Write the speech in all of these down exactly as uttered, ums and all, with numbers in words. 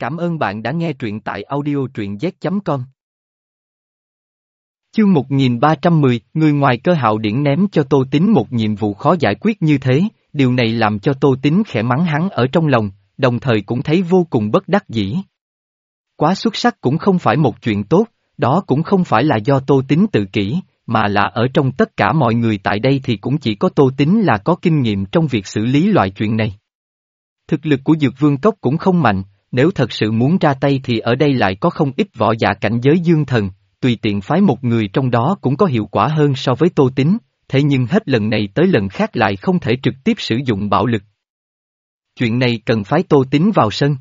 Cảm ơn bạn đã nghe truyện tại audio truyện z chấm com. Chương một nghìn ba trăm mười, người ngoài Cơ Hạo Điển ném cho Tô Tín một nhiệm vụ khó giải quyết như thế, điều này làm cho Tô Tín khẽ mắng hắn ở trong lòng, đồng thời cũng thấy vô cùng bất đắc dĩ. Quá xuất sắc cũng không phải một chuyện tốt, đó cũng không phải là do Tô Tín tự kỷ, mà là ở trong tất cả mọi người tại đây thì cũng chỉ có Tô Tín là có kinh nghiệm trong việc xử lý loại chuyện này. Thực lực của Dược Vương Cốc cũng không mạnh, nếu thật sự muốn ra tay thì ở đây lại có không ít võ giả cảnh giới dương thần, tùy tiện phái một người trong đó cũng có hiệu quả hơn so với Tô Tín, thế nhưng hết lần này tới lần khác lại không thể trực tiếp sử dụng bạo lực. Chuyện này cần phái Tô Tín vào sân.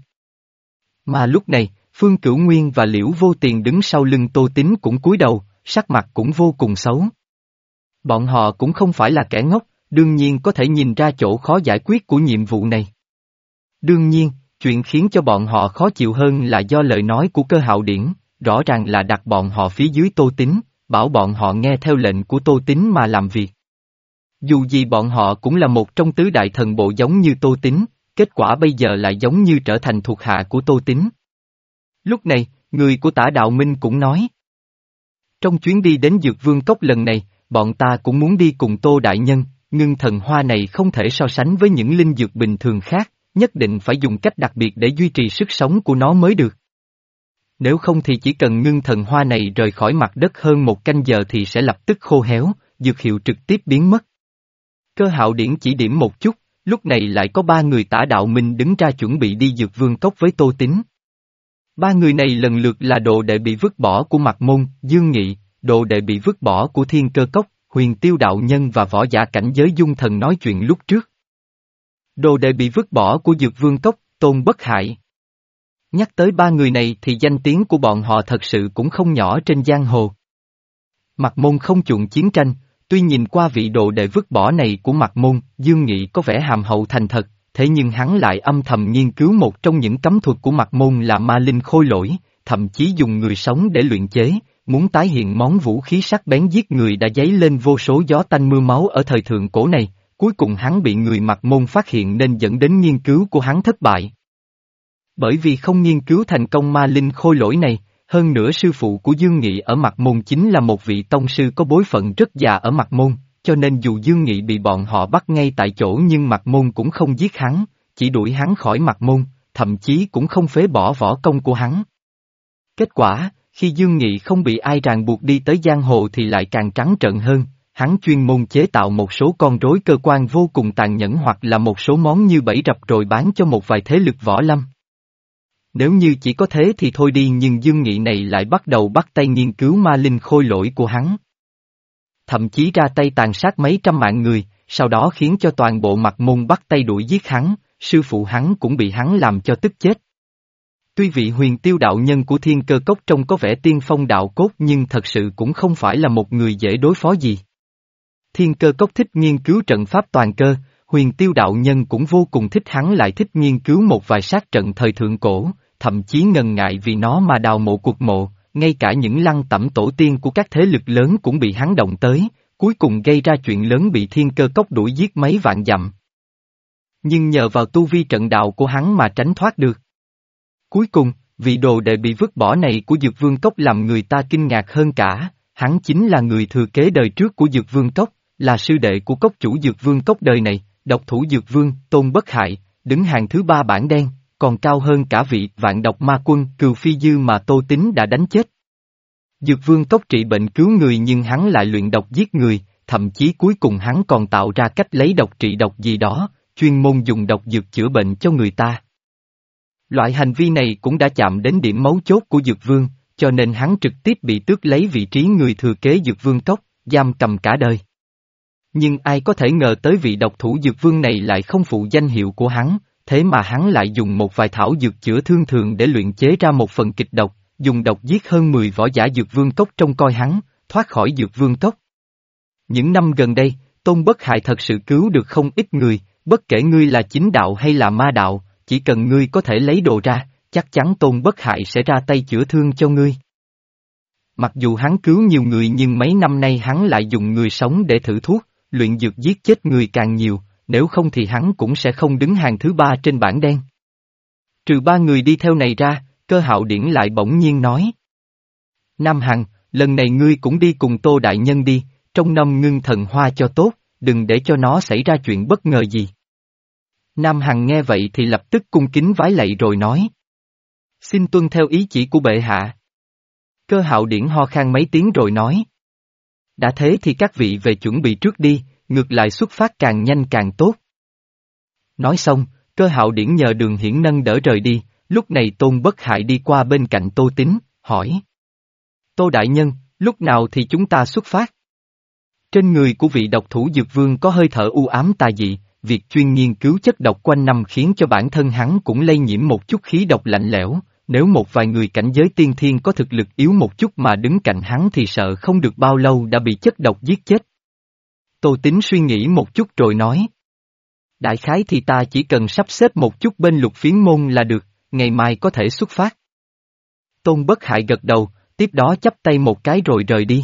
Mà lúc này, Phương Cửu Nguyên và Liễu Vô Tiền đứng sau lưng Tô Tín cũng cúi đầu, sắc mặt cũng vô cùng xấu. Bọn họ cũng không phải là kẻ ngốc, đương nhiên có thể nhìn ra chỗ khó giải quyết của nhiệm vụ này. Đương nhiên, chuyện khiến cho bọn họ khó chịu hơn là do lời nói của Cơ Hạo Điển, rõ ràng là đặt bọn họ phía dưới Tô Tín, bảo bọn họ nghe theo lệnh của Tô Tín mà làm việc. Dù gì bọn họ cũng là một trong tứ đại thần bộ giống như Tô Tín, kết quả bây giờ lại giống như trở thành thuộc hạ của Tô Tín. Lúc này, người của Tả Đạo Minh cũng nói. Trong chuyến đi đến Dược Vương Cốc lần này, bọn ta cũng muốn đi cùng Tô Đại Nhân, ngưng thần hoa này không thể so sánh với những linh dược bình thường khác, nhất định phải dùng cách đặc biệt để duy trì sức sống của nó mới được. Nếu không thì chỉ cần ngưng thần hoa này rời khỏi mặt đất hơn một canh giờ thì sẽ lập tức khô héo, dược hiệu trực tiếp biến mất. Cơ Hạo Điển chỉ điểm một chút, lúc này lại có ba người Tả Đạo Minh đứng ra chuẩn bị đi Dược Vương Cốc với Tô Tín. Ba người này lần lượt là đồ đệ bị vứt bỏ của Mạc Môn, Dương Nghị, đồ đệ bị vứt bỏ của Thiên Cơ Cốc, Huyền Tiêu Đạo Nhân và võ giả cảnh giới dung thần nói chuyện lúc trước. Đồ đệ bị vứt bỏ của Dược Vương Cốc, Tôn Bất Hại. Nhắc tới ba người này thì danh tiếng của bọn họ thật sự cũng không nhỏ trên giang hồ. Mạc Môn không chuộng chiến tranh, tuy nhìn qua vị đồ đệ vứt bỏ này của Mạc Môn, Dương Nghị có vẻ hàm hậu thành thật, thế nhưng hắn lại âm thầm nghiên cứu một trong những cấm thuật của Mạc Môn là ma linh khôi lỗi, thậm chí dùng người sống để luyện chế, muốn tái hiện món vũ khí sắc bén giết người đã dấy lên vô số gió tanh mưa máu ở thời thượng cổ này. Cuối cùng hắn bị người Mạc Môn phát hiện nên dẫn đến nghiên cứu của hắn thất bại. Bởi vì không nghiên cứu thành công ma linh khôi lỗi này, hơn nữa sư phụ của Dương Nghị ở Mạc Môn chính là một vị tông sư có bối phận rất già ở Mạc Môn, cho nên dù Dương Nghị bị bọn họ bắt ngay tại chỗ nhưng Mạc Môn cũng không giết hắn, chỉ đuổi hắn khỏi Mạc Môn, thậm chí cũng không phế bỏ võ công của hắn. Kết quả, khi Dương Nghị không bị ai ràng buộc đi tới giang hồ thì lại càng trắng trợn hơn. Hắn chuyên môn chế tạo một số con rối cơ quan vô cùng tàn nhẫn hoặc là một số món như bẫy rập rồi bán cho một vài thế lực võ lâm. Nếu như chỉ có thế thì thôi đi, nhưng Dương Nghị này lại bắt đầu bắt tay nghiên cứu ma linh khôi lỗi của hắn. Thậm chí ra tay tàn sát mấy trăm mạng người, sau đó khiến cho toàn bộ Mạc Môn bắt tay đuổi giết hắn, sư phụ hắn cũng bị hắn làm cho tức chết. Tuy vị Huyền Tiêu Đạo Nhân của Thiên Cơ Cốc trông có vẻ tiên phong đạo cốt nhưng thật sự cũng không phải là một người dễ đối phó gì. Thiên Cơ Cốc thích nghiên cứu trận pháp toàn cơ, Huyền Tiêu Đạo Nhân cũng vô cùng thích hắn lại thích nghiên cứu một vài sát trận thời thượng cổ, thậm chí ngần ngại vì nó mà đào mộ cuộc mộ, ngay cả những lăng tẩm tổ tiên của các thế lực lớn cũng bị hắn động tới, cuối cùng gây ra chuyện lớn bị Thiên Cơ Cốc đuổi giết mấy vạn dặm. Nhưng nhờ vào tu vi trận đạo của hắn mà tránh thoát được. Cuối cùng, vị đồ đệ bị vứt bỏ này của Dược Vương Cốc làm người ta kinh ngạc hơn cả, hắn chính là người thừa kế đời trước của Dược Vương Cốc, là sư đệ của cốc chủ Dược Vương Cốc đời này, độc thủ Dược Vương, Tôn Bất Hại, đứng hàng thứ ba bảng đen, còn cao hơn cả vị vạn độc ma quân Cừu Phi Dư mà Tô Tín đã đánh chết. Dược Vương Cốc trị bệnh cứu người nhưng hắn lại luyện độc giết người, thậm chí cuối cùng hắn còn tạo ra cách lấy độc trị độc gì đó, chuyên môn dùng độc dược chữa bệnh cho người ta. Loại hành vi này cũng đã chạm đến điểm mấu chốt của Dược Vương, cho nên hắn trực tiếp bị tước lấy vị trí người thừa kế Dược Vương Cốc, giam cầm cả đời. Nhưng ai có thể ngờ tới vị độc thủ Dược Vương này lại không phụ danh hiệu của hắn, thế mà hắn lại dùng một vài thảo dược chữa thương thường để luyện chế ra một phần kịch độc, dùng độc giết hơn mười võ giả Dược Vương Cốc trông coi hắn, thoát khỏi Dược Vương Cốc. Những năm gần đây, Tôn Bất Hại thật sự cứu được không ít người, bất kể ngươi là chính đạo hay là ma đạo, chỉ cần ngươi có thể lấy đồ ra, chắc chắn Tôn Bất Hại sẽ ra tay chữa thương cho ngươi. Mặc dù hắn cứu nhiều người nhưng mấy năm nay hắn lại dùng người sống để thử thuốc, luyện dược giết chết người càng nhiều, nếu không thì hắn cũng sẽ không đứng hàng thứ ba trên bảng đen. Trừ ba người đi theo này ra, Cơ Hạo Điển lại bỗng nhiên nói. Nam Hằng, lần này ngươi cũng đi cùng Tô Đại Nhân đi, trong năm ngưng thần hoa cho tốt, đừng để cho nó xảy ra chuyện bất ngờ gì. Nam Hằng nghe vậy thì lập tức cung kính vái lạy rồi nói. Xin tuân theo ý chỉ của bệ hạ. Cơ Hạo Điển ho khan mấy tiếng rồi nói. Đã thế thì các vị về chuẩn bị trước đi, ngược lại xuất phát càng nhanh càng tốt. Nói xong, Cơ Hạo Điển nhờ Đường Hiển nâng đỡ rời đi, lúc này Tôn Bất Hại đi qua bên cạnh Tô Tín, hỏi. Tô Đại Nhân, lúc nào thì chúng ta xuất phát? Trên người của vị độc thủ dược vương có hơi thở u ám tà dị, việc chuyên nghiên cứu chất độc quanh năm khiến cho bản thân hắn cũng lây nhiễm một chút khí độc lạnh lẽo, nếu một vài người cảnh giới tiên thiên có thực lực yếu một chút mà đứng cạnh hắn thì sợ không được bao lâu đã bị chất độc giết chết. Tô Tín suy nghĩ một chút rồi nói. Đại khái thì ta chỉ cần sắp xếp một chút bên Lục Phiến môn là được, ngày mai có thể xuất phát. Tôn Bất Hại gật đầu, tiếp đó chắp tay một cái rồi rời đi.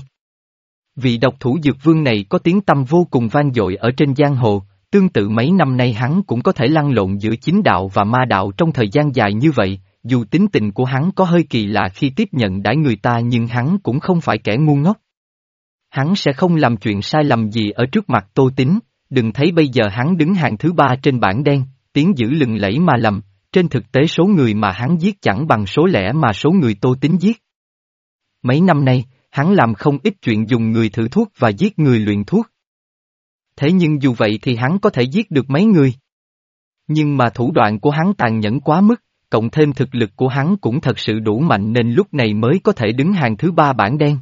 Vị độc thủ dược vương này có tiếng tăm vô cùng vang dội ở trên giang hồ, tương tự mấy năm nay hắn cũng có thể lăn lộn giữa chính đạo và ma đạo trong thời gian dài như vậy, dù tính tình của hắn có hơi kỳ lạ khi tiếp nhận đãi người ta nhưng hắn cũng không phải kẻ ngu ngốc. Hắn sẽ không làm chuyện sai lầm gì ở trước mặt Tô Tín, đừng thấy bây giờ hắn đứng hàng thứ ba trên bảng đen, tiếng giữ lừng lẫy mà lầm, trên thực tế số người mà hắn giết chẳng bằng số lẻ mà số người Tô Tín giết. Mấy năm nay, hắn làm không ít chuyện dùng người thử thuốc và giết người luyện thuốc. Thế nhưng dù vậy thì hắn có thể giết được mấy người. Nhưng mà thủ đoạn của hắn tàn nhẫn quá mức, cộng thêm thực lực của hắn cũng thật sự đủ mạnh nên lúc này mới có thể đứng hàng thứ ba bảng đen.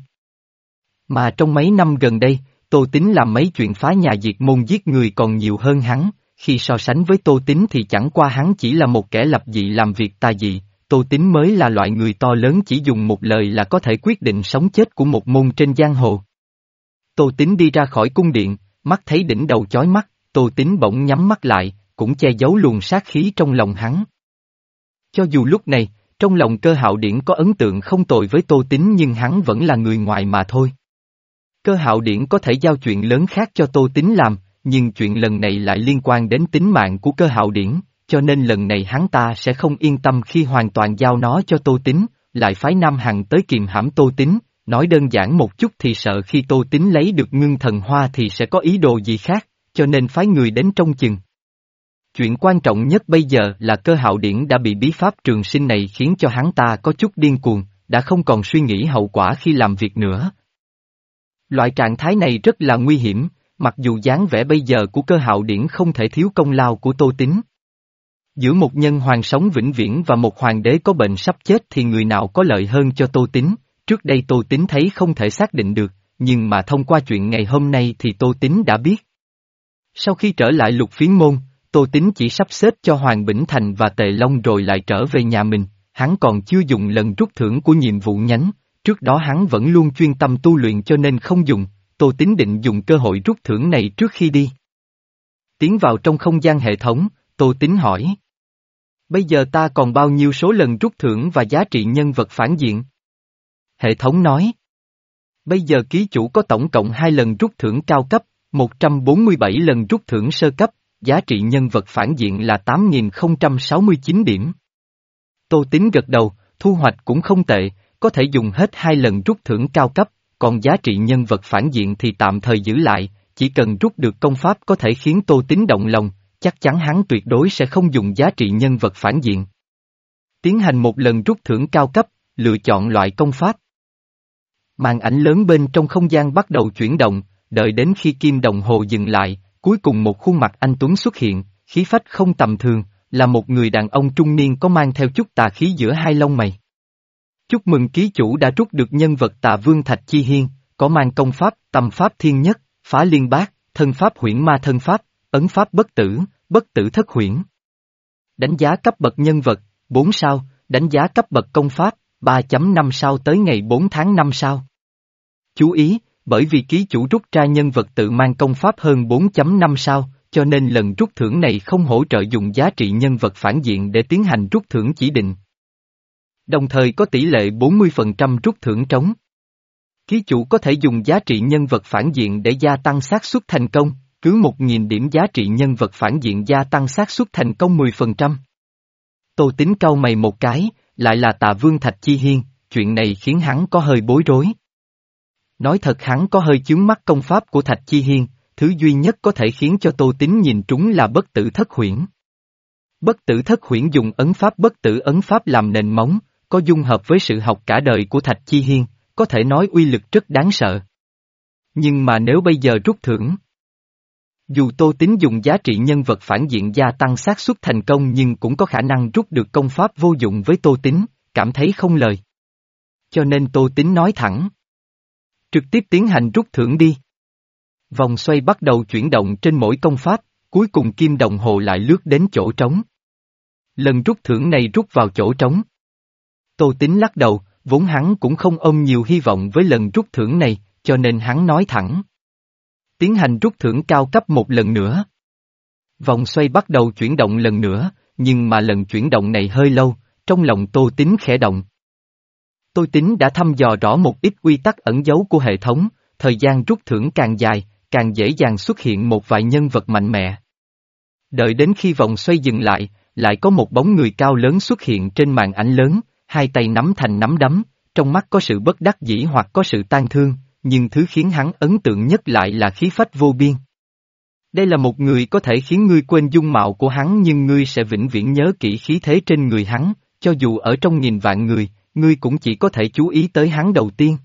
Mà trong mấy năm gần đây, Tô Tín làm mấy chuyện phá nhà diệt môn giết người còn nhiều hơn hắn, khi so sánh với Tô Tín thì chẳng qua hắn chỉ là một kẻ lập dị làm việc tà dị, Tô Tín mới là loại người to lớn chỉ dùng một lời là có thể quyết định sống chết của một môn trên giang hồ. Tô Tín đi ra khỏi cung điện, mắt thấy đỉnh đầu chói mắt, Tô Tín bỗng nhắm mắt lại, cũng che giấu luồng sát khí trong lòng hắn. Cho dù lúc này, trong lòng Cơ Hạo Điển có ấn tượng không tồi với Tô Tín nhưng hắn vẫn là người ngoài mà thôi. Cơ Hạo Điển có thể giao chuyện lớn khác cho Tô Tín làm, nhưng chuyện lần này lại liên quan đến tính mạng của Cơ Hạo Điển, cho nên lần này hắn ta sẽ không yên tâm khi hoàn toàn giao nó cho Tô Tín, lại phái Nam Hằng tới kiềm hãm Tô Tín, nói đơn giản một chút thì sợ khi Tô Tín lấy được ngưng thần hoa thì sẽ có ý đồ gì khác, cho nên phái người đến trông chừng. Chuyện quan trọng nhất bây giờ là Cơ Hạo Điển đã bị bí pháp trường sinh này khiến cho hắn ta có chút điên cuồng, đã không còn suy nghĩ hậu quả khi làm việc nữa. Loại trạng thái này rất là nguy hiểm, mặc dù dáng vẻ bây giờ của Cơ Hạo Điển không thể thiếu công lao của Tô Tín. Giữa một nhân hoàng sống vĩnh viễn và một hoàng đế có bệnh sắp chết thì người nào có lợi hơn cho Tô Tín, trước đây Tô Tín thấy không thể xác định được, nhưng mà thông qua chuyện ngày hôm nay thì Tô Tín đã biết. Sau khi trở lại Lục Phiến môn, Tô Tín chỉ sắp xếp cho Hoàng Bỉnh Thành và Tề Long rồi lại trở về nhà mình, hắn còn chưa dùng lần rút thưởng của nhiệm vụ nhánh, trước đó hắn vẫn luôn chuyên tâm tu luyện cho nên không dùng, Tô Tín định dùng cơ hội rút thưởng này trước khi đi. Tiến vào trong không gian hệ thống, Tô Tín hỏi. Bây giờ ta còn bao nhiêu số lần rút thưởng và giá trị nhân vật phản diện? Hệ thống nói. Bây giờ ký chủ có tổng cộng hai lần rút thưởng cao cấp, một trăm bốn mươi bảy lần rút thưởng sơ cấp, giá trị nhân vật phản diện là tám nghìn không trăm sáu mươi chín điểm. Tô Tín gật đầu, thu hoạch cũng không tệ, có thể dùng hết hai lần rút thưởng cao cấp, còn giá trị nhân vật phản diện thì tạm thời giữ lại, chỉ cần rút được công pháp có thể khiến Tô Tín động lòng, chắc chắn hắn tuyệt đối sẽ không dùng giá trị nhân vật phản diện. Tiến hành một lần rút thưởng cao cấp, lựa chọn loại công pháp. Màn ảnh lớn bên trong không gian bắt đầu chuyển động, đợi đến khi kim đồng hồ dừng lại, cuối cùng một khuôn mặt anh tuấn xuất hiện, khí phách không tầm thường, là một người đàn ông trung niên có mang theo chút tà khí giữa hai lông mày. Chúc mừng ký chủ đã rút được nhân vật Tà Vương Thạch Chi Hiên, có mang công pháp, tâm pháp thiên nhất, phá liên bát, thân pháp huyễn ma thân pháp, ấn pháp bất tử, bất tử thất huyễn. Đánh giá cấp bậc nhân vật, bốn sao, đánh giá cấp bậc công pháp, ba phẩy năm sao tới ngày bốn tháng năm sao. Chú ý, bởi vì ký chủ rút ra nhân vật tự mang công pháp hơn bốn phẩy năm sao, cho nên lần rút thưởng này không hỗ trợ dùng giá trị nhân vật phản diện để tiến hành rút thưởng chỉ định. Đồng thời có tỷ lệ bốn mươi phần trăm rút thưởng trống. Ký chủ có thể dùng giá trị nhân vật phản diện để gia tăng xác suất thành công, cứ một nghìn điểm giá trị nhân vật phản diện gia tăng xác suất thành công mười phần trăm. Tô Tính cau mày một cái, lại là Tạ Vương Thạch Chi Hiên, chuyện này khiến hắn có hơi bối rối. Nói thật hắn có hơi chướng mắt công pháp của Thạch Chi Hiên, thứ duy nhất có thể khiến cho Tô Tính nhìn trúng là bất tử thất huyễn. Bất tử thất huyễn dùng ấn pháp bất tử ấn pháp làm nền móng, có dung hợp với sự học cả đời của Thạch Chi Hiên, có thể nói uy lực rất đáng sợ. Nhưng mà nếu bây giờ rút thưởng, dù Tô Tính dùng giá trị nhân vật phản diện gia tăng xác suất thành công nhưng cũng có khả năng rút được công pháp vô dụng với Tô Tính, cảm thấy không lời. Cho nên Tô Tính nói thẳng. Trực tiếp tiến hành rút thưởng đi. Vòng xoay bắt đầu chuyển động trên mỗi công pháp, cuối cùng kim đồng hồ lại lướt đến chỗ trống. Lần rút thưởng này rút vào chỗ trống. Tô Tính lắc đầu, vốn hắn cũng không ôm nhiều hy vọng với lần rút thưởng này, cho nên hắn nói thẳng. Tiến hành rút thưởng cao cấp một lần nữa. Vòng xoay bắt đầu chuyển động lần nữa, nhưng mà lần chuyển động này hơi lâu, trong lòng Tô Tính khẽ động. Tô Tính đã thăm dò rõ một ít quy tắc ẩn giấu của hệ thống, thời gian rút thưởng càng dài, càng dễ dàng xuất hiện một vài nhân vật mạnh mẽ. Đợi đến khi vòng xoay dừng lại, lại có một bóng người cao lớn xuất hiện trên màn ảnh lớn, hai tay nắm thành nắm đấm, trong mắt có sự bất đắc dĩ hoặc có sự tang thương, nhưng thứ khiến hắn ấn tượng nhất lại là khí phách vô biên. Đây là một người có thể khiến ngươi quên dung mạo của hắn nhưng ngươi sẽ vĩnh viễn nhớ kỹ khí thế trên người hắn, cho dù ở trong nghìn vạn người, ngươi cũng chỉ có thể chú ý tới hắn đầu tiên.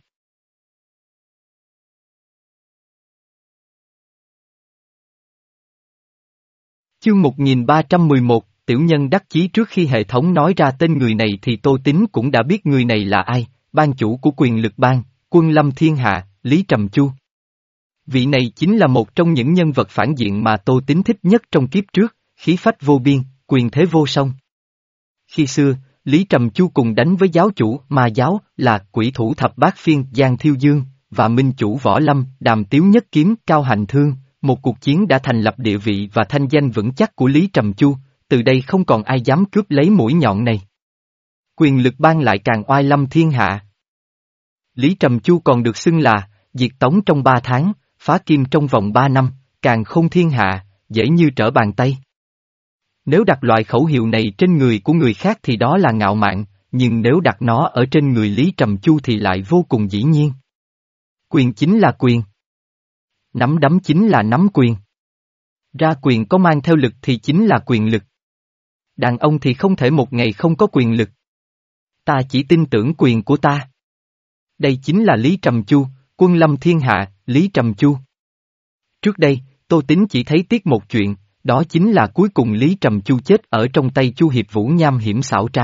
Chương một nghìn ba trăm mười một, tiểu nhân đắc chí trước khi hệ thống nói ra tên người này thì Tô Tính cũng đã biết người này là ai, ban chủ của quyền lực bang, quân lâm thiên hạ, Lý Trầm Chu. Vị này chính là một trong những nhân vật phản diện mà Tô Tính thích nhất trong kiếp trước, khí phách vô biên, quyền thế vô song. Khi xưa, Lý Trầm Chu cùng đánh với giáo chủ Ma Giáo là Quỷ Thủ Thập Bát Phiên Giang Thiêu Dương, và minh chủ Võ Lâm Đàm Tiếu Nhất Kiếm Cao Hành Thương, một cuộc chiến đã thành lập địa vị và thanh danh vững chắc của Lý Trầm Chu, từ đây không còn ai dám cướp lấy mũi nhọn này. Quyền lực bang lại càng oai lâm thiên hạ. Lý Trầm Chu còn được xưng là diệt tống trong ba tháng, phá kim trong vòng ba năm, càng không thiên hạ, dễ như trở bàn tay. Nếu đặt loại khẩu hiệu này trên người của người khác thì đó là ngạo mạn, nhưng nếu đặt nó ở trên người Lý Trầm Chu thì lại vô cùng dĩ nhiên. Quyền chính là quyền. Nắm đấm chính là nắm quyền. Ra quyền có mang theo lực thì chính là quyền lực. Đàn ông thì không thể một ngày không có quyền lực. Ta chỉ tin tưởng quyền của ta. Đây chính là Lý Trầm Chu, quân lâm thiên hạ, Lý Trầm Chu. Trước đây, Tô Tính chỉ thấy tiếc một chuyện, đó chính là cuối cùng Lý Trầm Chu chết ở trong tay Chu Hiệp Vũ nham hiểm xảo trá.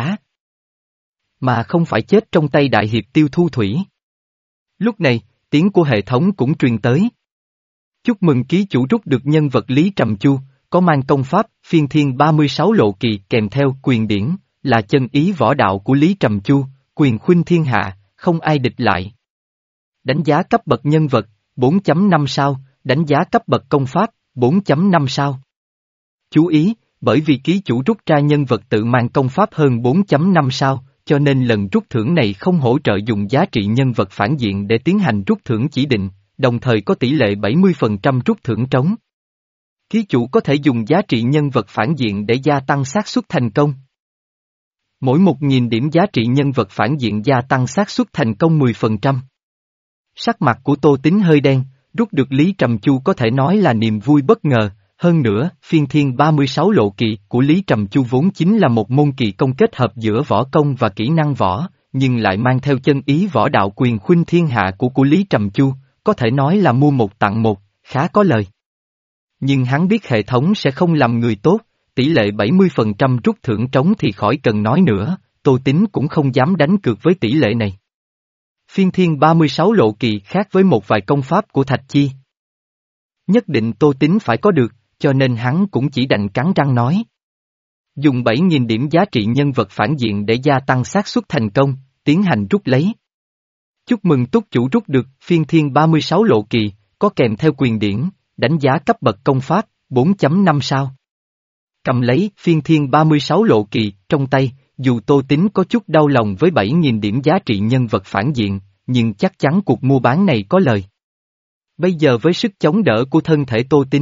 Mà không phải chết trong tay Đại Hiệp Tiêu Thu Thủy. Lúc này, tiếng của hệ thống cũng truyền tới. Chúc mừng ký chủ rút được nhân vật Lý Trầm Chu, có mang công pháp, phiên thiên ba mươi sáu lộ kỳ kèm theo quyền điển, là chân ý võ đạo của Lý Trầm Chu, quyền khuynh thiên hạ, không ai địch lại. Đánh giá cấp bậc nhân vật, bốn chấm năm sao, đánh giá cấp bậc công pháp, bốn chấm năm sao. Chú ý, bởi vì ký chủ rút ra nhân vật tự mang công pháp hơn bốn chấm năm sao, cho nên lần rút thưởng này không hỗ trợ dùng giá trị nhân vật phản diện để tiến hành rút thưởng chỉ định, đồng thời có tỷ lệ bảy mươi phần trăm rút thưởng trống. Ký chủ có thể dùng giá trị nhân vật phản diện để gia tăng xác suất thành công. Mỗi một nghìn điểm giá trị nhân vật phản diện gia tăng xác suất thành công mười phần trăm. Sắc mặt của Tô Tính hơi đen, rút được Lý Trầm Chu có thể nói là niềm vui bất ngờ, hơn nữa, phiên thiên ba mươi sáu lộ kỳ của Lý Trầm Chu vốn chính là một môn kỳ công kết hợp giữa võ công và kỹ năng võ, nhưng lại mang theo chân ý võ đạo quyền khuynh thiên hạ của của Lý Trầm Chu, có thể nói là mua một tặng một, khá có lời. Nhưng hắn biết hệ thống sẽ không làm người tốt, tỷ lệ bảy mươi phần trăm rút thưởng trống thì khỏi cần nói nữa, Tô Tính cũng không dám đánh cược với tỷ lệ này. Phiên thiên ba mươi sáu lộ kỳ khác với một vài công pháp của Thạch Chi. Nhất định Tô Tính phải có được, cho nên hắn cũng chỉ đành cắn răng nói. Dùng bảy nghìn điểm giá trị nhân vật phản diện để gia tăng xác suất thành công, tiến hành rút lấy. Chúc mừng túc chủ rút được phiên thiên ba mươi sáu lộ kỳ, có kèm theo quyền điển, đánh giá cấp bậc công pháp, bốn chấm năm sao. Cầm lấy phiên thiên ba mươi sáu lộ kỳ trong tay, dù Tô Tính có chút đau lòng với bảy nghìn điểm giá trị nhân vật phản diện, nhưng chắc chắn cuộc mua bán này có lời. Bây giờ với sức chống đỡ của thân thể Tô Tính,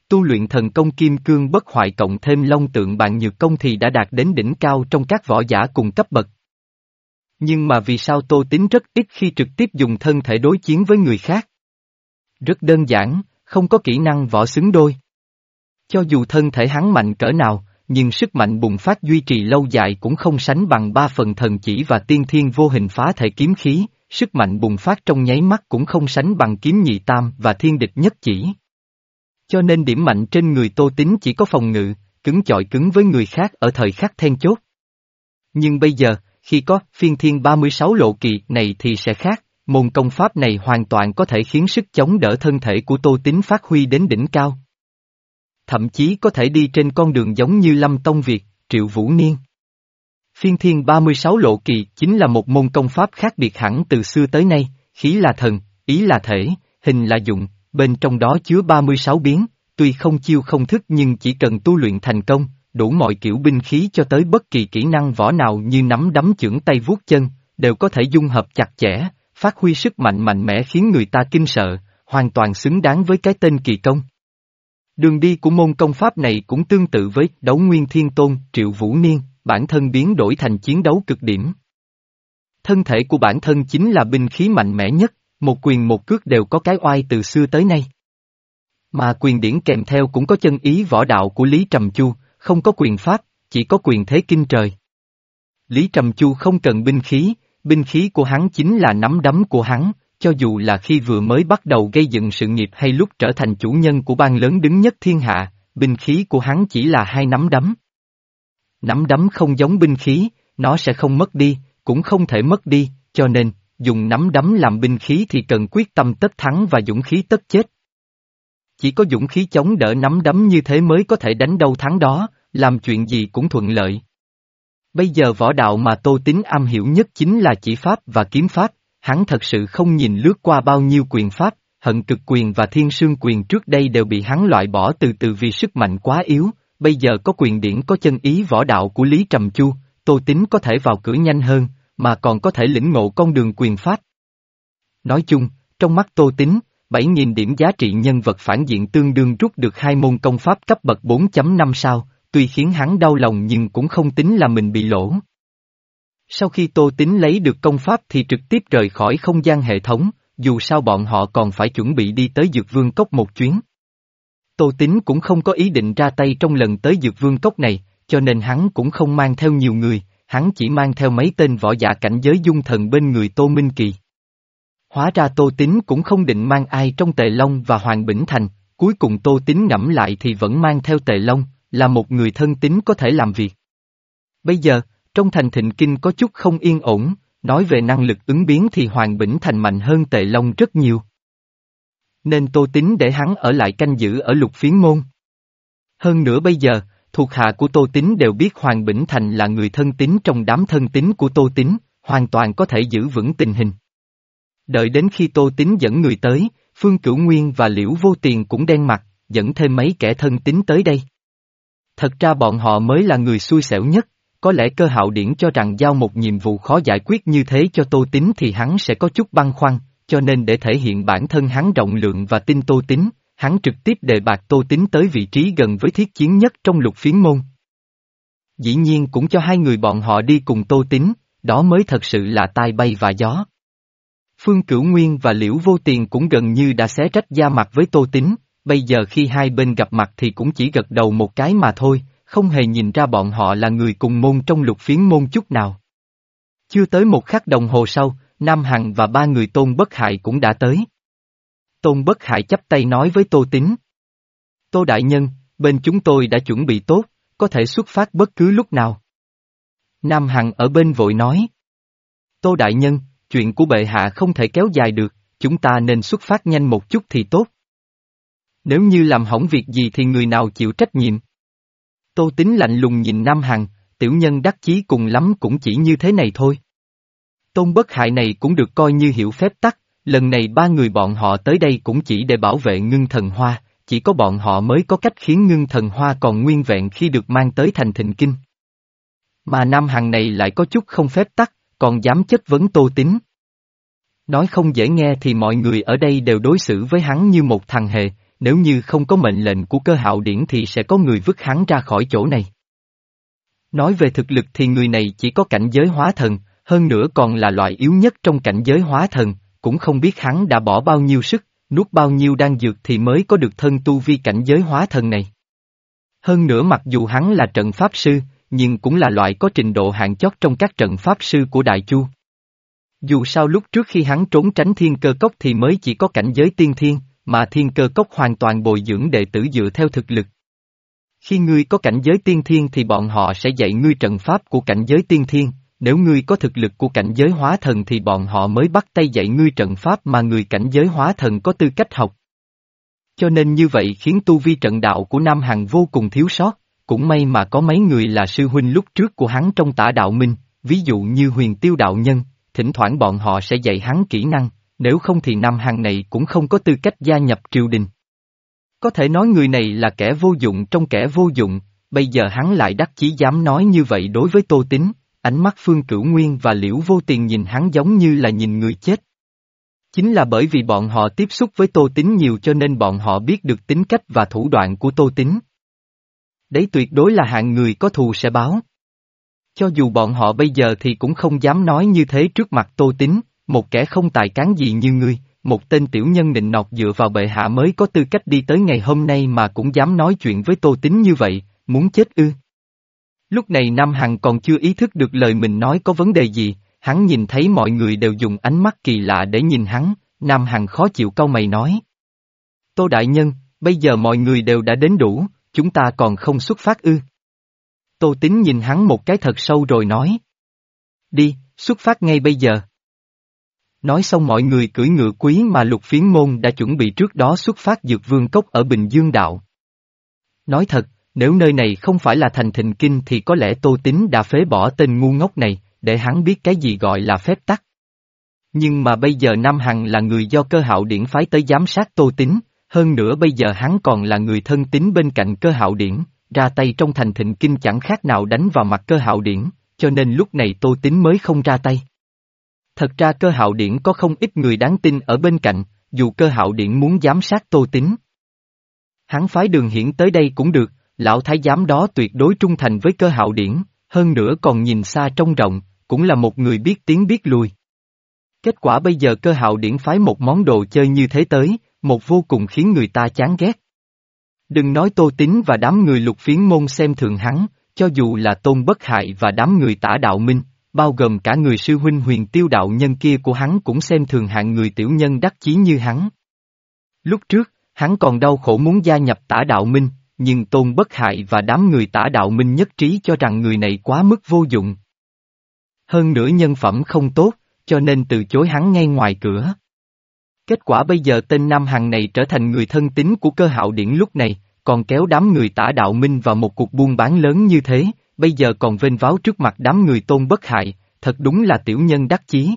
tu luyện thần công kim cương bất hoại cộng thêm long tượng bàn nhược công thì đã đạt đến đỉnh cao trong các võ giả cùng cấp bậc. Nhưng mà vì sao Tô Tín rất ít khi trực tiếp dùng thân thể đối chiến với người khác? Rất đơn giản, không có kỹ năng võ xứng đôi. Cho dù thân thể hắn mạnh cỡ nào, nhưng sức mạnh bùng phát duy trì lâu dài cũng không sánh bằng ba phần thần chỉ và tiên thiên vô hình phá thể kiếm khí, sức mạnh bùng phát trong nháy mắt cũng không sánh bằng kiếm nhị tam và thiên địch nhất chỉ. Cho nên điểm mạnh trên người Tô Tín chỉ có phòng ngự, cứng chọi cứng với người khác ở thời khắc then chốt. Nhưng bây giờ, khi có phiên thiên ba mươi sáu lộ kỳ này thì sẽ khác, môn công pháp này hoàn toàn có thể khiến sức chống đỡ thân thể của Tô Tín phát huy đến đỉnh cao. Thậm chí có thể đi trên con đường giống như Lâm Tông Việt, Triệu Vũ Niên. Phiên thiên ba mươi sáu lộ kỳ chính là một môn công pháp khác biệt hẳn từ xưa tới nay, khí là thần, ý là thể, hình là dụng, bên trong đó chứa ba mươi sáu biến, tuy không chiêu không thức nhưng chỉ cần tu luyện thành công, đủ mọi kiểu binh khí cho tới bất kỳ kỹ năng võ nào như nắm đấm chưởng tay vuốt chân, đều có thể dung hợp chặt chẽ, phát huy sức mạnh mạnh mẽ khiến người ta kinh sợ, hoàn toàn xứng đáng với cái tên kỳ công. Đường đi của môn công pháp này cũng tương tự với Đấu Nguyên Thiên Tôn, Triệu Vũ Niên, bản thân biến đổi thành chiến đấu cực điểm. Thân thể của bản thân chính là binh khí mạnh mẽ nhất, một quyền một cước đều có cái oai từ xưa tới nay. Mà quyền điển kèm theo cũng có chân ý võ đạo của Lý Trầm Chu, không có quyền pháp, chỉ có quyền thế kinh trời. Lý Trầm Chu không cần binh khí, binh khí của hắn chính là nắm đấm của hắn, cho dù là khi vừa mới bắt đầu gây dựng sự nghiệp hay lúc trở thành chủ nhân của bang lớn đứng nhất thiên hạ, binh khí của hắn chỉ là hai nắm đấm. Nắm đấm không giống binh khí, nó sẽ không mất đi, cũng không thể mất đi, cho nên, dùng nắm đấm làm binh khí thì cần quyết tâm tất thắng và dũng khí tất chết. Chỉ có dũng khí chống đỡ nắm đấm như thế mới có thể đánh đâu thắng đó, làm chuyện gì cũng thuận lợi. Bây giờ võ đạo mà Tô Tín am hiểu nhất chính là chỉ pháp và kiếm pháp, hắn thật sự không nhìn lướt qua bao nhiêu quyền pháp, hận cực quyền và thiên sương quyền trước đây đều bị hắn loại bỏ từ từ vì sức mạnh quá yếu, bây giờ có quyền điển có chân ý võ đạo của Lý Trầm Chu, Tô Tín có thể vào cửa nhanh hơn, mà còn có thể lĩnh ngộ con đường quyền pháp. Nói chung, trong mắt Tô Tín, bảy nghìn điểm giá trị nhân vật phản diện tương đương rút được hai môn công pháp cấp bậc bốn chấm năm sao, tuy khiến hắn đau lòng nhưng cũng không tính là mình bị lỗ. Sau khi Tô Tín lấy được công pháp thì trực tiếp rời khỏi không gian hệ thống, dù sao bọn họ còn phải chuẩn bị đi tới Dược Vương Cốc một chuyến. Tô Tín cũng không có ý định ra tay trong lần tới Dược Vương Cốc này, cho nên hắn cũng không mang theo nhiều người, hắn chỉ mang theo mấy tên võ giả cảnh giới dung thần bên người Tô Minh Kỳ. Hóa ra Tô Tín cũng không định mang ai trong Tề Long và Hoàng Bỉnh Thành, cuối cùng Tô Tín ngẫm lại thì vẫn mang theo Tề Long, là một người thân tín có thể làm việc. Bây giờ, trong thành Thịnh Kinh có chút không yên ổn, nói về năng lực ứng biến thì Hoàng Bỉnh Thành mạnh hơn Tề Long rất nhiều. Nên Tô Tín để hắn ở lại canh giữ ở Lục Phiến Môn. Hơn nữa bây giờ, thuộc hạ của Tô Tín đều biết Hoàng Bỉnh Thành là người thân tín trong đám thân tín của Tô Tín, hoàn toàn có thể giữ vững tình hình. Đợi đến khi Tô Tín dẫn người tới, Phương Cửu Nguyên và Liễu Vô Tiền cũng đen mặt, dẫn thêm mấy kẻ thân tín tới đây. Thật ra bọn họ mới là người xui xẻo nhất, có lẽ Cơ Hạo Điển cho rằng giao một nhiệm vụ khó giải quyết như thế cho Tô Tín thì hắn sẽ có chút băn khoăn, cho nên để thể hiện bản thân hắn rộng lượng và tin Tô Tín, hắn trực tiếp đề bạt Tô Tín tới vị trí gần với thiết chiến nhất trong Lục Phiến Môn. Dĩ nhiên cũng cho hai người bọn họ đi cùng Tô Tín, đó mới thật sự là tai bay và gió. Phương Cửu Nguyên và Liễu Vô Tiền cũng gần như đã xé rách da mặt với Tô Tín, bây giờ khi hai bên gặp mặt thì cũng chỉ gật đầu một cái mà thôi, không hề nhìn ra bọn họ là người cùng môn trong Lục Phiến Môn chút nào. Chưa tới một khắc đồng hồ sau, Nam Hằng và ba người Tôn Bất Hại cũng đã tới. Tôn Bất Hại chắp tay nói với Tô Tín. Tô Đại Nhân, bên chúng tôi đã chuẩn bị tốt, có thể xuất phát bất cứ lúc nào. Nam Hằng ở bên vội nói. Tô Đại Nhân, chuyện của bệ hạ không thể kéo dài được, chúng ta nên xuất phát nhanh một chút thì tốt. Nếu như làm hỏng việc gì thì người nào chịu trách nhiệm? Tô Tín lạnh lùng nhìn Nam Hằng, tiểu nhân đắc chí cùng lắm cũng chỉ như thế này thôi. Tôn Bất Hại này cũng được coi như hiểu phép tắc, lần này ba người bọn họ tới đây cũng chỉ để bảo vệ Ngưng Thần Hoa, chỉ có bọn họ mới có cách khiến Ngưng Thần Hoa còn nguyên vẹn khi được mang tới thành Thịnh Kinh. Mà Nam Hằng này lại có chút không phép tắc, còn dám chất vấn Tô Tín. Nói không dễ nghe thì mọi người ở đây đều đối xử với hắn như một thằng hề, nếu như không có mệnh lệnh của Cơ Hạo Điển thì sẽ có người vứt hắn ra khỏi chỗ này. Nói về thực lực thì người này chỉ có cảnh giới hóa thần, hơn nữa còn là loại yếu nhất trong cảnh giới hóa thần, cũng không biết hắn đã bỏ bao nhiêu sức, nuốt bao nhiêu đan dược thì mới có được thân tu vi cảnh giới hóa thần này. Hơn nữa mặc dù hắn là trận pháp sư, nhưng cũng là loại có trình độ hạng chót trong các trận pháp sư của Đại Chu. Dù sao lúc trước khi hắn trốn tránh thiên cơ cốc thì mới chỉ có cảnh giới tiên thiên, mà thiên cơ cốc hoàn toàn bồi dưỡng đệ tử dựa theo thực lực. Khi ngươi có cảnh giới tiên thiên thì bọn họ sẽ dạy ngươi trận pháp của cảnh giới tiên thiên, nếu ngươi có thực lực của cảnh giới hóa thần thì bọn họ mới bắt tay dạy ngươi trận pháp mà người cảnh giới hóa thần có tư cách học. Cho nên như vậy khiến tu vi trận đạo của Nam Hằng vô cùng thiếu sót, cũng may mà có mấy người là sư huynh lúc trước của hắn trong Tả Đạo Minh, ví dụ như Huyền Tiêu Đạo Nhân, thỉnh thoảng bọn họ sẽ dạy hắn kỹ năng, nếu không thì Nam Hằng này cũng không có tư cách gia nhập triều đình. Có thể nói người này là kẻ vô dụng trong kẻ vô dụng, bây giờ hắn lại đắc chí dám nói như vậy đối với Tô Tín, ánh mắt Phương Cửu Nguyên và Liễu Vô Tiền nhìn hắn giống như là nhìn người chết. Chính là bởi vì bọn họ tiếp xúc với Tô Tín nhiều cho nên bọn họ biết được tính cách và thủ đoạn của Tô Tín. Đấy tuyệt đối là hạng người có thù sẽ báo. Cho dù bọn họ bây giờ thì cũng không dám nói như thế trước mặt Tô Tín, một kẻ không tài cán gì như ngươi, một tên tiểu nhân nịnh nọt dựa vào bệ hạ mới có tư cách đi tới ngày hôm nay mà cũng dám nói chuyện với Tô Tín như vậy, muốn chết ư. Lúc này Nam Hằng còn chưa ý thức được lời mình nói có vấn đề gì, hắn nhìn thấy mọi người đều dùng ánh mắt kỳ lạ để nhìn hắn, Nam Hằng khó chịu cau mày nói. Tô Đại Nhân, bây giờ mọi người đều đã đến đủ, chúng ta còn không xuất phát ư. Tô Tín nhìn hắn một cái thật sâu rồi nói. Đi, xuất phát ngay bây giờ. Nói xong mọi người cưỡi ngựa quý mà Lục Phiến Môn đã chuẩn bị trước đó xuất phát Dược Vương Cốc ở Bình Dương Đạo. Nói thật, nếu nơi này không phải là thành Thịnh Kinh thì có lẽ Tô Tín đã phế bỏ tên ngu ngốc này, để hắn biết cái gì gọi là phép tắc. Nhưng mà bây giờ Nam Hằng là người do Cơ Hạo Điển phái tới giám sát Tô Tín, hơn nữa bây giờ hắn còn là người thân tín bên cạnh Cơ Hạo Điển, ra tay trong thành Thịnh Kinh chẳng khác nào đánh vào mặt Cơ Hạo Điển, cho nên lúc này Tô Tín mới không ra tay. Thật ra Cơ Hạo Điển có không ít người đáng tin ở bên cạnh, dù Cơ Hạo Điển muốn giám sát Tô Tín. Hắn phái Đường Hiển tới đây cũng được, lão thái giám đó tuyệt đối trung thành với Cơ Hạo Điển, hơn nữa còn nhìn xa trông rộng, cũng là một người biết tiến biết lùi. Kết quả bây giờ Cơ Hạo Điển phái một món đồ chơi như thế tới, một vô cùng khiến người ta chán ghét. Đừng nói Tô Tín và đám người Lục Phiến Môn xem thường hắn, cho dù là Tôn Bất Hại và đám người Tả Đạo Minh, bao gồm cả người sư huynh Huyền Tiêu Đạo Nhân kia của hắn cũng xem thường hạng người tiểu nhân đắc chí như hắn. Lúc trước, hắn còn đau khổ muốn gia nhập Tả Đạo Minh, nhưng Tôn Bất Hại và đám người Tả Đạo Minh nhất trí cho rằng người này quá mức vô dụng. Hơn nữa nhân phẩm không tốt, cho nên từ chối hắn ngay ngoài cửa. Kết quả bây giờ tên Nam Hằng này trở thành người thân tín của Cơ Hạo Điển lúc này, còn kéo đám người Tả Đạo Minh vào một cuộc buôn bán lớn như thế, bây giờ còn vênh váo trước mặt đám người Tôn Bất Hại, thật đúng là tiểu nhân đắc chí.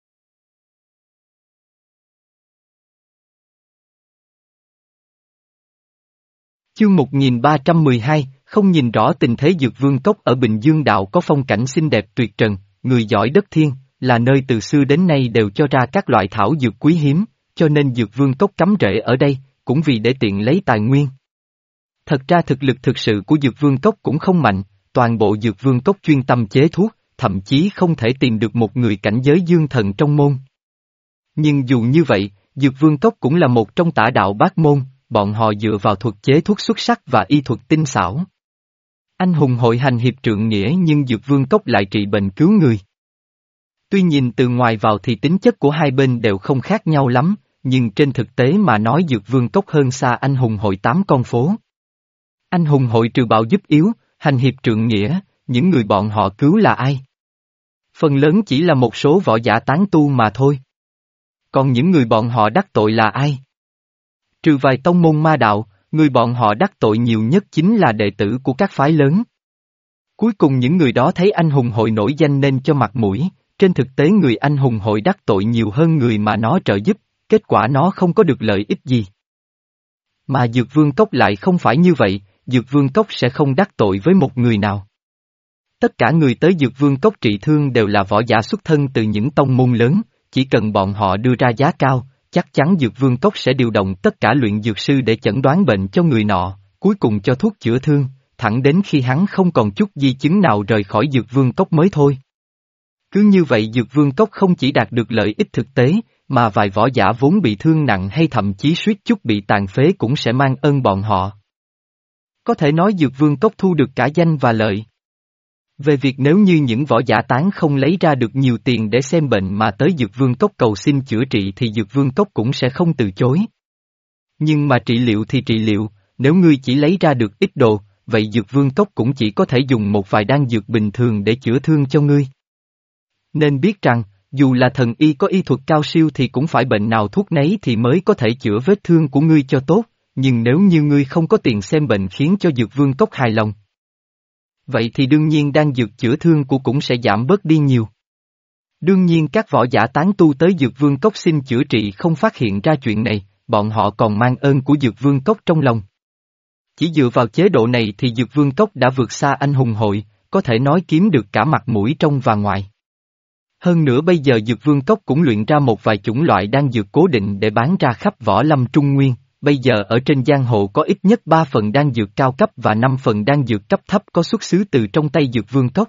Chương một nghìn ba trăm mười hai, không nhìn rõ tình thế Dược Vương Cốc ở Bình Dương Đạo có phong cảnh xinh đẹp tuyệt trần, người giỏi đất thiên, là nơi từ xưa đến nay đều cho ra các loại thảo dược quý hiếm, cho nên Dược Vương Cốc cắm rễ ở đây, cũng vì để tiện lấy tài nguyên. Thật ra thực lực thực sự của Dược Vương Cốc cũng không mạnh, toàn bộ Dược Vương Cốc chuyên tâm chế thuốc, thậm chí không thể tìm được một người cảnh giới dương thần trong môn. Nhưng dù như vậy, Dược Vương Cốc cũng là một trong Tả Đạo bát môn, bọn họ dựa vào thuật chế thuốc xuất sắc và y thuật tinh xảo. Anh hùng hội hành hiệp trượng nghĩa nhưng Dược Vương Cốc lại trị bệnh cứu người. Tuy nhìn từ ngoài vào thì tính chất của hai bên đều không khác nhau lắm, nhưng trên thực tế mà nói Dược Vương Cốc hơn xa anh hùng hội tám con phố. Anh hùng hội trừ bạo giúp yếu, hành hiệp trượng nghĩa, những người bọn họ cứu là ai? Phần lớn chỉ là một số võ giả tán tu mà thôi. Còn những người bọn họ đắc tội là ai? Trừ vài tông môn ma đạo, người bọn họ đắc tội nhiều nhất chính là đệ tử của các phái lớn. Cuối cùng những người đó thấy anh hùng hội nổi danh nên cho mặt mũi, trên thực tế người anh hùng hội đắc tội nhiều hơn người mà nó trợ giúp, kết quả nó không có được lợi ích gì. Mà Dược Vương Cốc lại không phải như vậy, Dược Vương Cốc sẽ không đắc tội với một người nào. Tất cả người tới Dược Vương Cốc trị thương đều là võ giả xuất thân từ những tông môn lớn, chỉ cần bọn họ đưa ra giá cao, chắc chắn Dược Vương Cốc sẽ điều động tất cả luyện dược sư để chẩn đoán bệnh cho người nọ, cuối cùng cho thuốc chữa thương, thẳng đến khi hắn không còn chút di chứng nào rời khỏi Dược Vương Cốc mới thôi. Cứ như vậy Dược Vương Cốc không chỉ đạt được lợi ích thực tế, mà vài võ giả vốn bị thương nặng hay thậm chí suýt chút bị tàn phế cũng sẽ mang ơn bọn họ. Có thể nói Dược Vương Cốc thu được cả danh và lợi. Về việc nếu như những võ giả tán không lấy ra được nhiều tiền để xem bệnh mà tới Dược Vương Cốc cầu xin chữa trị thì Dược Vương Cốc cũng sẽ không từ chối. Nhưng mà trị liệu thì trị liệu, nếu ngươi chỉ lấy ra được ít đồ, vậy Dược Vương Cốc cũng chỉ có thể dùng một vài đan dược bình thường để chữa thương cho ngươi. Nên biết rằng, dù là thần y có y thuật cao siêu thì cũng phải bệnh nào thuốc nấy thì mới có thể chữa vết thương của ngươi cho tốt, nhưng nếu như ngươi không có tiền xem bệnh khiến cho Dược Vương Cốc hài lòng, vậy thì đương nhiên đan dược chữa thương của cũng sẽ giảm bớt đi nhiều. Đương nhiên các võ giả tán tu tới Dược Vương Cốc xin chữa trị không phát hiện ra chuyện này, bọn họ còn mang ơn của Dược Vương Cốc trong lòng. Chỉ dựa vào chế độ này thì Dược Vương Cốc đã vượt xa anh hùng hội, có thể nói kiếm được cả mặt mũi trong và ngoài. Hơn nữa bây giờ Dược Vương Cốc cũng luyện ra một vài chủng loại đan dược cố định để bán ra khắp võ lâm Trung Nguyên, bây giờ ở trên giang hồ có ít nhất ba phần đan dược cao cấp và năm phần đan dược cấp thấp có xuất xứ từ trong tay Dược Vương Cốc.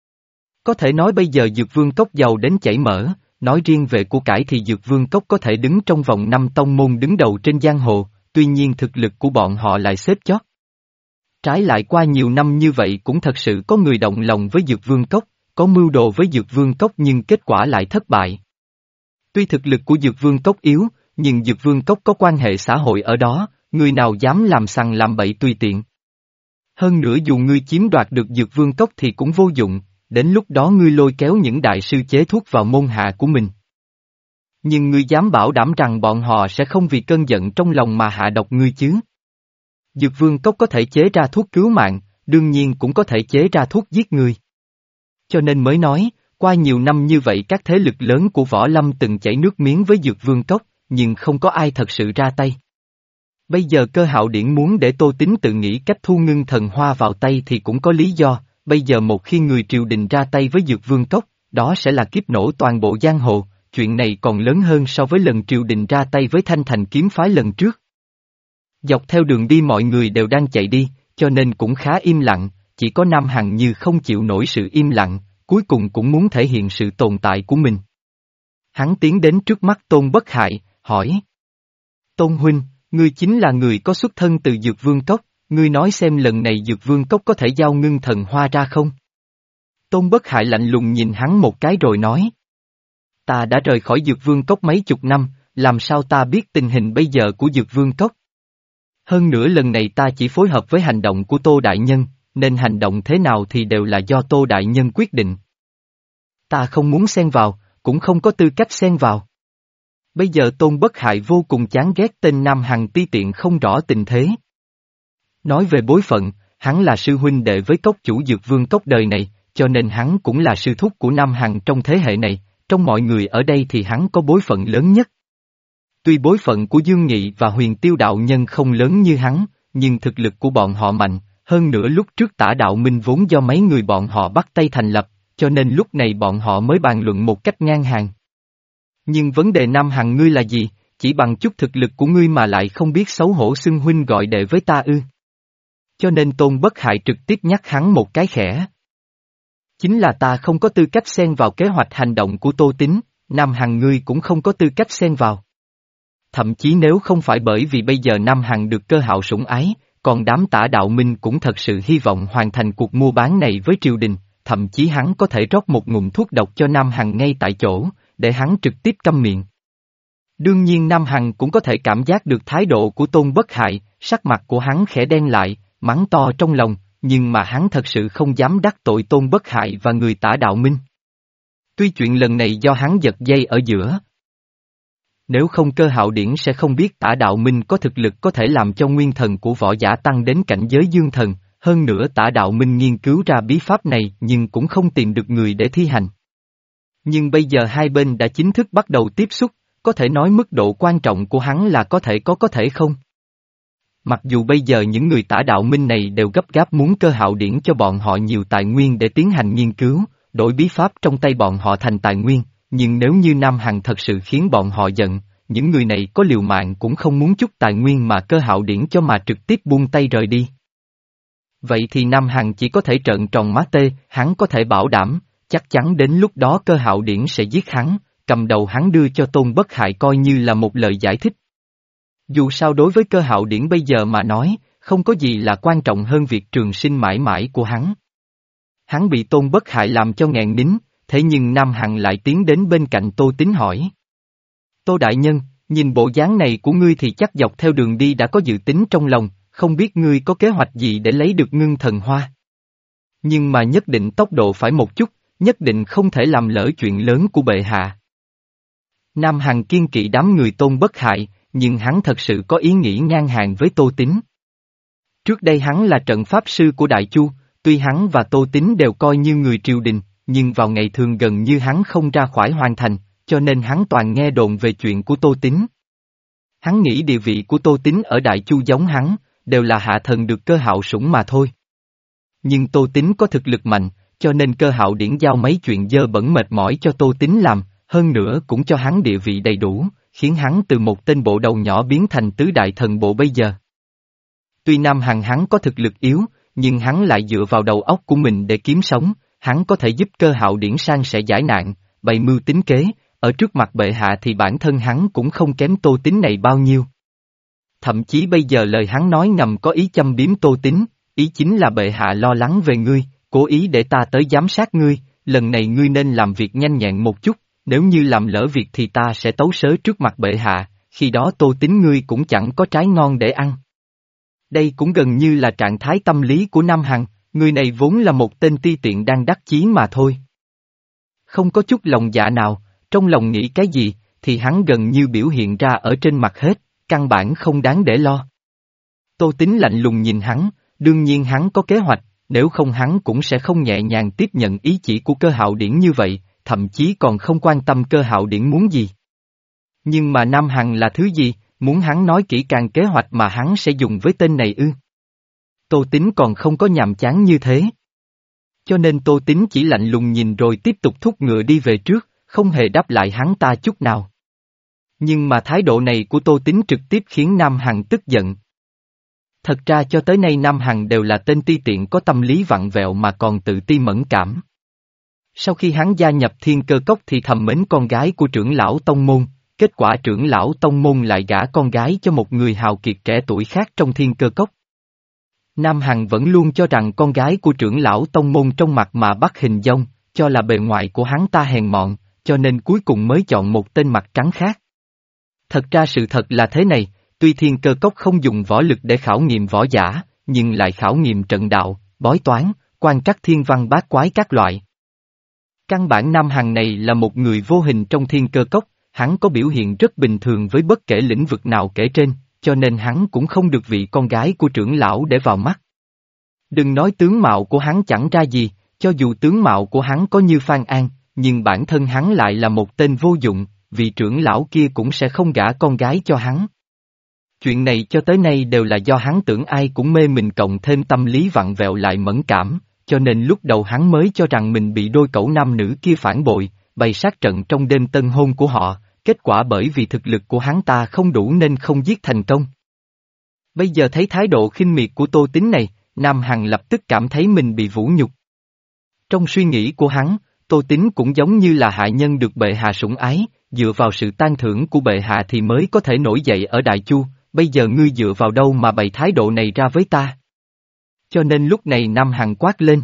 Có thể nói bây giờ Dược Vương Cốc giàu đến chảy mỡ, nói riêng về của cải thì Dược Vương Cốc có thể đứng trong vòng năm tông môn đứng đầu trên giang hồ, tuy nhiên thực lực của bọn họ lại xếp chót. Trái lại qua nhiều năm như vậy cũng thật sự có người động lòng với Dược Vương Cốc, có mưu đồ với Dược Vương Cốc nhưng kết quả lại thất bại. Tuy thực lực của Dược Vương Cốc yếu, nhưng Dược Vương Cốc có quan hệ xã hội ở đó, người nào dám làm sằng làm bậy tùy tiện. Hơn nữa dù ngươi chiếm đoạt được Dược Vương Cốc thì cũng vô dụng, đến lúc đó ngươi lôi kéo những đại sư chế thuốc vào môn hạ của mình. Nhưng ngươi dám bảo đảm rằng bọn họ sẽ không vì cơn giận trong lòng mà hạ độc ngươi chứ? Dược Vương Cốc có thể chế ra thuốc cứu mạng, đương nhiên cũng có thể chế ra thuốc giết người. Cho nên mới nói, qua nhiều năm như vậy các thế lực lớn của võ lâm từng chảy nước miếng với Dược Vương Cốc, nhưng không có ai thật sự ra tay. Bây giờ Cơ Hạo Điển muốn để Tô Tín tự nghĩ cách thu ngưng thần hoa vào tay thì cũng có lý do, bây giờ một khi người triều đình ra tay với Dược Vương Cốc, đó sẽ là kiếp nổ toàn bộ giang hồ, chuyện này còn lớn hơn so với lần triều đình ra tay với Thanh Thành kiếm phái lần trước. Dọc theo đường đi mọi người đều đang chạy đi, cho nên cũng khá im lặng, chỉ có Nam Hằng như không chịu nổi sự im lặng, cuối cùng cũng muốn thể hiện sự tồn tại của mình. Hắn tiến đến trước mắt Tôn Bất Hại, hỏi. Tôn huynh, ngươi chính là người có xuất thân từ Dược Vương Cốc, ngươi nói xem lần này Dược Vương Cốc có thể giao ngưng thần hoa ra không? Tôn Bất Hại lạnh lùng nhìn hắn một cái rồi nói. Ta đã rời khỏi Dược Vương Cốc mấy chục năm, làm sao ta biết tình hình bây giờ của Dược Vương Cốc? Hơn nữa lần này ta chỉ phối hợp với hành động của Tô Đại Nhân, nên hành động thế nào thì đều là do Tô Đại Nhân quyết định. Ta không muốn xen vào, cũng không có tư cách xen vào. Bây giờ Tôn Bất Hại vô cùng chán ghét tên Nam Hằng ti tiện không rõ tình thế. Nói về bối phận, hắn là sư huynh đệ với cốc chủ Dược Vương Cốc đời này, cho nên hắn cũng là sư thúc của Nam Hằng trong thế hệ này, trong mọi người ở đây thì hắn có bối phận lớn nhất. Tuy bối phận của Dương Nghị và Huyền Tiêu đạo nhân không lớn như hắn, nhưng thực lực của bọn họ mạnh, hơn nữa lúc trước Tả Đạo Minh vốn do mấy người bọn họ bắt tay thành lập, cho nên lúc này bọn họ mới bàn luận một cách ngang hàng. Nhưng vấn đề Nam Hằng ngươi là gì, chỉ bằng chút thực lực của ngươi mà lại không biết xấu hổ xưng huynh gọi đệ với ta ư? Cho nên Tôn Bất Hại trực tiếp nhắc hắn một cái khẽ. Chính là ta không có tư cách xen vào kế hoạch hành động của Tô Tín, Nam Hằng ngươi cũng không có tư cách xen vào. Thậm chí nếu không phải bởi vì bây giờ Nam Hằng được Cơ Hạo sủng ái, còn đám Tả Đạo Minh cũng thật sự hy vọng hoàn thành cuộc mua bán này với triều đình, thậm chí hắn có thể rót một ngụm thuốc độc cho Nam Hằng ngay tại chỗ, để hắn trực tiếp câm miệng. Đương nhiên Nam Hằng cũng có thể cảm giác được thái độ của Tôn Bất Hại, sắc mặt của hắn khẽ đen lại, mắng to trong lòng, nhưng mà hắn thật sự không dám đắc tội Tôn Bất Hại và người Tả Đạo Minh. Tuy chuyện lần này do hắn giật dây ở giữa. Nếu không Cơ Hạo Điển sẽ không biết Tả Đạo Minh có thực lực có thể làm cho nguyên thần của võ giả tăng đến cảnh giới dương thần, hơn nữa Tả Đạo Minh nghiên cứu ra bí pháp này nhưng cũng không tìm được người để thi hành. Nhưng bây giờ hai bên đã chính thức bắt đầu tiếp xúc, có thể nói mức độ quan trọng của hắn là có thể có có thể không. Mặc dù bây giờ những người Tả Đạo Minh này đều gấp gáp muốn Cơ Hạo Điển cho bọn họ nhiều tài nguyên để tiến hành nghiên cứu, đổi bí pháp trong tay bọn họ thành tài nguyên, nhưng nếu như Nam Hằng thật sự khiến bọn họ giận, những người này có liều mạng cũng không muốn chút tài nguyên mà Cơ Hạo Điển cho mà trực tiếp buông tay rời đi. Vậy thì Nam Hằng chỉ có thể trợn tròn mắt tê, hắn có thể bảo đảm, chắc chắn đến lúc đó Cơ Hạo Điển sẽ giết hắn, cầm đầu hắn đưa cho Tôn Bất Hại coi như là một lời giải thích. Dù sao đối với Cơ Hạo Điển bây giờ mà nói, không có gì là quan trọng hơn việc trường sinh mãi mãi của hắn. Hắn bị Tôn Bất Hại làm cho nghẹn nín, thế nhưng Nam Hằng lại tiến đến bên cạnh Tô Tín hỏi. Tô Đại Nhân, nhìn bộ dáng này của ngươi thì chắc dọc theo đường đi đã có dự tính trong lòng, không biết ngươi có kế hoạch gì để lấy được ngưng thần hoa. Nhưng mà nhất định tốc độ phải một chút, nhất định không thể làm lỡ chuyện lớn của bệ hạ. Nam Hằng kiên kỵ đám người Tôn Bất Hại, nhưng hắn thật sự có ý nghĩ ngang hàng với Tô Tín. Trước đây hắn là trận pháp sư của Đại Chu, tuy hắn và Tô Tín đều coi như người triều đình, nhưng vào ngày thường gần như hắn không ra khỏi hoàn thành, cho nên hắn toàn nghe đồn về chuyện của Tô Tín. Hắn nghĩ địa vị của Tô Tín ở Đại Chu giống hắn, đều là hạ thần được Cơ Hạo sủng mà thôi. Nhưng Tô Tín có thực lực mạnh, cho nên Cơ Hạo Điển giao mấy chuyện dơ bẩn mệt mỏi cho Tô Tín làm, hơn nữa cũng cho hắn địa vị đầy đủ, khiến hắn từ một tên bộ đầu nhỏ biến thành tứ đại thần bộ bây giờ. Tuy Nam Hằng hắn có thực lực yếu, nhưng hắn lại dựa vào đầu óc của mình để kiếm sống, hắn có thể giúp Cơ Hạo Điển san sẻ giải nạn, bày mưu tính kế, ở trước mặt bệ hạ thì bản thân hắn cũng không kém Tô Tín này bao nhiêu. Thậm chí bây giờ lời hắn nói ngầm có ý châm biếm Tô Tín, ý chính là bệ hạ lo lắng về ngươi, cố ý để ta tới giám sát ngươi, lần này ngươi nên làm việc nhanh nhẹn một chút, nếu như làm lỡ việc thì ta sẽ tấu sớ trước mặt bệ hạ, khi đó Tô Tín ngươi cũng chẳng có trái ngon để ăn. Đây cũng gần như là trạng thái tâm lý của Nam Hằng, người này vốn là một tên ti tiện đang đắc chí mà thôi. Không có chút lòng dạ nào, trong lòng nghĩ cái gì, thì hắn gần như biểu hiện ra ở trên mặt hết, căn bản không đáng để lo. Tô Tín lạnh lùng nhìn hắn, đương nhiên hắn có kế hoạch, nếu không hắn cũng sẽ không nhẹ nhàng tiếp nhận ý chỉ của Cơ Hạo Điển như vậy, thậm chí còn không quan tâm Cơ Hạo Điển muốn gì. Nhưng mà Nam Hằng là thứ gì, muốn hắn nói kỹ càng kế hoạch mà hắn sẽ dùng với tên này ư? Tô Tín còn không có nhàm chán như thế. Cho nên Tô Tín chỉ lạnh lùng nhìn rồi tiếp tục thúc ngựa đi về trước, không hề đáp lại hắn ta chút nào. Nhưng mà thái độ này của Tô Tín trực tiếp khiến Nam Hằng tức giận. Thật ra cho tới nay Nam Hằng đều là tên ti tiện có tâm lý vặn vẹo mà còn tự ti mẫn cảm. Sau khi hắn gia nhập Thiên Cơ Cốc thì thầm mến con gái của trưởng lão tông môn, kết quả trưởng lão tông môn lại gả con gái cho một người hào kiệt trẻ tuổi khác trong Thiên Cơ Cốc. Nam Hằng vẫn luôn cho rằng con gái của trưởng lão tông môn trong mặt mà bắt hình dong, cho là bề ngoài của hắn ta hèn mọn, cho nên cuối cùng mới chọn một tên mặt trắng khác. Thật ra sự thật là thế này, tuy Thiên Cơ Cốc không dùng võ lực để khảo nghiệm võ giả, nhưng lại khảo nghiệm trận đạo, bói toán, quan trắc thiên văn bát quái các loại. Căn bản Nam Hằng này là một người vô hình trong Thiên Cơ Cốc, hắn có biểu hiện rất bình thường với bất kể lĩnh vực nào kể trên, cho nên hắn cũng không được vị con gái của trưởng lão để vào mắt. Đừng nói tướng mạo của hắn chẳng ra gì, cho dù tướng mạo của hắn có như Phan An, nhưng bản thân hắn lại là một tên vô dụng, vị trưởng lão kia cũng sẽ không gả con gái cho hắn. Chuyện này cho tới nay đều là do hắn tưởng ai cũng mê mình cộng thêm tâm lý vặn vẹo lại mẫn cảm, cho nên lúc đầu hắn mới cho rằng mình bị đôi cẩu nam nữ kia phản bội, bày sát trận trong đêm tân hôn của họ, kết quả bởi vì thực lực của hắn ta không đủ nên không giết thành công. Bây giờ thấy thái độ khinh miệt của Tô Tín này, Nam Hằng lập tức cảm thấy mình bị vũ nhục. Trong suy nghĩ của hắn, Tô Tín cũng giống như là hạ nhân được bệ hạ sủng ái, dựa vào sự tan thưởng của bệ hạ thì mới có thể nổi dậy ở Đại Chu, bây giờ ngươi dựa vào đâu mà bày thái độ này ra với ta? Cho nên lúc này Nam Hằng quát lên.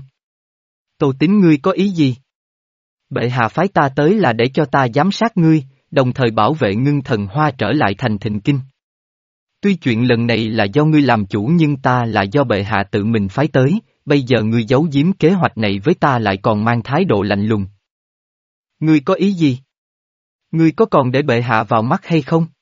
Tô Tín ngươi có ý gì? Bệ hạ phái ta tới là để cho ta giám sát ngươi, đồng thời bảo vệ ngưng thần hoa trở lại thành Thịnh Kinh. Tuy chuyện lần này là do ngươi làm chủ nhưng ta là do bệ hạ tự mình phái tới, bây giờ ngươi giấu giếm kế hoạch này với ta lại còn mang thái độ lạnh lùng. Ngươi có ý gì? Ngươi có còn để bệ hạ vào mắt hay không?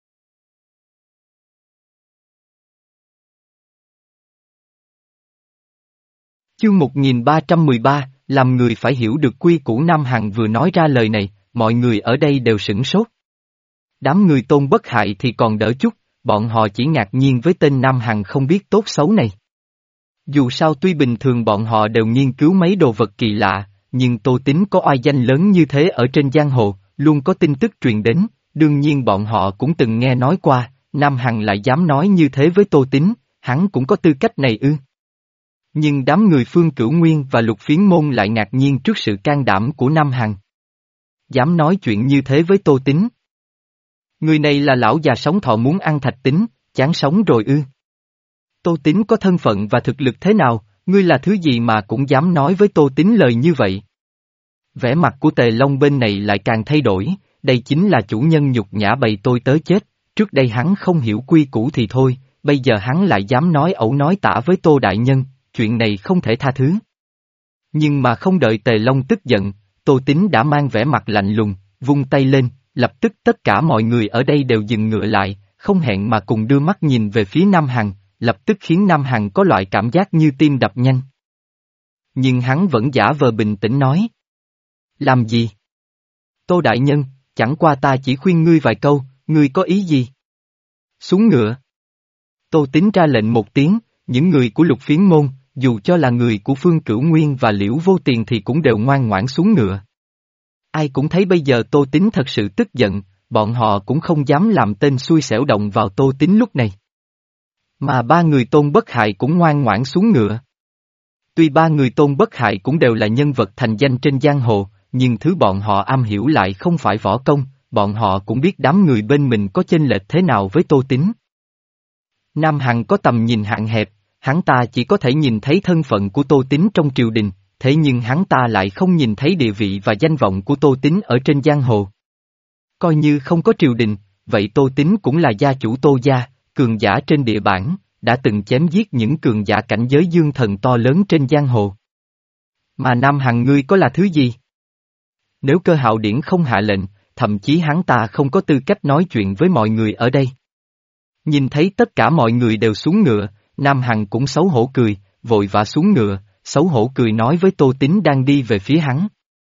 Chương một nghìn ba trăm mười ba, làm người phải hiểu được quy củ. Nam Hằng vừa nói ra lời này, mọi người ở đây đều sửng sốt. Đám người Tôn Bất Hại thì còn đỡ chút, bọn họ chỉ ngạc nhiên với tên Nam Hằng không biết tốt xấu này. Dù sao tuy bình thường bọn họ đều nghiên cứu mấy đồ vật kỳ lạ, nhưng Tô Tín có oai danh lớn như thế ở trên giang hồ, luôn có tin tức truyền đến, đương nhiên bọn họ cũng từng nghe nói qua, Nam Hằng lại dám nói như thế với Tô Tín, hắn cũng có tư cách này ư. Nhưng đám người Phương Cửu Nguyên và Lục Phiến Môn lại ngạc nhiên trước sự can đảm của Nam Hằng. Dám nói chuyện như thế với Tô Tín. Người này là lão già sống thọ muốn ăn thạch tín, chán sống rồi ư. Tô Tín có thân phận và thực lực thế nào, ngươi là thứ gì mà cũng dám nói với Tô Tín lời như vậy? Vẻ mặt của Tề Long bên này lại càng thay đổi, đây chính là chủ nhân nhục nhã bày tôi tớ chết, trước đây hắn không hiểu quy củ thì thôi, bây giờ hắn lại dám nói ẩu nói tả với Tô Đại Nhân, chuyện này không thể tha thứ. Nhưng mà không đợi Tề Long tức giận, Tô Tín đã mang vẻ mặt lạnh lùng, vung tay lên, lập tức tất cả mọi người ở đây đều dừng ngựa lại, không hẹn mà cùng đưa mắt nhìn về phía Nam Hằng, lập tức khiến Nam Hằng có loại cảm giác như tim đập nhanh. Nhưng hắn vẫn giả vờ bình tĩnh nói. Làm gì? Tô Đại Nhân, chẳng qua ta chỉ khuyên ngươi vài câu, ngươi có ý gì? Xuống ngựa. Tô Tín ra lệnh một tiếng, những người của Lục Phiến Môn, dù cho là người của Phương Cửu Nguyên và Liễu Vô Tiền thì cũng đều ngoan ngoãn xuống ngựa. Ai cũng thấy bây giờ Tô Tín thật sự tức giận, bọn họ cũng không dám làm tên xui xẻo động vào Tô Tín lúc này. Mà ba người Tôn Bất Hại cũng ngoan ngoãn xuống ngựa. Tuy ba người Tôn Bất Hại cũng đều là nhân vật thành danh trên giang hồ, nhưng thứ bọn họ am hiểu lại không phải võ công, bọn họ cũng biết đám người bên mình có chênh lệch thế nào với Tô Tín. Nam Hằng có tầm nhìn hạn hẹp, hắn ta chỉ có thể nhìn thấy thân phận của Tô Tín trong triều đình, thế nhưng hắn ta lại không nhìn thấy địa vị và danh vọng của Tô Tín ở trên giang hồ. Coi như không có triều đình, vậy Tô Tín cũng là gia chủ Tô gia, cường giả trên địa bản, đã từng chém giết những cường giả cảnh giới dương thần to lớn trên giang hồ. Mà Nam Hằng ngươi có là thứ gì? Nếu Cơ Hạo Điển không hạ lệnh, thậm chí hắn ta không có tư cách nói chuyện với mọi người ở đây. Nhìn thấy tất cả mọi người đều xuống ngựa, Nam Hằng cũng xấu hổ cười, vội vã xuống ngựa, xấu hổ cười nói với Tô Tín đang đi về phía hắn.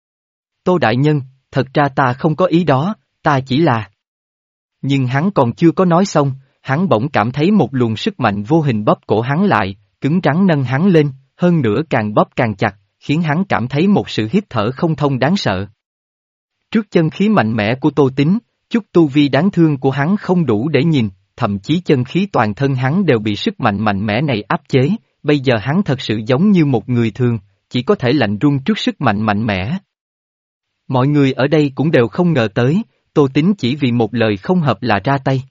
Tô Đại Nhân, thật ra ta không có ý đó, ta chỉ là... Nhưng hắn còn chưa có nói xong, hắn bỗng cảm thấy một luồng sức mạnh vô hình bóp cổ hắn lại, cứng rắn nâng hắn lên, hơn nữa càng bóp càng chặt, khiến hắn cảm thấy một sự hít thở không thông đáng sợ. Trước chân khí mạnh mẽ của Tô Tín, chút tu vi đáng thương của hắn không đủ để nhìn, thậm chí chân khí toàn thân hắn đều bị sức mạnh mạnh mẽ này áp chế, bây giờ hắn thật sự giống như một người thường, chỉ có thể lạnh run trước sức mạnh mạnh mẽ. Mọi người ở đây cũng đều không ngờ tới, Tô Tín chỉ vì một lời không hợp là ra tay.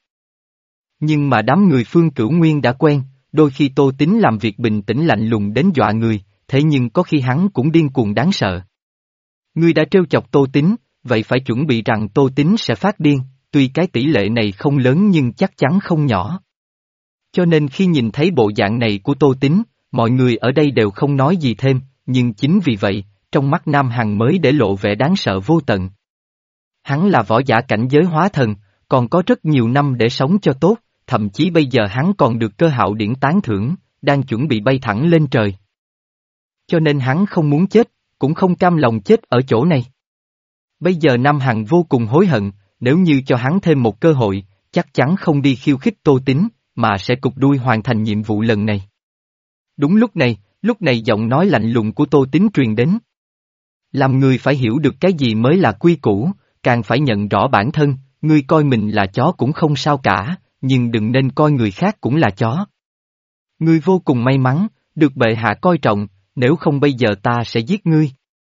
Nhưng mà đám người Phương Cửu Nguyên đã quen, đôi khi Tô Tín làm việc bình tĩnh lạnh lùng đến dọa người, thế nhưng có khi hắn cũng điên cuồng đáng sợ. Ngươi đã trêu chọc Tô Tín, vậy phải chuẩn bị rằng Tô Tín sẽ phát điên, tuy cái tỷ lệ này không lớn nhưng chắc chắn không nhỏ. Cho nên khi nhìn thấy bộ dạng này của Tô Tín, mọi người ở đây đều không nói gì thêm, nhưng chính vì vậy, trong mắt Nam Hằng mới để lộ vẻ đáng sợ vô tận. Hắn là võ giả cảnh giới hóa thần, còn có rất nhiều năm để sống cho tốt, thậm chí bây giờ hắn còn được Cơ Hạo Điển tán thưởng, đang chuẩn bị bay thẳng lên trời. Cho nên hắn không muốn chết, cũng không cam lòng chết ở chỗ này. Bây giờ Nam Hằng vô cùng hối hận, nếu như cho hắn thêm một cơ hội, chắc chắn không đi khiêu khích Tô Tín, mà sẽ cụp đuôi hoàn thành nhiệm vụ lần này. Đúng lúc này, lúc này giọng nói lạnh lùng của Tô Tín truyền đến. Làm người phải hiểu được cái gì mới là quy củ, càng phải nhận rõ bản thân, ngươi coi mình là chó cũng không sao cả, nhưng đừng nên coi người khác cũng là chó. Ngươi vô cùng may mắn, được bệ hạ coi trọng, nếu không bây giờ ta sẽ giết ngươi.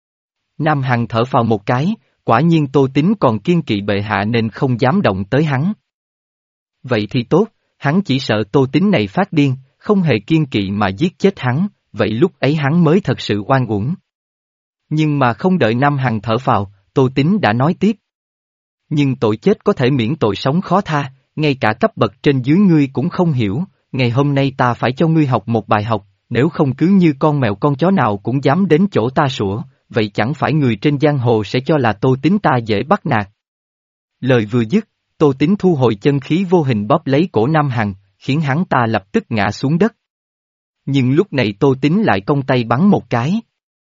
Nam Hằng thở phào một cái, quả nhiên Tô Tín còn kiên kỵ bệ hạ nên không dám động tới hắn. Vậy thì tốt, hắn chỉ sợ Tô Tín này phát điên, không hề kiên kỵ mà giết chết hắn, vậy lúc ấy hắn mới thật sự oan uổng. Nhưng mà không đợi Nam Hằng thở phào, Tô Tín đã nói tiếp. Nhưng tội chết có thể miễn tội sống khó tha, ngay cả cấp bậc trên dưới ngươi cũng không hiểu, ngày hôm nay ta phải cho ngươi học một bài học, nếu không cứ như con mèo con chó nào cũng dám đến chỗ ta sủa, vậy chẳng phải người trên giang hồ sẽ cho là Tô Tín ta dễ bắt nạt. Lời vừa dứt, Tô Tín thu hồi chân khí vô hình bóp lấy cổ Nam Hằng, khiến hắn ta lập tức ngã xuống đất. Nhưng lúc này Tô Tín lại cong tay bắn một cái.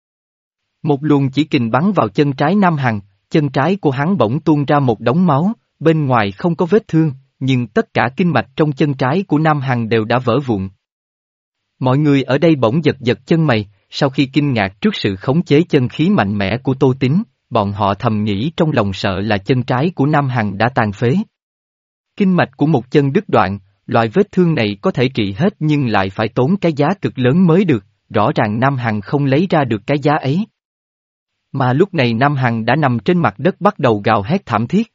Một luồng chỉ kình bắn vào chân trái Nam Hằng, chân trái của hắn bỗng tuôn ra một đống máu, bên ngoài không có vết thương, nhưng tất cả kinh mạch trong chân trái của Nam Hằng đều đã vỡ vụn. Mọi người ở đây bỗng giật giật chân mày, sau khi kinh ngạc trước sự khống chế chân khí mạnh mẽ của Tô Tín, bọn họ thầm nghĩ trong lòng sợ là chân trái của Nam Hằng đã tàn phế. Kinh mạch của một chân đứt đoạn, loại vết thương này có thể trị hết nhưng lại phải tốn cái giá cực lớn mới được, rõ ràng Nam Hằng không lấy ra được cái giá ấy. Mà lúc này Nam Hằng đã nằm trên mặt đất bắt đầu gào hét thảm thiết.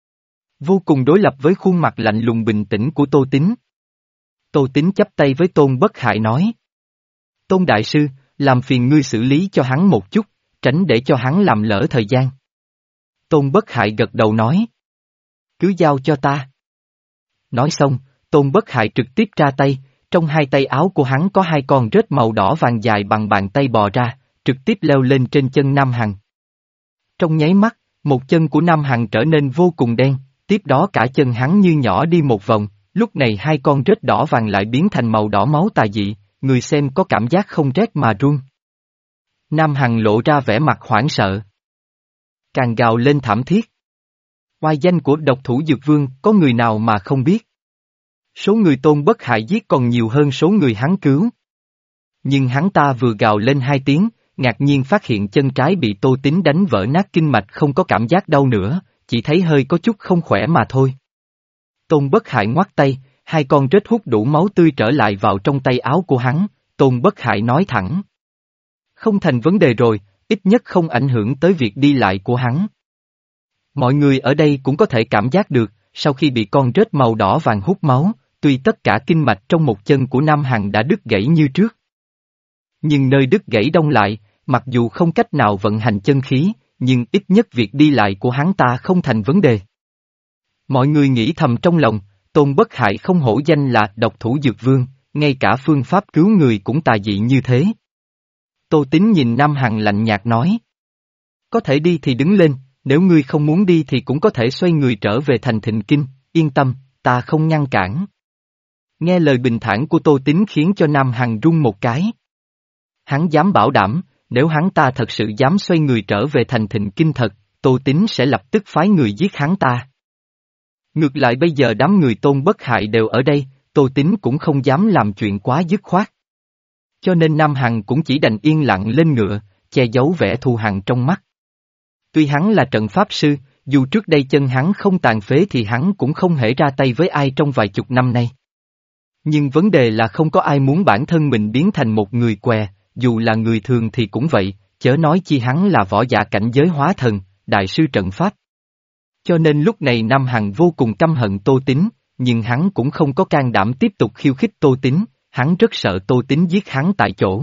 Vô cùng đối lập với khuôn mặt lạnh lùng bình tĩnh của Tô Tín. Tô Tín chắp tay với Tôn Bất Hại nói. Tôn Đại Sư, làm phiền ngươi xử lý cho hắn một chút, tránh để cho hắn làm lỡ thời gian. Tôn Bất Hại gật đầu nói. Cứ giao cho ta. Nói xong, Tôn Bất Hại trực tiếp ra tay, trong hai tay áo của hắn có hai con rết màu đỏ vàng dài bằng bàn tay bò ra, trực tiếp leo lên trên chân Nam Hằng. Trong nháy mắt, một chân của Nam Hằng trở nên vô cùng đen, tiếp đó cả chân hắn như nhỏ đi một vòng, lúc này hai con rết đỏ vàng lại biến thành màu đỏ máu tà dị, người xem có cảm giác không rét mà run. Nam Hằng lộ ra vẻ mặt hoảng sợ. Càng gào lên thảm thiết. Oai danh của độc thủ Dược Vương có người nào mà không biết. Số người Tôn Bất Hại giết còn nhiều hơn số người hắn cứu. Nhưng hắn ta vừa gào lên hai tiếng, ngạc nhiên phát hiện chân trái bị Tô Tín đánh vỡ nát kinh mạch không có cảm giác đau nữa, chỉ thấy hơi có chút không khỏe mà thôi. Tôn Bất Hại ngoắt tay, hai con rết hút đủ máu tươi trở lại vào trong tay áo của hắn, Tôn Bất Hại nói thẳng. Không thành vấn đề rồi, ít nhất không ảnh hưởng tới việc đi lại của hắn. Mọi người ở đây cũng có thể cảm giác được, sau khi bị con rết màu đỏ vàng hút máu, tuy tất cả kinh mạch trong một chân của Nam Hằng đã đứt gãy như trước. Nhưng nơi đứt gãy đông lại, mặc dù không cách nào vận hành chân khí, nhưng ít nhất việc đi lại của hắn ta không thành vấn đề. Mọi người nghĩ thầm trong lòng, Tôn Bất Hại không hổ danh là độc thủ Dược Vương, ngay cả phương pháp cứu người cũng tà dị như thế. Tô Tín nhìn Nam Hằng lạnh nhạt nói. Có thể đi thì đứng lên, nếu ngươi không muốn đi thì cũng có thể xoay người trở về thành Thịnh Kinh, yên tâm, ta không ngăn cản. Nghe lời bình thản của Tô Tín khiến cho Nam Hằng run một cái. Hắn dám bảo đảm, nếu hắn ta thật sự dám xoay người trở về thành Thịnh Kinh thật, Tô Tín sẽ lập tức phái người giết hắn ta. Ngược lại bây giờ đám người Tôn Bất Hại đều ở đây, Tô Tín cũng không dám làm chuyện quá dứt khoát. Cho nên Nam Hằng cũng chỉ đành yên lặng lên ngựa, che giấu vẻ thù hằn trong mắt. Tuy hắn là trận pháp sư, dù trước đây chân hắn không tàn phế thì hắn cũng không hề ra tay với ai trong vài chục năm nay. Nhưng vấn đề là không có ai muốn bản thân mình biến thành một người què, dù là người thường thì cũng vậy, chớ nói chi hắn là võ giả cảnh giới hóa thần, đại sư trận pháp. Cho nên lúc này Nam Hằng vô cùng căm hận Tô Tín, nhưng hắn cũng không có can đảm tiếp tục khiêu khích Tô Tín, hắn rất sợ Tô Tín giết hắn tại chỗ.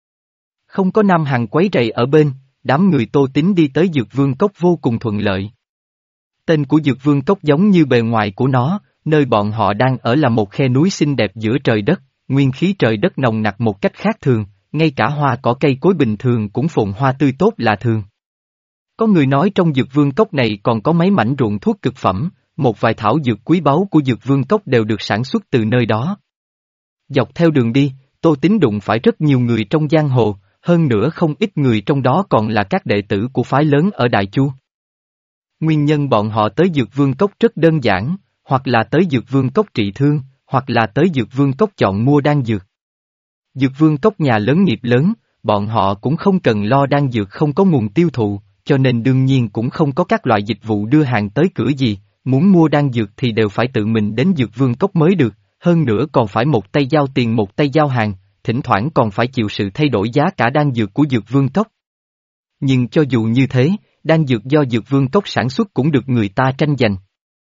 Không có Nam Hằng quấy rầy ở bên, đám người Tô Tín đi tới Dược Vương Cốc vô cùng thuận lợi. Tên của Dược Vương Cốc giống như bề ngoài của nó, nơi bọn họ đang ở là một khe núi xinh đẹp giữa trời đất, nguyên khí trời đất nồng nặc một cách khác thường, ngay cả hoa cỏ cây cối bình thường cũng phồn hoa tươi tốt là thường. Có người nói trong Dược Vương Cốc này còn có mấy mảnh ruộng thuốc cực phẩm, một vài thảo dược quý báu của Dược Vương Cốc đều được sản xuất từ nơi đó. Dọc theo đường đi, Tô Tín đụng phải rất nhiều người trong giang hồ, hơn nữa không ít người trong đó còn là các đệ tử của phái lớn ở Đại Chu. Nguyên nhân bọn họ tới Dược Vương Cốc rất đơn giản, hoặc là tới Dược Vương Cốc trị thương, hoặc là tới Dược Vương Cốc chọn mua đan dược. Dược Vương Cốc nhà lớn nghiệp lớn, bọn họ cũng không cần lo đan dược không có nguồn tiêu thụ, cho nên đương nhiên cũng không có các loại dịch vụ đưa hàng tới cửa gì, muốn mua đan dược thì đều phải tự mình đến Dược Vương Cốc mới được, hơn nữa còn phải một tay giao tiền một tay giao hàng, thỉnh thoảng còn phải chịu sự thay đổi giá cả đan dược của Dược Vương Cốc. Nhưng cho dù như thế, đan dược do Dược Vương Cốc sản xuất cũng được người ta tranh giành.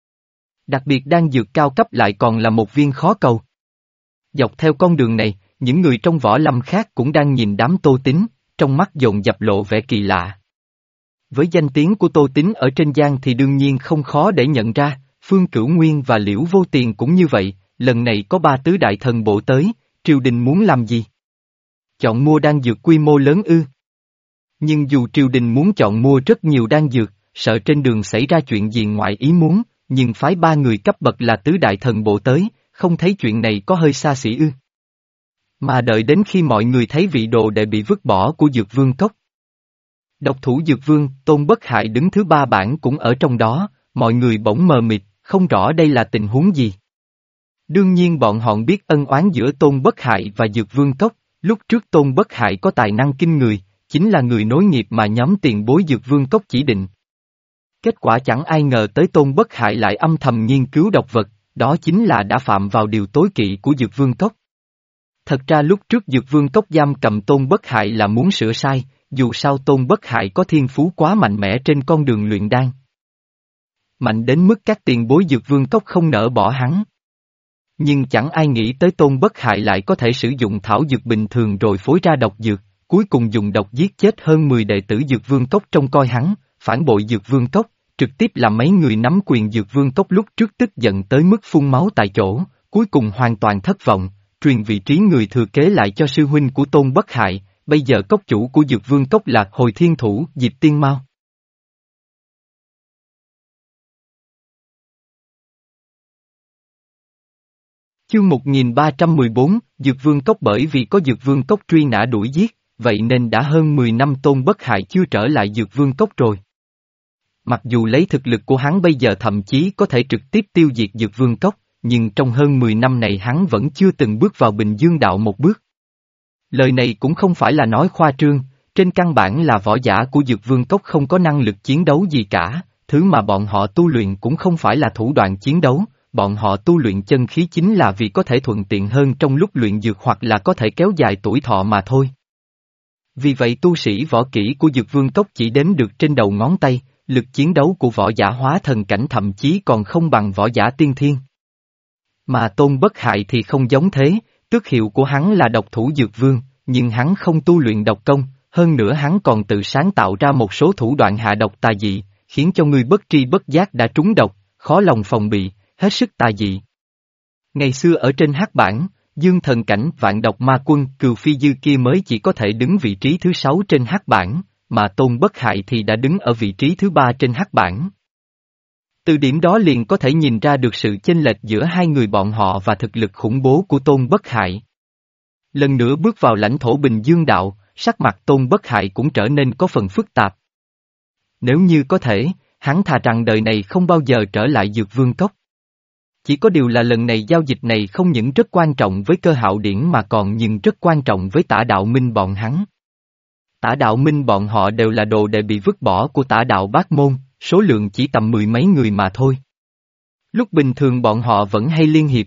Đặc biệt đan dược cao cấp lại còn là một viên khó cầu. Dọc theo con đường này, những người trong võ lâm khác cũng đang nhìn đám Tô Tín, trong mắt dồn dập lộ vẻ kỳ lạ. Với danh tiếng của Tô Tín ở trên giang thì đương nhiên không khó để nhận ra, Phương Cửu Nguyên và Liễu Vô Tiền cũng như vậy, lần này có ba tứ đại thần bộ tới, triều đình muốn làm gì? Chọn mua đan dược quy mô lớn ư? Nhưng dù triều đình muốn chọn mua rất nhiều đan dược, sợ trên đường xảy ra chuyện gì ngoại ý muốn, nhưng phái ba người cấp bậc là tứ đại thần bộ tới, không thấy chuyện này có hơi xa xỉ ư? Mà đợi đến khi mọi người thấy vị đồ đệ bị vứt bỏ của Dược Vương Cốc. Độc thủ Dược Vương, Tôn Bất Hại đứng thứ ba bảng cũng ở trong đó, mọi người bỗng mờ mịt, không rõ đây là tình huống gì. Đương nhiên bọn họ biết ân oán giữa Tôn Bất Hại và Dược Vương Cốc, lúc trước Tôn Bất Hại có tài năng kinh người, chính là người nối nghiệp mà nhóm tiền bối Dược Vương Cốc chỉ định. Kết quả chẳng ai ngờ tới Tôn Bất Hại lại âm thầm nghiên cứu độc vật, đó chính là đã phạm vào điều tối kỵ của Dược Vương Cốc. Thật ra lúc trước Dược Vương Cốc giam cầm Tôn Bất Hại là muốn sửa sai, dù sao Tôn Bất Hại có thiên phú quá mạnh mẽ trên con đường luyện đan. Mạnh đến mức các tiền bối Dược Vương Cốc không nỡ bỏ hắn. Nhưng chẳng ai nghĩ tới Tôn Bất Hại lại có thể sử dụng thảo dược bình thường rồi phối ra độc dược, cuối cùng dùng độc giết chết hơn mười đệ tử Dược Vương Cốc trông coi hắn, phản bội Dược Vương Cốc, trực tiếp làm mấy người nắm quyền Dược Vương Cốc lúc trước tức giận tới mức phun máu tại chỗ, cuối cùng hoàn toàn thất vọng, truyền vị trí người thừa kế lại cho sư huynh của Tôn Bất Hại, bây giờ cốc chủ của Dược Vương Cốc là Hồi Thiên Thủ, Diệp Tiên Mao. Chương một nghìn ba trăm mười bốn, Dược Vương Cốc. Bởi vì có Dược Vương Cốc truy nã đuổi giết, vậy nên đã hơn mười năm Tôn Bất Hại chưa trở lại Dược Vương Cốc rồi. Mặc dù lấy thực lực của hắn bây giờ thậm chí có thể trực tiếp tiêu diệt Dược Vương Cốc, nhưng trong hơn mười năm này hắn vẫn chưa từng bước vào Bình Dương Đạo một bước. Lời này cũng không phải là nói khoa trương, trên căn bản là võ giả của Dược Vương Cốc không có năng lực chiến đấu gì cả, thứ mà bọn họ tu luyện cũng không phải là thủ đoạn chiến đấu, bọn họ tu luyện chân khí chính là vì có thể thuận tiện hơn trong lúc luyện dược hoặc là có thể kéo dài tuổi thọ mà thôi. Vì vậy tu sĩ võ kỹ của Dược Vương Cốc chỉ đếm được trên đầu ngón tay, lực chiến đấu của võ giả hóa thần cảnh thậm chí còn không bằng võ giả tiên thiên. Mà Tôn Bất Hại thì không giống thế, tước hiệu của hắn là độc thủ Dược Vương, nhưng hắn không tu luyện độc công, hơn nữa hắn còn tự sáng tạo ra một số thủ đoạn hạ độc tà dị, khiến cho người bất tri bất giác đã trúng độc, khó lòng phòng bị, hết sức tà dị. Ngày xưa ở trên hắc bảng, Dương Thần Cảnh Vạn Độc Ma Quân Cừu Phi Dư kia mới chỉ có thể đứng vị trí thứ sáu trên hắc bảng, mà Tôn Bất Hại thì đã đứng ở vị trí thứ ba trên hắc bảng. Từ điểm đó liền có thể nhìn ra được sự chênh lệch giữa hai người bọn họ và thực lực khủng bố của Tôn Bất Hại. Lần nữa bước vào lãnh thổ Bình Dương Đạo, sắc mặt Tôn Bất Hại cũng trở nên có phần phức tạp. Nếu như có thể, hắn thà rằng đời này không bao giờ trở lại Dược Vương Cốc. Chỉ có điều là lần này giao dịch này không những rất quan trọng với Cơ Hạo Điển mà còn nhưng rất quan trọng với Tả Đạo Minh bọn hắn. Tả Đạo Minh bọn họ đều là đồ đệ bị vứt bỏ của Tả Đạo Bát Môn, số lượng chỉ tầm mười mấy người mà thôi. Lúc bình thường bọn họ vẫn hay liên hiệp,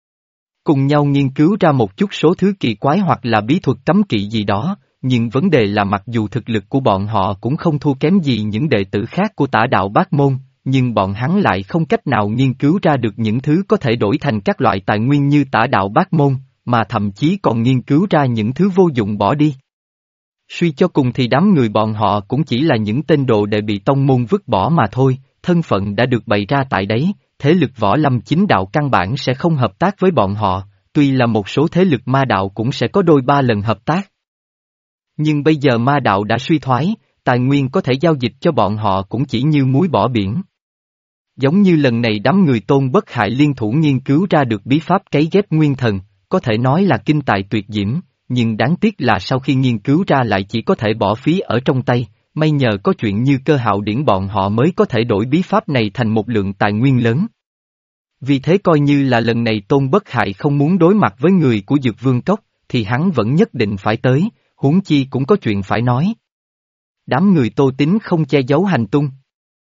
cùng nhau nghiên cứu ra một chút số thứ kỳ quái hoặc là bí thuật cấm kỵ gì đó, nhưng vấn đề là mặc dù thực lực của bọn họ cũng không thua kém gì những đệ tử khác của Tả Đạo Bát Môn, nhưng bọn hắn lại không cách nào nghiên cứu ra được những thứ có thể đổi thành các loại tài nguyên như Tả Đạo Bát Môn, mà thậm chí còn nghiên cứu ra những thứ vô dụng bỏ đi. Suy cho cùng thì đám người bọn họ cũng chỉ là những tên đồ đệ bị tông môn vứt bỏ mà thôi, thân phận đã được bày ra tại đấy, thế lực võ lâm chính đạo căn bản sẽ không hợp tác với bọn họ, tuy là một số thế lực ma đạo cũng sẽ có đôi ba lần hợp tác. Nhưng bây giờ ma đạo đã suy thoái, tài nguyên có thể giao dịch cho bọn họ cũng chỉ như muối bỏ biển. Giống như lần này đám người Tôn Bất Hại liên thủ nghiên cứu ra được bí pháp cấy ghép nguyên thần, có thể nói là kinh tài tuyệt diễm, nhưng đáng tiếc là sau khi nghiên cứu ra lại chỉ có thể bỏ phí ở trong tay, may nhờ có chuyện như Cơ Hạo Điển bọn họ mới có thể đổi bí pháp này thành một lượng tài nguyên lớn. Vì thế coi như là lần này Tôn Bất Hại không muốn đối mặt với người của Dược Vương Cốc, thì hắn vẫn nhất định phải tới, huống chi cũng có chuyện phải nói. Đám người Tô Tín không che giấu hành tung.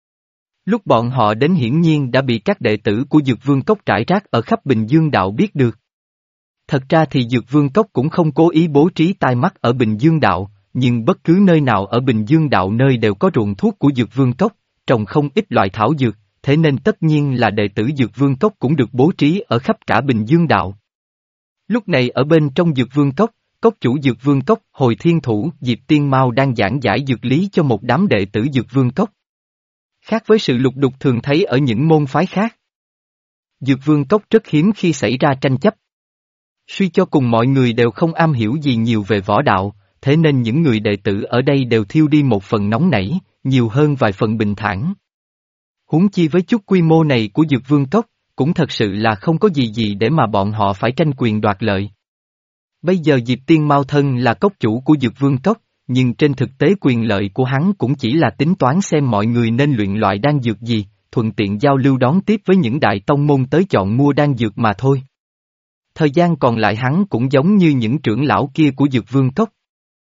Lúc bọn họ đến hiển nhiên đã bị các đệ tử của Dược Vương Cốc trải rác ở khắp Bình Dương Đạo biết được. Thật ra thì Dược Vương Cốc cũng không cố ý bố trí tai mắt ở Bình Dương Đạo, nhưng bất cứ nơi nào ở Bình Dương Đạo nơi đều có ruộng thuốc của Dược Vương Cốc, trồng không ít loại thảo dược, thế nên tất nhiên là đệ tử Dược Vương Cốc cũng được bố trí ở khắp cả Bình Dương Đạo. Lúc này ở bên trong Dược Vương Cốc, cốc chủ Dược Vương Cốc Hồi Thiên Thủ Diệp Tiên Mao đang giảng giải dược lý cho một đám đệ tử Dược Vương Cốc. Khác với sự lục đục thường thấy ở những môn phái khác, Dược Vương Cốc rất hiếm khi xảy ra tranh chấp. Suy cho cùng mọi người đều không am hiểu gì nhiều về võ đạo, thế nên những người đệ tử ở đây đều thiêu đi một phần nóng nảy, nhiều hơn vài phần bình thản. Huống chi với chút quy mô này của Dược Vương Cốc, cũng thật sự là không có gì gì để mà bọn họ phải tranh quyền đoạt lợi. Bây giờ Diệp Tiên Mao thân là cốc chủ của Dược Vương Cốc, nhưng trên thực tế quyền lợi của hắn cũng chỉ là tính toán xem mọi người nên luyện loại đan dược gì, thuận tiện giao lưu đón tiếp với những đại tông môn tới chọn mua đan dược mà thôi. Thời gian còn lại hắn cũng giống như những trưởng lão kia của Dược Vương Cốc.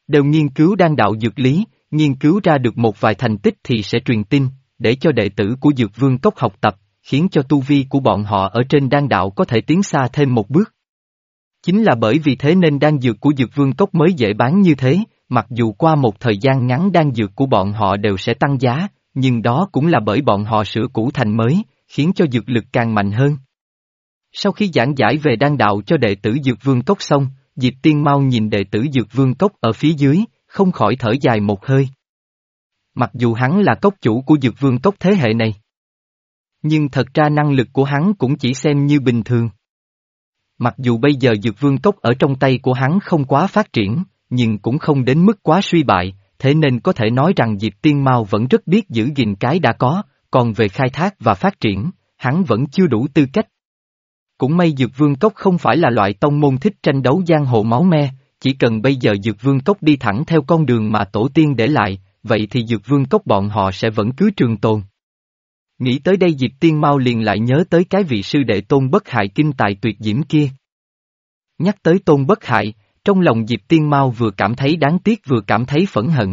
đều nghiên cứu đan đạo dược lý, nghiên cứu ra được một vài thành tích thì sẽ truyền tin, để cho đệ tử của Dược Vương Cốc học tập, khiến cho tu vi của bọn họ ở trên đan đạo có thể tiến xa thêm một bước. Chính là bởi vì thế nên đan dược của Dược Vương Cốc mới dễ bán như thế, mặc dù qua một thời gian ngắn đan dược của bọn họ đều sẽ tăng giá, nhưng đó cũng là bởi bọn họ sửa cũ thành mới, khiến cho dược lực càng mạnh hơn. Sau khi giảng giải về đan đạo cho đệ tử Dược Vương Cốc xong, Diệp Tiên Mau nhìn đệ tử Dược Vương Cốc ở phía dưới, không khỏi thở dài một hơi. Mặc dù hắn là cốc chủ của Dược Vương Cốc thế hệ này, nhưng thật ra năng lực của hắn cũng chỉ xem như bình thường. Mặc dù bây giờ Dược Vương Cốc ở trong tay của hắn không quá phát triển, nhưng cũng không đến mức quá suy bại, thế nên có thể nói rằng Diệp Tiên Mau vẫn rất biết giữ gìn cái đã có, còn về khai thác và phát triển, hắn vẫn chưa đủ tư cách. Cũng may Dược Vương Cốc không phải là loại tông môn thích tranh đấu giang hồ máu me, chỉ cần bây giờ Dược Vương Cốc đi thẳng theo con đường mà tổ tiên để lại, vậy thì Dược Vương Cốc bọn họ sẽ vẫn cứ trường tồn. Nghĩ tới đây Diệp Tiên Mau liền lại nhớ tới cái vị sư đệ Tôn Bất Hại kinh tài tuyệt diễm kia. Nhắc tới Tôn Bất Hại, trong lòng Diệp Tiên Mau vừa cảm thấy đáng tiếc vừa cảm thấy phẫn hận.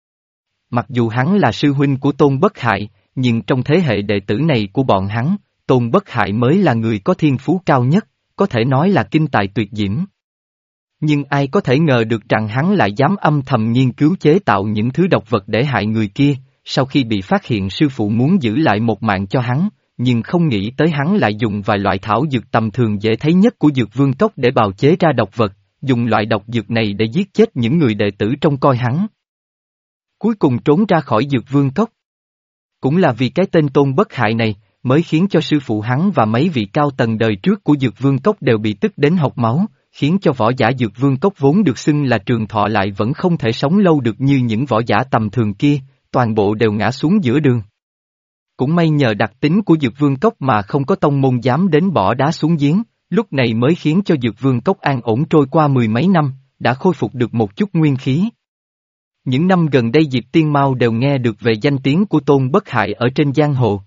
Mặc dù hắn là sư huynh của Tôn Bất Hại, nhưng trong thế hệ đệ tử này của bọn hắn, Tôn Bất Hại mới là người có thiên phú cao nhất, có thể nói là kinh tài tuyệt diễm. Nhưng ai có thể ngờ được rằng hắn lại dám âm thầm nghiên cứu chế tạo những thứ độc vật để hại người kia, sau khi bị phát hiện sư phụ muốn giữ lại một mạng cho hắn, nhưng không nghĩ tới hắn lại dùng vài loại thảo dược tầm thường dễ thấy nhất của Dược Vương Cốc để bào chế ra độc vật, dùng loại độc dược này để giết chết những người đệ tử trông coi hắn. Cuối cùng trốn ra khỏi Dược Vương Cốc. Cũng là vì cái tên Tôn Bất Hại này, mới khiến cho sư phụ hắn và mấy vị cao tầng đời trước của Dược Vương Cốc đều bị tức đến hộc máu, khiến cho võ giả Dược Vương Cốc vốn được xưng là trường thọ lại vẫn không thể sống lâu được như những võ giả tầm thường kia, toàn bộ đều ngã xuống giữa đường. Cũng may nhờ đặc tính của Dược Vương Cốc mà không có tông môn dám đến bỏ đá xuống giếng, lúc này mới khiến cho Dược Vương Cốc an ổn trôi qua mười mấy năm, đã khôi phục được một chút nguyên khí. Những năm gần đây Diệp Tiên Mau đều nghe được về danh tiếng của Tôn Bất Hại ở trên giang hồ.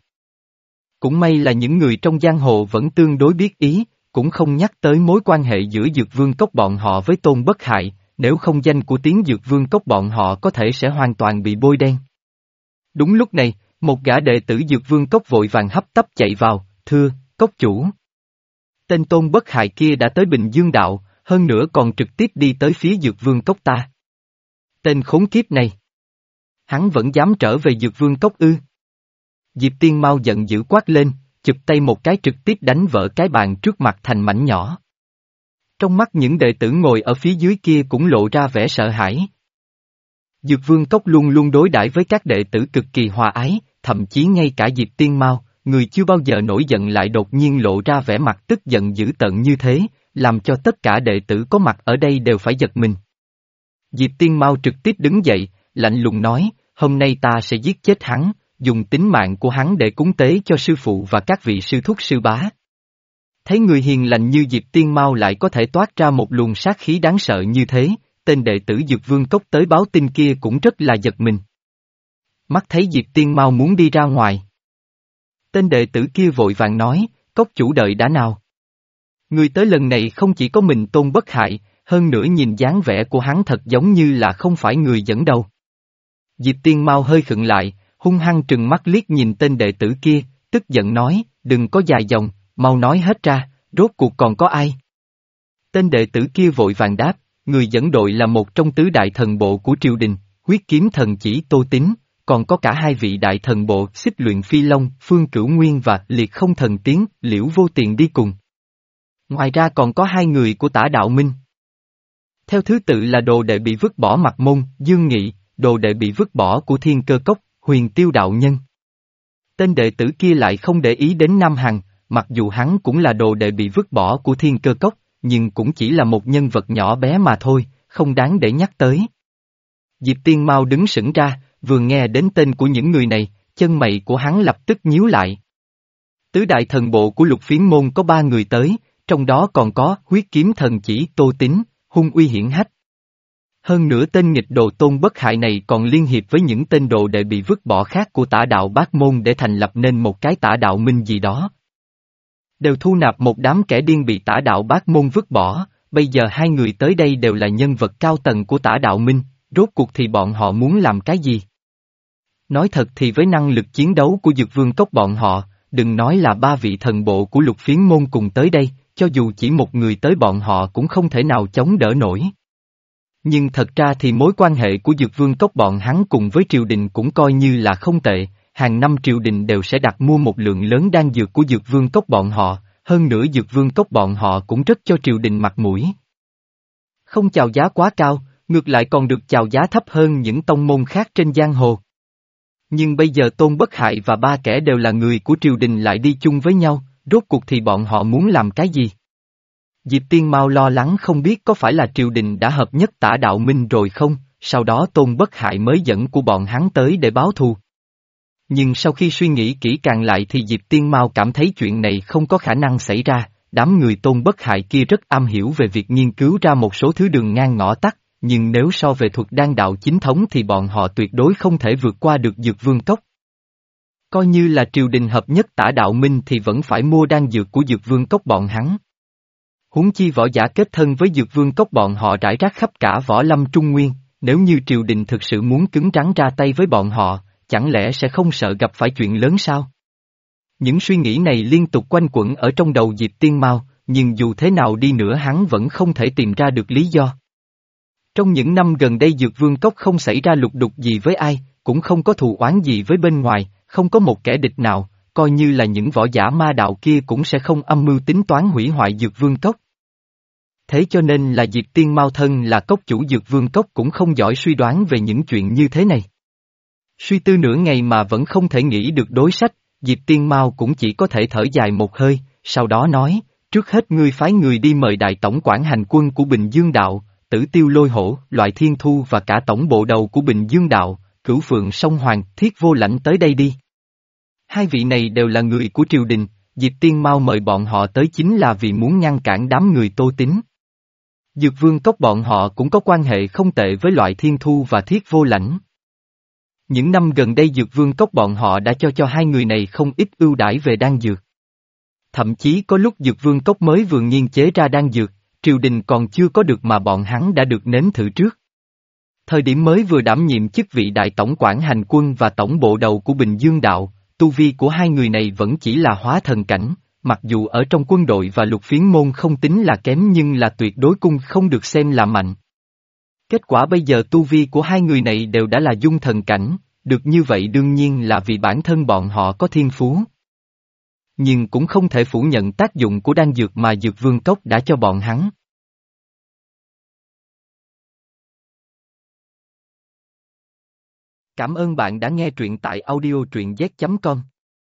Cũng may là những người trong giang hồ vẫn tương đối biết ý, cũng không nhắc tới mối quan hệ giữa Dược Vương Cốc bọn họ với Tôn Bất Hại, nếu không danh của tiếng Dược Vương Cốc bọn họ có thể sẽ hoàn toàn bị bôi đen. Đúng lúc này, một gã đệ tử Dược Vương Cốc vội vàng hấp tấp chạy vào, thưa, cốc chủ. Tên Tôn Bất Hại kia đã tới Bình Dương Đạo, hơn nữa còn trực tiếp đi tới phía Dược Vương Cốc ta. Tên khốn kiếp này. Hắn vẫn dám trở về Dược Vương Cốc ư. Diệp Tiên Mau giận dữ quát lên, chụp tay một cái trực tiếp đánh vỡ cái bàn trước mặt thành mảnh nhỏ. Trong mắt những đệ tử ngồi ở phía dưới kia cũng lộ ra vẻ sợ hãi. Dược Vương Cốc luôn luôn đối đãi với các đệ tử cực kỳ hòa ái, thậm chí ngay cả Diệp Tiên Mau, người chưa bao giờ nổi giận lại đột nhiên lộ ra vẻ mặt tức giận dữ tợn như thế, làm cho tất cả đệ tử có mặt ở đây đều phải giật mình. Diệp Tiên Mau trực tiếp đứng dậy, lạnh lùng nói, hôm nay ta sẽ giết chết hắn, dùng tính mạng của hắn để cúng tế cho sư phụ và các vị sư thúc sư bá. Thấy người hiền lành như Diệp Tiên Mau lại có thể toát ra một luồng sát khí đáng sợ như thế, tên đệ tử Dược Vương Cốc tới báo tin kia cũng rất là giật mình. Mắt thấy Diệp Tiên Mau muốn đi ra ngoài. Tên đệ tử kia vội vàng nói, cốc chủ đợi đã nào. Người tới lần này không chỉ có mình Tôn Bất Hại, hơn nữa nhìn dáng vẻ của hắn thật giống như là không phải người dẫn đầu. Diệp Tiên Mau hơi khựng lại, hung hăng trừng mắt liếc nhìn tên đệ tử kia, tức giận nói, đừng có dài dòng, mau nói hết ra, rốt cuộc còn có ai. Tên đệ tử kia vội vàng đáp, người dẫn đội là một trong tứ đại thần bộ của triều đình, huyết kiếm thần chỉ Tô Tín, còn có cả hai vị đại thần bộ Xích Luyện Phi Long, Phương Cửu Nguyên và Liệt Không Thần Tiến, Liễu Vô Tiền đi cùng. Ngoài ra còn có hai người của Tả Đạo Minh. Theo thứ tự là đồ đệ bị vứt bỏ Mặt Môn, Dương Nghị, đồ đệ bị vứt bỏ của Thiên Cơ Cốc, Huyền Tiêu Đạo Nhân. Tên đệ tử kia lại không để ý đến Nam Hằng, mặc dù hắn cũng là đồ đệ bị vứt bỏ của Thiên Cơ Cốc, nhưng cũng chỉ là một nhân vật nhỏ bé mà thôi, không đáng để nhắc tới. Diệp Tiên Mau đứng sững ra, vừa nghe đến tên của những người này, chân mày của hắn lập tức nhíu lại. Tứ đại thần bộ của Lục Phiến Môn có ba người tới, trong đó còn có huyết kiếm thần chỉ Tô Tín, hung uy hiển hách. Hơn nữa tên nghịch đồ Tôn Bất Hại này còn liên hiệp với những tên đồ đệ bị vứt bỏ khác của Tả Đạo Bát Môn để thành lập nên một cái Tả Đạo Minh gì đó. Đều thu nạp một đám kẻ điên bị Tả Đạo Bát Môn vứt bỏ, bây giờ hai người tới đây đều là nhân vật cao tầng của Tả Đạo Minh, rốt cuộc thì bọn họ muốn làm cái gì? Nói thật thì với năng lực chiến đấu của Dược Vương Cốc bọn họ, đừng nói là ba vị thần bộ của Lục Phiến Môn cùng tới đây, cho dù chỉ một người tới bọn họ cũng không thể nào chống đỡ nổi. Nhưng thật ra thì mối quan hệ của Dược Vương Cốc bọn hắn cùng với triều đình cũng coi như là không tệ, hàng năm triều đình đều sẽ đặt mua một lượng lớn đan dược của Dược Vương Cốc bọn họ, hơn nữa Dược Vương Cốc bọn họ cũng rất cho triều đình mặt mũi. Không chào giá quá cao, ngược lại còn được chào giá thấp hơn những tông môn khác trên giang hồ. Nhưng bây giờ Tôn Bất Hại và ba kẻ đều là người của triều đình lại đi chung với nhau, rốt cuộc thì bọn họ muốn làm cái gì? Diệp Tiên Mao lo lắng không biết có phải là triều đình đã hợp nhất Tả Đạo Minh rồi không, sau đó Tôn Bất Hại mới dẫn của bọn hắn tới để báo thù. Nhưng sau khi suy nghĩ kỹ càng lại thì Diệp Tiên Mao cảm thấy chuyện này không có khả năng xảy ra, đám người Tôn Bất Hại kia rất am hiểu về việc nghiên cứu ra một số thứ đường ngang ngõ tắt, nhưng nếu so về thuật đan đạo chính thống thì bọn họ tuyệt đối không thể vượt qua được Dược Vương Cốc. Coi như là triều đình hợp nhất Tả Đạo Minh thì vẫn phải mua đan dược của Dược Vương Cốc bọn hắn. Huống chi võ giả kết thân với Dược Vương Cốc bọn họ rải rác khắp cả võ lâm Trung Nguyên, nếu như triều đình thực sự muốn cứng rắn ra tay với bọn họ, chẳng lẽ sẽ không sợ gặp phải chuyện lớn sao? Những suy nghĩ này liên tục quanh quẩn ở trong đầu Diệp Tiên Mao, nhưng dù thế nào đi nữa hắn vẫn không thể tìm ra được lý do. Trong những năm gần đây Dược Vương Cốc không xảy ra lục đục gì với ai, cũng không có thù oán gì với bên ngoài, không có một kẻ địch nào, coi như là những võ giả ma đạo kia cũng sẽ không âm mưu tính toán hủy hoại Dược Vương Cốc. Thế cho nên là Diệp Tiên Mao thân là cốc chủ Dược Vương Cốc cũng không giỏi suy đoán về những chuyện như thế này. Suy tư nửa ngày mà vẫn không thể nghĩ được đối sách, Diệp Tiên Mao cũng chỉ có thể thở dài một hơi, sau đó nói, trước hết ngươi phái người đi mời đại tổng quản hành quân của Bình Dương Đạo, Tử Tiêu Lôi Hổ, Loại Thiên Thu và cả tổng bộ đầu của Bình Dương Đạo, Cửu Phượng Sông Hoàng, Thiết Vô Lãnh tới đây đi. Hai vị này đều là người của triều đình, Diệp Tiên Mao mời bọn họ tới chính là vì muốn ngăn cản đám người Tô Tín. Dược Vương Cốc bọn họ cũng có quan hệ không tệ với Loại Thiên Thu và Thiết Vô Lãnh. Những năm gần đây Dược Vương Cốc bọn họ đã cho cho hai người này không ít ưu đãi về đan dược. Thậm chí có lúc Dược Vương Cốc mới vừa nghiên chế ra đan dược, triều đình còn chưa có được mà bọn hắn đã được nếm thử trước. Thời điểm mới vừa đảm nhiệm chức vị đại tổng quản hành quân và tổng bộ đầu của Bình Dương Đạo, tu vi của hai người này vẫn chỉ là hóa thần cảnh, mặc dù ở trong quân đội và Lục Phiến Môn không tính là kém nhưng là tuyệt đối cung không được xem là mạnh. Kết quả bây giờ tu vi của hai người này đều đã là dung thần cảnh, được như vậy đương nhiên là vì bản thân bọn họ có thiên phú. Nhưng cũng không thể phủ nhận tác dụng của đan dược mà Dược Vương Cốc đã cho bọn hắn. Cảm ơn bạn đã nghe truyện tại audio truyện z chấm com.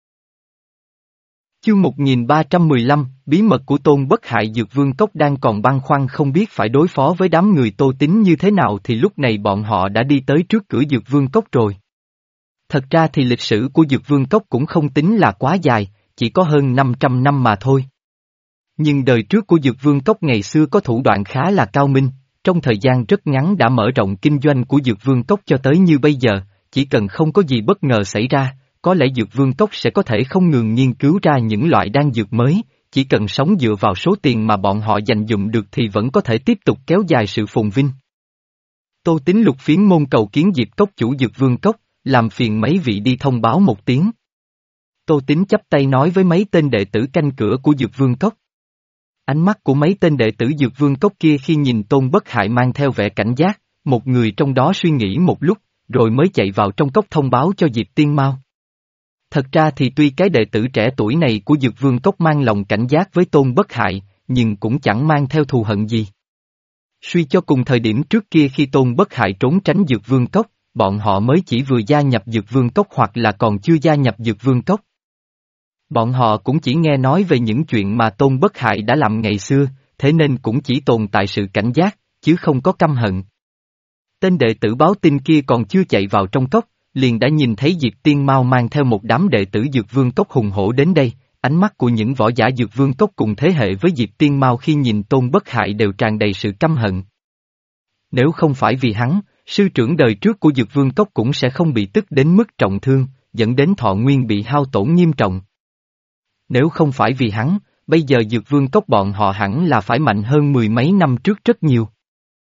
Chương một nghìn ba trăm mười lăm, bí mật của Tôn Bất Hại. Dược Vương Cốc đang còn băn khoăn không biết phải đối phó với đám người Tô Tín như thế nào thì lúc này bọn họ đã đi tới trước cửa Dược Vương Cốc rồi. Thật ra thì lịch sử của Dược Vương Cốc cũng không tính là quá dài, chỉ có hơn năm trăm năm mà thôi. Nhưng đời trước của Dược Vương Cốc ngày xưa có thủ đoạn khá là cao minh, trong thời gian rất ngắn đã mở rộng kinh doanh của Dược Vương Cốc cho tới như bây giờ, chỉ cần không có gì bất ngờ xảy ra, có lẽ Dược Vương Cốc sẽ có thể không ngừng nghiên cứu ra những loại đan dược mới, chỉ cần sống dựa vào số tiền mà bọn họ dành dụm được thì vẫn có thể tiếp tục kéo dài sự phồn vinh. Tô Tín Lục Phiến Môn cầu kiến Diệp Cốc chủ Dược Vương Cốc, làm phiền mấy vị đi thông báo một tiếng. Tô Tín chắp tay nói với mấy tên đệ tử canh cửa của Dược Vương Cốc. Ánh mắt của mấy tên đệ tử Dược Vương Cốc kia khi nhìn Tôn Bất Hại mang theo vẻ cảnh giác, một người trong đó suy nghĩ một lúc, rồi mới chạy vào trong cốc thông báo cho Diệp Tiên Mao. Thật ra thì tuy cái đệ tử trẻ tuổi này của Dược Vương Cốc mang lòng cảnh giác với Tôn Bất Hại, nhưng cũng chẳng mang theo thù hận gì. Suy cho cùng thời điểm trước kia khi Tôn Bất Hại trốn tránh Dược Vương Cốc, bọn họ mới chỉ vừa gia nhập Dược Vương Cốc hoặc là còn chưa gia nhập Dược Vương Cốc. Bọn họ cũng chỉ nghe nói về những chuyện mà Tôn Bất Hại đã làm ngày xưa, thế nên cũng chỉ tồn tại sự cảnh giác, chứ không có căm hận. Tên đệ tử báo tin kia còn chưa chạy vào trong cốc, liền đã nhìn thấy Diệp Tiên Mao mang theo một đám đệ tử Dược Vương Cốc hùng hổ đến đây, ánh mắt của những võ giả Dược Vương Cốc cùng thế hệ với Diệp Tiên Mao khi nhìn Tôn Bất Hại đều tràn đầy sự căm hận. Nếu không phải vì hắn, sư trưởng đời trước của Dược Vương Cốc cũng sẽ không bị tức đến mức trọng thương, dẫn đến thọ nguyên bị hao tổn nghiêm trọng. Nếu không phải vì hắn, bây giờ Dược Vương Cốc bọn họ hẳn là phải mạnh hơn mười mấy năm trước rất nhiều.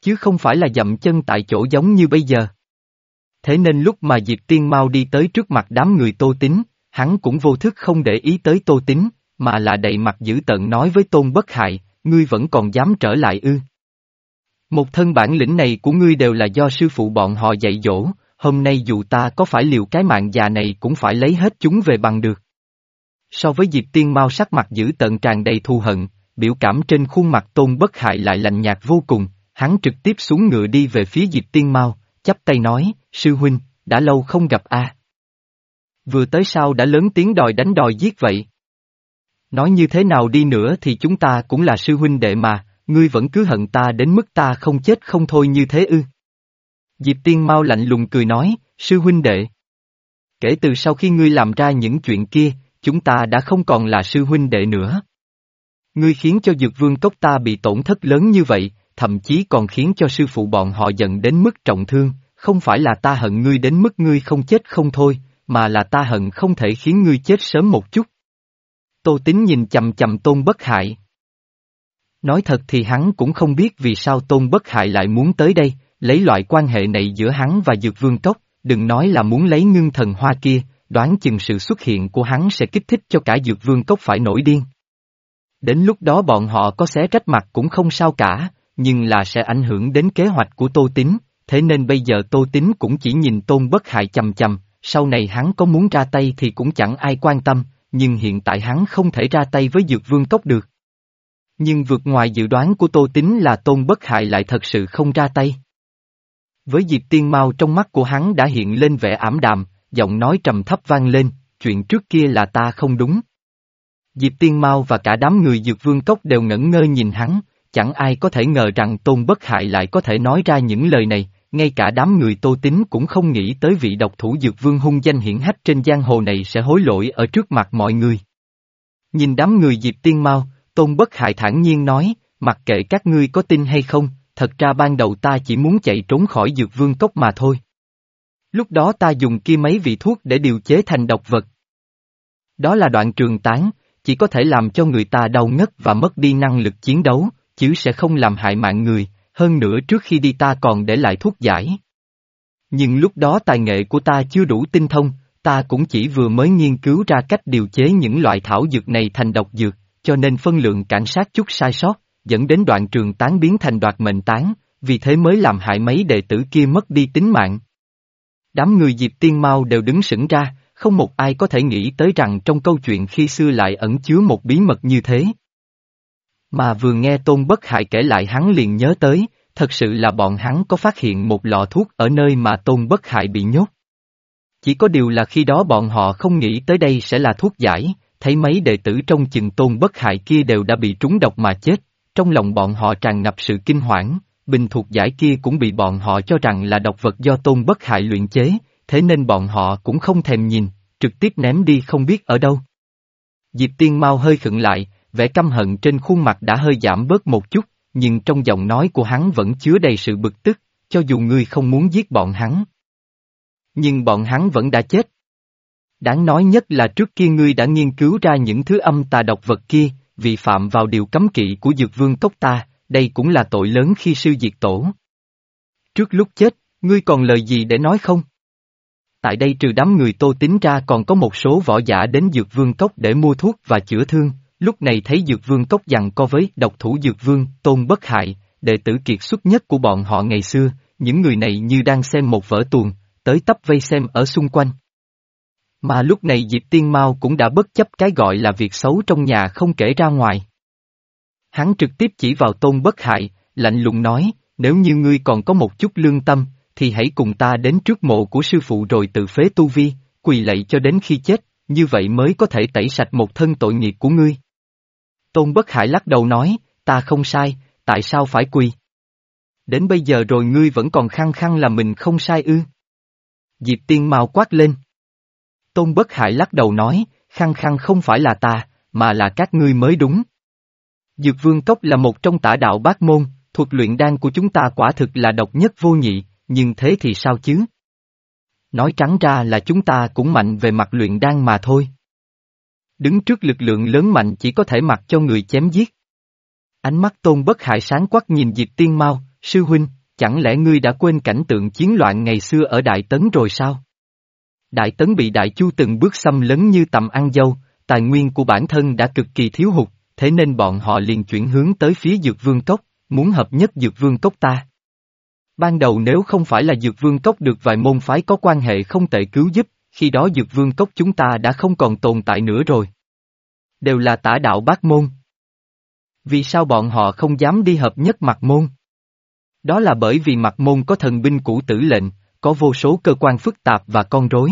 chứ không phải là dậm chân tại chỗ giống như bây giờ. Thế nên lúc mà Diệp Tiên Mao đi tới trước mặt đám người Tô Tín, hắn cũng vô thức không để ý tới Tô Tín, mà là đầy mặt dữ tợn nói với Tôn Bất Hại, ngươi vẫn còn dám trở lại ư? Một thân bản lĩnh này của ngươi đều là do sư phụ bọn họ dạy dỗ, hôm nay dù ta có phải liều cái mạng già này cũng phải lấy hết chúng về bằng được. So với Diệp Tiên Mao sắc mặt dữ tợn tràn đầy thù hận, biểu cảm trên khuôn mặt Tôn Bất Hại lại lạnh nhạt vô cùng, hắn trực tiếp xuống ngựa đi về phía Diệp Tiên Mao, chắp tay nói, sư huynh, đã lâu không gặp a. Vừa tới sao đã lớn tiếng đòi đánh đòi giết vậy? Nói như thế nào đi nữa thì chúng ta cũng là sư huynh đệ mà, ngươi vẫn cứ hận ta đến mức ta không chết không thôi như thế ư? Diệp Tiên Mao lạnh lùng cười nói, sư huynh đệ. Kể từ sau khi ngươi làm ra những chuyện kia, chúng ta đã không còn là sư huynh đệ nữa. Ngươi khiến cho Dược Vương Cốc ta bị tổn thất lớn như vậy, thậm chí còn khiến cho sư phụ bọn họ giận đến mức trọng thương, không phải là ta hận ngươi đến mức ngươi không chết không thôi, mà là ta hận không thể khiến ngươi chết sớm một chút. Tô Tín nhìn chầm chầm Tôn Bất Hại. Nói thật thì hắn cũng không biết vì sao Tôn Bất Hại lại muốn tới đây, lấy loại quan hệ này giữa hắn và Dược Vương Cốc, đừng nói là muốn lấy ngưng thần hoa kia, đoán chừng sự xuất hiện của hắn sẽ kích thích cho cả Dược Vương Cốc phải nổi điên. Đến lúc đó bọn họ có xé rách mặt cũng không sao cả, nhưng là sẽ ảnh hưởng đến kế hoạch của Tô Tín, thế nên bây giờ Tô Tín cũng chỉ nhìn Tôn Bất Hại chầm chầm, sau này hắn có muốn ra tay thì cũng chẳng ai quan tâm, nhưng hiện tại hắn không thể ra tay với Dược Vương Cốc được. Nhưng vượt ngoài dự đoán của Tô Tín là Tôn Bất Hại lại thật sự không ra tay. Với Diệp Tiên Mao trong mắt của hắn đã hiện lên vẻ ảm đạm, giọng nói trầm thấp vang lên, chuyện trước kia là ta không đúng. Diệp Tiên Mao và cả đám người Dược Vương Cốc đều ngẩn ngơ nhìn hắn, chẳng ai có thể ngờ rằng Tôn Bất Hại lại có thể nói ra những lời này, ngay cả đám người Tô Tín cũng không nghĩ tới vị độc thủ Dược Vương hung danh hiển hách trên giang hồ này sẽ hối lỗi ở trước mặt mọi người. Nhìn đám người Diệp Tiên Mao, Tôn Bất Hại thản nhiên nói, mặc kệ các ngươi có tin hay không, thật ra ban đầu ta chỉ muốn chạy trốn khỏi Dược Vương Cốc mà thôi. Lúc đó ta dùng kia mấy vị thuốc để điều chế thành độc vật. Đó là đoạn trường tán, chỉ có thể làm cho người ta đau ngất và mất đi năng lực chiến đấu, chứ sẽ không làm hại mạng người, hơn nữa trước khi đi ta còn để lại thuốc giải. Nhưng lúc đó tài nghệ của ta chưa đủ tinh thông, ta cũng chỉ vừa mới nghiên cứu ra cách điều chế những loại thảo dược này thành độc dược, cho nên phân lượng cảnh sát chút sai sót, dẫn đến đoạn trường tán biến thành đoạt mệnh tán, vì thế mới làm hại mấy đệ tử kia mất đi tính mạng. Đám người Diệp Tiên Mao đều đứng sững ra, không một ai có thể nghĩ tới rằng trong câu chuyện khi xưa lại ẩn chứa một bí mật như thế. Mà vừa nghe Tôn Bất Hại kể lại hắn liền nhớ tới, thật sự là bọn hắn có phát hiện một lọ thuốc ở nơi mà Tôn Bất Hại bị nhốt. Chỉ có điều là khi đó bọn họ không nghĩ tới đây sẽ là thuốc giải, thấy mấy đệ tử trong chừng Tôn Bất Hại kia đều đã bị trúng độc mà chết, trong lòng bọn họ tràn ngập sự kinh hoảng, bình thuộc giải kia cũng bị bọn họ cho rằng là độc vật do Tôn Bất Hại luyện chế, thế nên bọn họ cũng không thèm nhìn, trực tiếp ném đi không biết ở đâu. Diệp Tiên Mao hơi khựng lại, vẻ căm hận trên khuôn mặt đã hơi giảm bớt một chút, nhưng trong giọng nói của hắn vẫn chứa đầy sự bực tức, cho dù ngươi không muốn giết bọn hắn. Nhưng bọn hắn vẫn đã chết. Đáng nói nhất là trước kia ngươi đã nghiên cứu ra những thứ âm tà độc vật kia, vi phạm vào điều cấm kỵ của Dược Vương Cốc ta, đây cũng là tội lớn khi sư diệt tổ. Trước lúc chết, ngươi còn lời gì để nói không? Tại đây trừ đám người Tô Tín ra còn có một số võ giả đến Dược Vương Cốc để mua thuốc và chữa thương, lúc này thấy Dược Vương Cốc giằng co với độc thủ Dược Vương, Tôn Bất Hại, đệ tử kiệt xuất nhất của bọn họ ngày xưa, những người này như đang xem một vở tuồng, tới tấp vây xem ở xung quanh. Mà lúc này Diệp Tiên Mao cũng đã bất chấp cái gọi là việc xấu trong nhà không kể ra ngoài. Hắn trực tiếp chỉ vào Tôn Bất Hại, lạnh lùng nói, nếu như ngươi còn có một chút lương tâm, thì hãy cùng ta đến trước mộ của sư phụ rồi tự phế tu vi, quỳ lạy cho đến khi chết, như vậy mới có thể tẩy sạch một thân tội nghiệp của ngươi. Tôn Bất Hại lắc đầu nói, ta không sai, tại sao phải quỳ? Đến bây giờ rồi ngươi vẫn còn khăng khăng là mình không sai ư? Diệp Tiên Mao quát lên. Tôn Bất Hại lắc đầu nói, khăng khăng không phải là ta, mà là các ngươi mới đúng. Dược Vương Cốc là một trong tả đạo bát môn, thuật luyện đan của chúng ta quả thực là độc nhất vô nhị, nhưng thế thì sao chứ? Nói trắng ra là chúng ta cũng mạnh về mặt luyện đan mà thôi. Đứng trước lực lượng lớn mạnh chỉ có thể mặc cho người chém giết. Ánh mắt Tôn Bất Hại sáng quắc nhìn Diệp Tiên Mao, Sư huynh, chẳng lẽ ngươi đã quên cảnh tượng chiến loạn ngày xưa ở Đại Tấn rồi sao? Đại Tấn bị Đại Chu từng bước xâm lấn như tầm ăn dâu, tài nguyên của bản thân đã cực kỳ thiếu hụt, thế nên bọn họ liền chuyển hướng tới phía Dược Vương Cốc, muốn hợp nhất Dược Vương Cốc ta. Ban đầu nếu không phải là Dược Vương Cốc được vài môn phái có quan hệ không tệ cứu giúp, khi đó Dược Vương Cốc chúng ta đã không còn tồn tại nữa rồi. Đều là tả đạo bát môn. Vì sao bọn họ không dám đi hợp nhất Mạc Môn? Đó là bởi vì Mạc Môn có thần binh cũ tử lệnh, có vô số cơ quan phức tạp và con rối.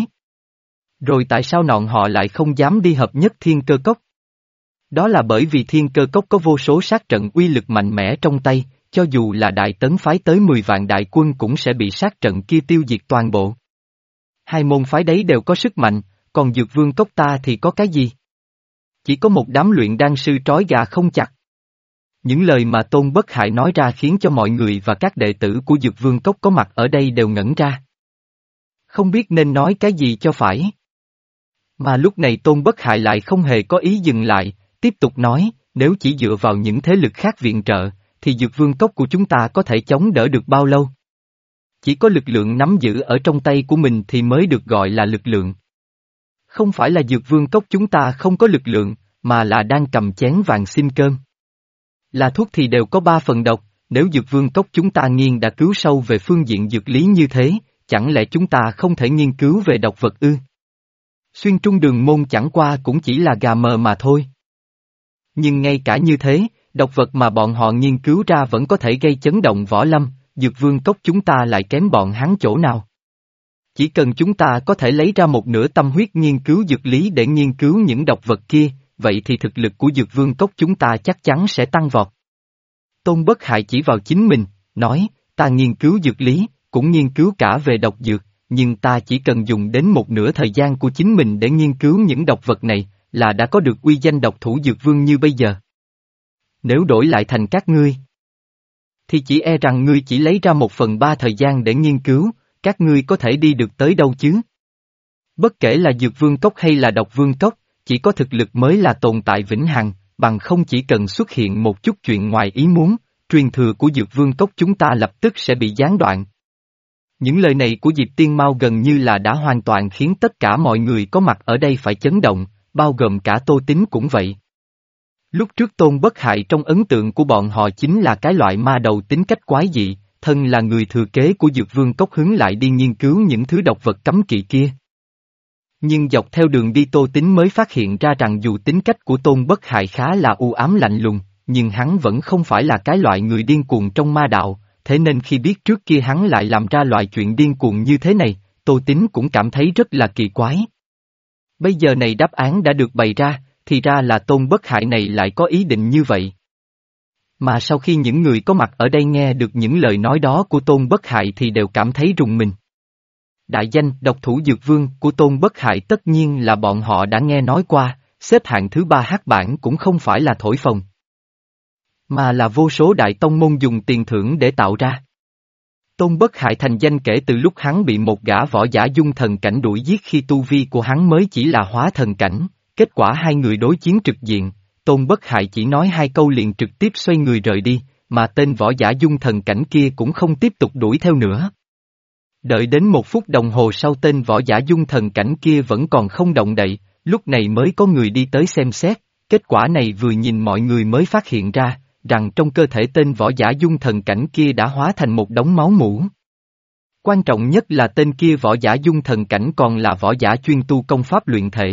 Rồi tại sao nọn họ lại không dám đi hợp nhất Thiên Cơ Cốc? Đó là bởi vì Thiên Cơ Cốc có vô số sát trận uy lực mạnh mẽ trong tay, cho dù là Đại Tấn phái tới mười vạn đại quân cũng sẽ bị sát trận kia tiêu diệt toàn bộ. Hai môn phái đấy đều có sức mạnh, còn Dược Vương Cốc ta thì có cái gì? Chỉ có một đám luyện đan sư trói gà không chặt. Những lời mà Tôn Bất Hại nói ra khiến cho mọi người và các đệ tử của Dược Vương Cốc có mặt ở đây đều ngẩn ra. Không biết nên nói cái gì cho phải. Mà lúc này Tôn Bất Hại lại không hề có ý dừng lại, tiếp tục nói, nếu chỉ dựa vào những thế lực khác viện trợ, thì Dược Vương Cốc của chúng ta có thể chống đỡ được bao lâu? Chỉ có lực lượng nắm giữ ở trong tay của mình thì mới được gọi là lực lượng. Không phải là Dược Vương Cốc chúng ta không có lực lượng, mà là đang cầm chén vàng xin cơm. Là thuốc thì đều có ba phần độc, nếu Dược Vương Cốc chúng ta nghiêng đã cứu sâu về phương diện dược lý như thế, chẳng lẽ chúng ta không thể nghiên cứu về độc vật ư? Xuyên Trung Đường Môn chẳng qua cũng chỉ là gà mờ mà thôi. Nhưng ngay cả như thế, độc vật mà bọn họ nghiên cứu ra vẫn có thể gây chấn động võ lâm, Dược Vương Cốc chúng ta lại kém bọn hắn chỗ nào? Chỉ cần chúng ta có thể lấy ra một nửa tâm huyết nghiên cứu dược lý để nghiên cứu những độc vật kia, vậy thì thực lực của Dược Vương Cốc chúng ta chắc chắn sẽ tăng vọt. Tôn Bất Hại chỉ vào chính mình, nói, ta nghiên cứu dược lý, cũng nghiên cứu cả về độc dược, nhưng ta chỉ cần dùng đến một nửa thời gian của chính mình để nghiên cứu những độc vật này, là đã có được uy danh độc thủ Dược Vương như bây giờ. Nếu đổi lại thành các ngươi, thì chỉ e rằng ngươi chỉ lấy ra một phần ba thời gian để nghiên cứu, các ngươi có thể đi được tới đâu chứ? Bất kể là Dược Vương Cốc hay là Độc Vương Cốc, chỉ có thực lực mới là tồn tại vĩnh hằng, bằng không chỉ cần xuất hiện một chút chuyện ngoài ý muốn, truyền thừa của Dược Vương Cốc chúng ta lập tức sẽ bị gián đoạn. Những lời này của Diệp Tiên Mao gần như là đã hoàn toàn khiến tất cả mọi người có mặt ở đây phải chấn động, bao gồm cả Tô Tín cũng vậy. Lúc trước Tôn Bất Hại trong ấn tượng của bọn họ chính là cái loại ma đầu tính cách quái dị, thân là người thừa kế của Dược Vương Cốc hứng lại đi nghiên cứu những thứ độc vật cấm kỵ kia. Nhưng dọc theo đường đi Tô Tín mới phát hiện ra rằng dù tính cách của Tôn Bất Hại khá là u ám lạnh lùng, nhưng hắn vẫn không phải là cái loại người điên cuồng trong ma đạo, thế nên khi biết trước kia hắn lại làm ra loại chuyện điên cuồng như thế này, Tô Tín cũng cảm thấy rất là kỳ quái. Bây giờ này đáp án đã được bày ra, thì ra là Tôn Bất Hại này lại có ý định như vậy. Mà sau khi những người có mặt ở đây nghe được những lời nói đó của Tôn Bất Hại thì đều cảm thấy rùng mình. Đại danh độc thủ Dược Vương của Tôn Bất Hại tất nhiên là bọn họ đã nghe nói qua, xếp hạng thứ ba hắc bảng cũng không phải là thổi phồng, mà là vô số đại tông môn dùng tiền thưởng để tạo ra. Tôn Bất Hại thành danh kể từ lúc hắn bị một gã võ giả dung thần cảnh đuổi giết khi tu vi của hắn mới chỉ là hóa thần cảnh, kết quả hai người đối chiến trực diện, Tôn Bất Hại chỉ nói hai câu liền trực tiếp xoay người rời đi, mà tên võ giả dung thần cảnh kia cũng không tiếp tục đuổi theo nữa. Đợi đến một phút đồng hồ sau tên võ giả dung thần cảnh kia vẫn còn không động đậy, lúc này mới có người đi tới xem xét, kết quả này vừa nhìn mọi người mới phát hiện ra, rằng trong cơ thể tên võ giả dung thần cảnh kia đã hóa thành một đống máu mủ. Quan trọng nhất là tên kia võ giả dung thần cảnh còn là võ giả chuyên tu công pháp luyện thể.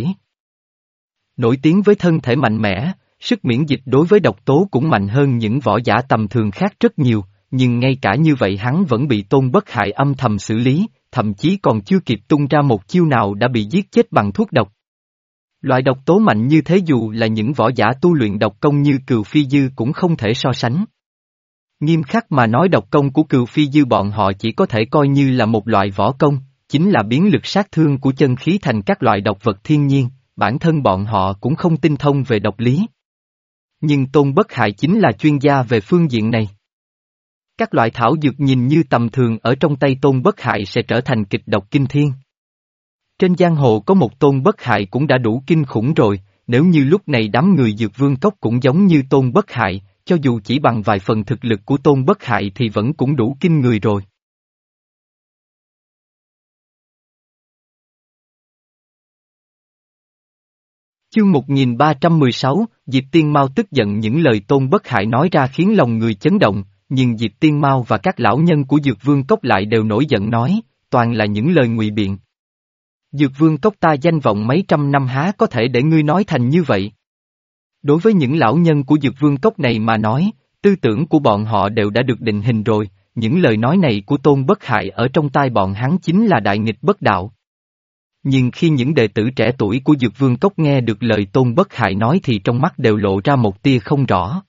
Nổi tiếng với thân thể mạnh mẽ, sức miễn dịch đối với độc tố cũng mạnh hơn những võ giả tầm thường khác rất nhiều, nhưng ngay cả như vậy hắn vẫn bị Tôn Bất Hại âm thầm xử lý, thậm chí còn chưa kịp tung ra một chiêu nào đã bị giết chết bằng thuốc độc. Loại độc tố mạnh như thế dù là những võ giả tu luyện độc công như Cừu Phi Dư cũng không thể so sánh. Nghiêm khắc mà nói độc công của Cừu Phi Dư bọn họ chỉ có thể coi như là một loại võ công, chính là biến lực sát thương của chân khí thành các loại độc vật thiên nhiên, bản thân bọn họ cũng không tinh thông về độc lý. Nhưng Tôn Bất Hại chính là chuyên gia về phương diện này. Các loại thảo dược nhìn như tầm thường ở trong tay Tôn Bất Hại sẽ trở thành kịch độc kinh thiên. Trên giang hồ có một Tôn Bất Hại cũng đã đủ kinh khủng rồi, nếu như lúc này đám người Dược Vương Cốc cũng giống như Tôn Bất Hại, cho dù chỉ bằng vài phần thực lực của Tôn Bất Hại thì vẫn cũng đủ kinh người rồi. Chương một nghìn ba trăm mười sáu, Diệp Tiên Mao tức giận. Những lời Tôn Bất Hại nói ra khiến lòng người chấn động, nhưng Diệp Tiên Mao và các lão nhân của Dược Vương Cốc lại đều nổi giận nói, toàn là những lời ngụy biện. Dược Vương Cốc ta danh vọng mấy trăm năm há có thể để ngươi nói thành như vậy. Đối với những lão nhân của Dược Vương Cốc này mà nói, tư tưởng của bọn họ đều đã được định hình rồi, những lời nói này của Tôn Bất Hại ở trong tai bọn hắn chính là đại nghịch bất đạo. Nhưng khi những đệ tử trẻ tuổi của Dược Vương Cốc nghe được lời Tôn Bất Hại nói thì trong mắt đều lộ ra một tia không rõ.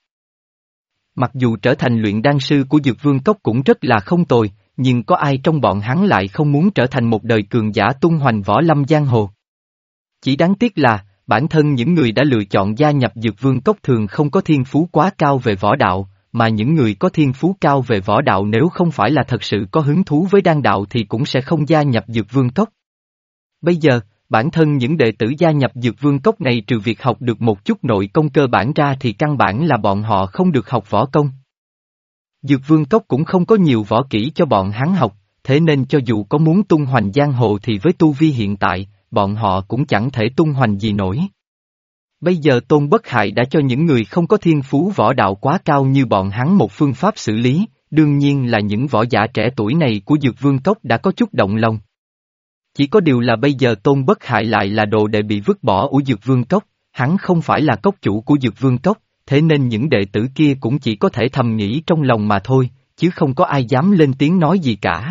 Mặc dù trở thành luyện đan sư của Dược Vương Cốc cũng rất là không tồi, nhưng có ai trong bọn hắn lại không muốn trở thành một đời cường giả tung hoành võ lâm giang hồ. Chỉ đáng tiếc là, bản thân những người đã lựa chọn gia nhập Dược Vương Cốc thường không có thiên phú quá cao về võ đạo, mà những người có thiên phú cao về võ đạo nếu không phải là thật sự có hứng thú với đan đạo thì cũng sẽ không gia nhập Dược Vương Cốc. Bây giờ, bản thân những đệ tử gia nhập Dược Vương Cốc này trừ việc học được một chút nội công cơ bản ra thì căn bản là bọn họ không được học võ công. Dược Vương Cốc cũng không có nhiều võ kỹ cho bọn hắn học, thế nên cho dù có muốn tung hoành giang hồ thì với tu vi hiện tại, bọn họ cũng chẳng thể tung hoành gì nổi. Bây giờ Tôn Bất Hại đã cho những người không có thiên phú võ đạo quá cao như bọn hắn một phương pháp xử lý, đương nhiên là những võ giả trẻ tuổi này của Dược Vương Cốc đã có chút động lòng. Chỉ có điều là bây giờ Tôn Bất Hại lại là đồ đệ bị vứt bỏ của Dược Vương Cốc, hắn không phải là cốc chủ của Dược Vương Cốc, thế nên những đệ tử kia cũng chỉ có thể thầm nghĩ trong lòng mà thôi, chứ không có ai dám lên tiếng nói gì cả.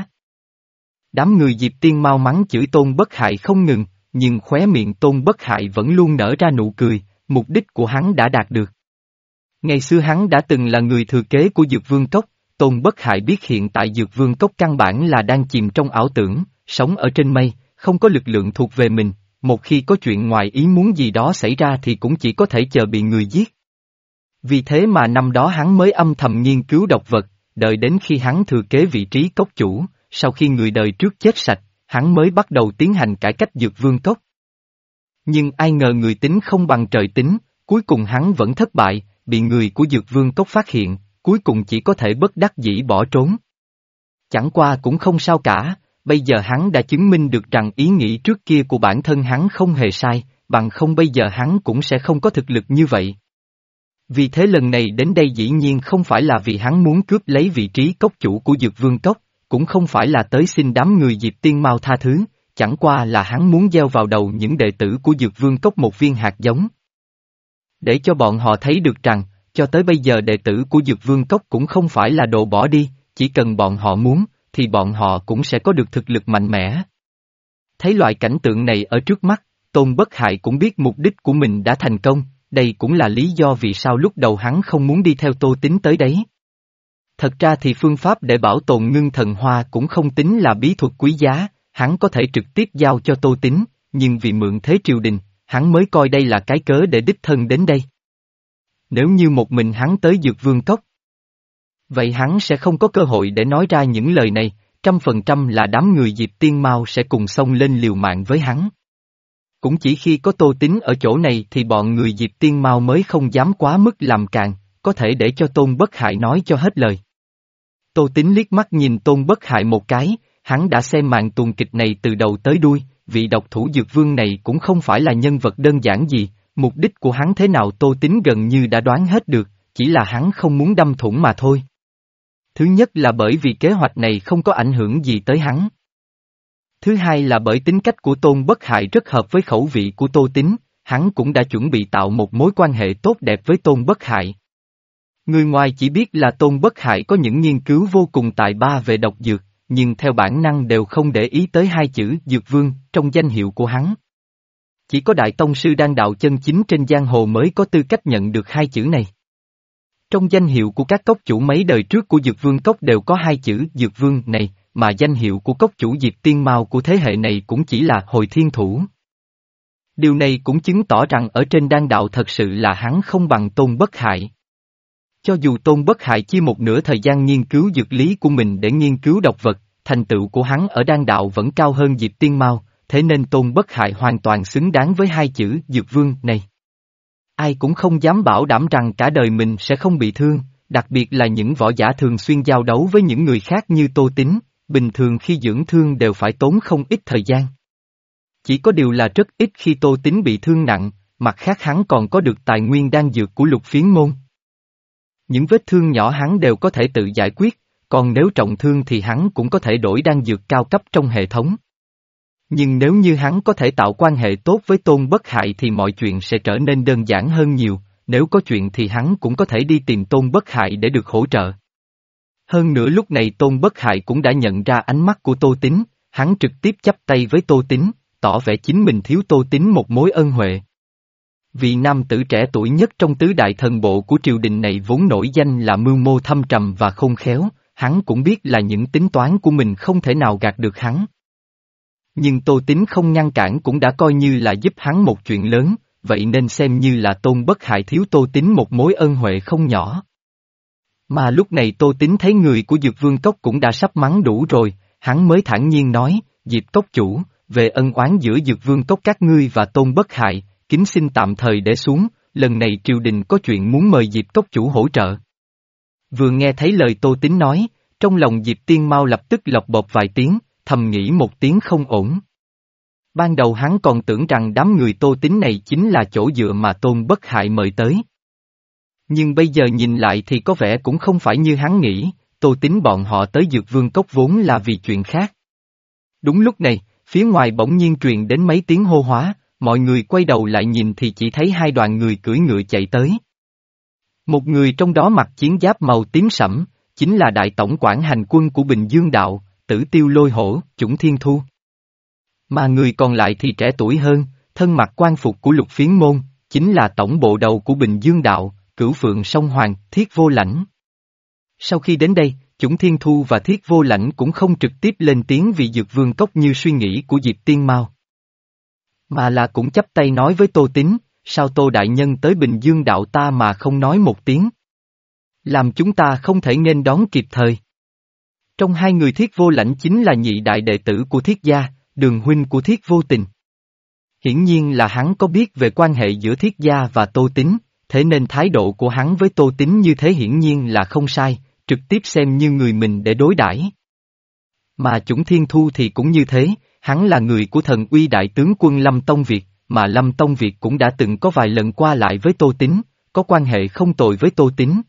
Đám người Diệp Tiên Mao mắng chửi Tôn Bất Hại không ngừng, nhưng khóe miệng Tôn Bất Hại vẫn luôn nở ra nụ cười, mục đích của hắn đã đạt được. Ngày xưa hắn đã từng là người thừa kế của Dược Vương Cốc, Tôn Bất Hại biết hiện tại Dược Vương Cốc căn bản là đang chìm trong ảo tưởng, sống ở trên mây, không có lực lượng thuộc về mình, một khi có chuyện ngoài ý muốn gì đó xảy ra thì cũng chỉ có thể chờ bị người giết. Vì thế mà năm đó hắn mới âm thầm nghiên cứu độc vật, đợi đến khi hắn thừa kế vị trí cốc chủ, sau khi người đời trước chết sạch, hắn mới bắt đầu tiến hành cải cách Dược Vương Cốc. Nhưng ai ngờ người tính không bằng trời tính, cuối cùng hắn vẫn thất bại, bị người của Dược Vương Cốc phát hiện, cuối cùng chỉ có thể bất đắc dĩ bỏ trốn. Chẳng qua cũng không sao cả, bây giờ hắn đã chứng minh được rằng ý nghĩ trước kia của bản thân hắn không hề sai, bằng không bây giờ hắn cũng sẽ không có thực lực như vậy. Vì thế lần này đến đây dĩ nhiên không phải là vì hắn muốn cướp lấy vị trí cốc chủ của Dược Vương Cốc, cũng không phải là tới xin đám người Diệp Tiên Mao tha thứ, chẳng qua là hắn muốn gieo vào đầu những đệ tử của Dược Vương Cốc một viên hạt giống. Để cho bọn họ thấy được rằng, cho tới bây giờ đệ tử của Dược Vương Cốc cũng không phải là đồ bỏ đi, chỉ cần bọn họ muốn, thì bọn họ cũng sẽ có được thực lực mạnh mẽ. Thấy loại cảnh tượng này ở trước mắt, Tôn Bất Hại cũng biết mục đích của mình đã thành công, đây cũng là lý do vì sao lúc đầu hắn không muốn đi theo Tô Tín tới đấy. Thật ra thì phương pháp để bảo tồn ngưng thần hoa cũng không tính là bí thuật quý giá, hắn có thể trực tiếp giao cho Tô Tín, nhưng vì mượn thế triều đình, hắn mới coi đây là cái cớ để đích thân đến đây. Nếu như một mình hắn tới Dược Vương Cốc, vậy hắn sẽ không có cơ hội để nói ra những lời này, trăm phần trăm là đám người Diệp Tiên Mao sẽ cùng xông lên liều mạng với hắn. Cũng chỉ khi có Tô Tín ở chỗ này thì bọn người Diệp Tiên Mao mới không dám quá mức làm càn, có thể để cho Tôn Bất Hại nói cho hết lời. Tô Tín liếc mắt nhìn Tôn Bất Hại một cái, hắn đã xem màn tuồng kịch này từ đầu tới đuôi, vị độc thủ Dược Vương này cũng không phải là nhân vật đơn giản gì, mục đích của hắn thế nào Tô Tín gần như đã đoán hết được, chỉ là hắn không muốn đâm thủng mà thôi. Thứ nhất là bởi vì kế hoạch này không có ảnh hưởng gì tới hắn. Thứ hai là bởi tính cách của Tôn Bất Hại rất hợp với khẩu vị của Tô Tín, hắn cũng đã chuẩn bị tạo một mối quan hệ tốt đẹp với Tôn Bất Hại. Người ngoài chỉ biết là Tôn Bất Hại có những nghiên cứu vô cùng tài ba về độc dược, nhưng theo bản năng đều không để ý tới hai chữ Dược Vương trong danh hiệu của hắn. Chỉ có Đại Tông Sư đan đạo chân chính trên giang hồ mới có tư cách nhận được hai chữ này. Trong danh hiệu của các cốc chủ mấy đời trước của Dược Vương Cốc đều có hai chữ Dược Vương này, mà danh hiệu của cốc chủ Diệp Tiên Mao của thế hệ này cũng chỉ là Hồi Thiên Thủ. Điều này cũng chứng tỏ rằng ở trên đan đạo thật sự là hắn không bằng Tôn Bất Hại. Cho dù Tôn Bất Hại chia một nửa thời gian nghiên cứu dược lý của mình để nghiên cứu độc vật, thành tựu của hắn ở đan đạo vẫn cao hơn Diệp Tiên Mao, thế nên Tôn Bất Hại hoàn toàn xứng đáng với hai chữ Dược Vương này. Ai cũng không dám bảo đảm rằng cả đời mình sẽ không bị thương, đặc biệt là những võ giả thường xuyên giao đấu với những người khác như Tô Tín, bình thường khi dưỡng thương đều phải tốn không ít thời gian. Chỉ có điều là rất ít khi Tô Tín bị thương nặng, mặt khác hắn còn có được tài nguyên đan dược của Lục Phiến môn. Những vết thương nhỏ hắn đều có thể tự giải quyết, còn nếu trọng thương thì hắn cũng có thể đổi đan dược cao cấp trong hệ thống. Nhưng nếu như hắn có thể tạo quan hệ tốt với Tôn Bất Hại thì mọi chuyện sẽ trở nên đơn giản hơn nhiều, nếu có chuyện thì hắn cũng có thể đi tìm Tôn Bất Hại để được hỗ trợ. Hơn nữa lúc này Tôn Bất Hại cũng đã nhận ra ánh mắt của Tô Tín, hắn trực tiếp chắp tay với Tô Tín, tỏ vẻ chính mình thiếu Tô Tín một mối ân huệ. Vị nam tử trẻ tuổi nhất trong tứ đại thần bộ của triều đình này vốn nổi danh là mưu mô thâm trầm và khôn khéo, hắn cũng biết là những tính toán của mình không thể nào gạt được hắn. Nhưng Tô Tín không ngăn cản cũng đã coi như là giúp hắn một chuyện lớn, vậy nên xem như là Tôn Bất Hại thiếu Tô Tín một mối ân huệ không nhỏ. Mà lúc này Tô Tín thấy người của Dược Vương Cốc cũng đã sắp mắng đủ rồi, hắn mới thản nhiên nói, Diệp Cốc chủ, về ân oán giữa Dược Vương Cốc các ngươi và Tôn Bất Hại, kính xin tạm thời để xuống, lần này triều đình có chuyện muốn mời Diệp Cốc chủ hỗ trợ. Vừa nghe thấy lời Tô Tín nói, trong lòng Diệp Tiên Mau lập tức lọc bộp vài tiếng, thầm nghĩ một tiếng không ổn. Ban đầu hắn còn tưởng rằng đám người Tô Tín này chính là chỗ dựa mà Tôn Bất Hại mời tới. Nhưng bây giờ nhìn lại thì có vẻ cũng không phải như hắn nghĩ, Tô Tín bọn họ tới Dược Vương Cốc vốn là vì chuyện khác. Đúng lúc này, phía ngoài bỗng nhiên truyền đến mấy tiếng hô hóa, mọi người quay đầu lại nhìn thì chỉ thấy hai đoàn người cưỡi ngựa chạy tới. Một người trong đó mặc chiến giáp màu tím sẫm, chính là đại tổng quản hành quân của Bình Dương Đạo, Tử Tiêu Lôi Hổ, Chủng Thiên Thu. Mà người còn lại thì trẻ tuổi hơn, thân mặc quan phục của Lục Phiến môn, chính là tổng bộ đầu của Bình Dương Đạo, Cửu Phượng Sông Hoàng, Thiết Vô Lãnh. Sau khi đến đây, Chủng Thiên Thu và Thiết Vô Lãnh cũng không trực tiếp lên tiếng vì Dược Vương Cốc như suy nghĩ của Diệp Tiên Mau. Mà là cũng chắp tay nói với Tô Tín, sao Tô Đại Nhân tới Bình Dương Đạo ta mà không nói một tiếng. Làm chúng ta không thể nghênh đón kịp thời. Trong hai người Thiết Vô Lãnh chính là nhị đại đệ tử của Thiết gia, đường huynh của Thiết Vô Tình. Hiển nhiên là hắn có biết về quan hệ giữa Thiết gia và Tô Tín, thế nên thái độ của hắn với Tô Tín như thế hiển nhiên là không sai, trực tiếp xem như người mình để đối đãi. Mà Chủng Thiên Thu thì cũng như thế, hắn là người của thần uy đại tướng quân Lâm Tông Việt, mà Lâm Tông Việt cũng đã từng có vài lần qua lại với Tô Tín, có quan hệ không tồi với Tô Tín.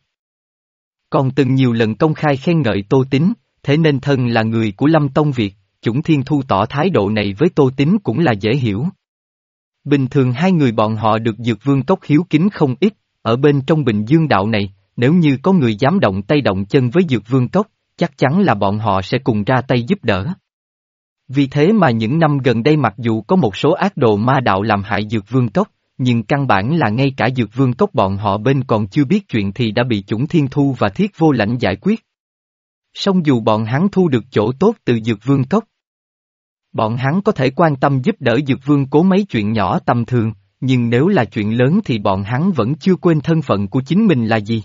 Còn từng nhiều lần công khai khen ngợi Tô Tín, thế nên thân là người của Lâm Tông Việt, Chủng Thiên Thu tỏ thái độ này với Tô Tín cũng là dễ hiểu. Bình thường hai người bọn họ được Dược Vương Cốc hiếu kính không ít, ở bên trong Bình Dương Đạo này, nếu như có người dám động tay động chân với Dược Vương Cốc, chắc chắn là bọn họ sẽ cùng ra tay giúp đỡ. Vì thế mà những năm gần đây mặc dù có một số ác đồ ma đạo làm hại Dược Vương Cốc, nhưng căn bản là ngay cả Dược Vương Cốc bọn họ bên còn chưa biết chuyện thì đã bị Chủng Thiên Thu và Thiết Vô Lãnh giải quyết. Song dù bọn hắn thu được chỗ tốt từ Dược Vương Cốc, bọn hắn có thể quan tâm giúp đỡ Dược Vương Cố mấy chuyện nhỏ tầm thường, nhưng nếu là chuyện lớn thì bọn hắn vẫn chưa quên thân phận của chính mình là gì.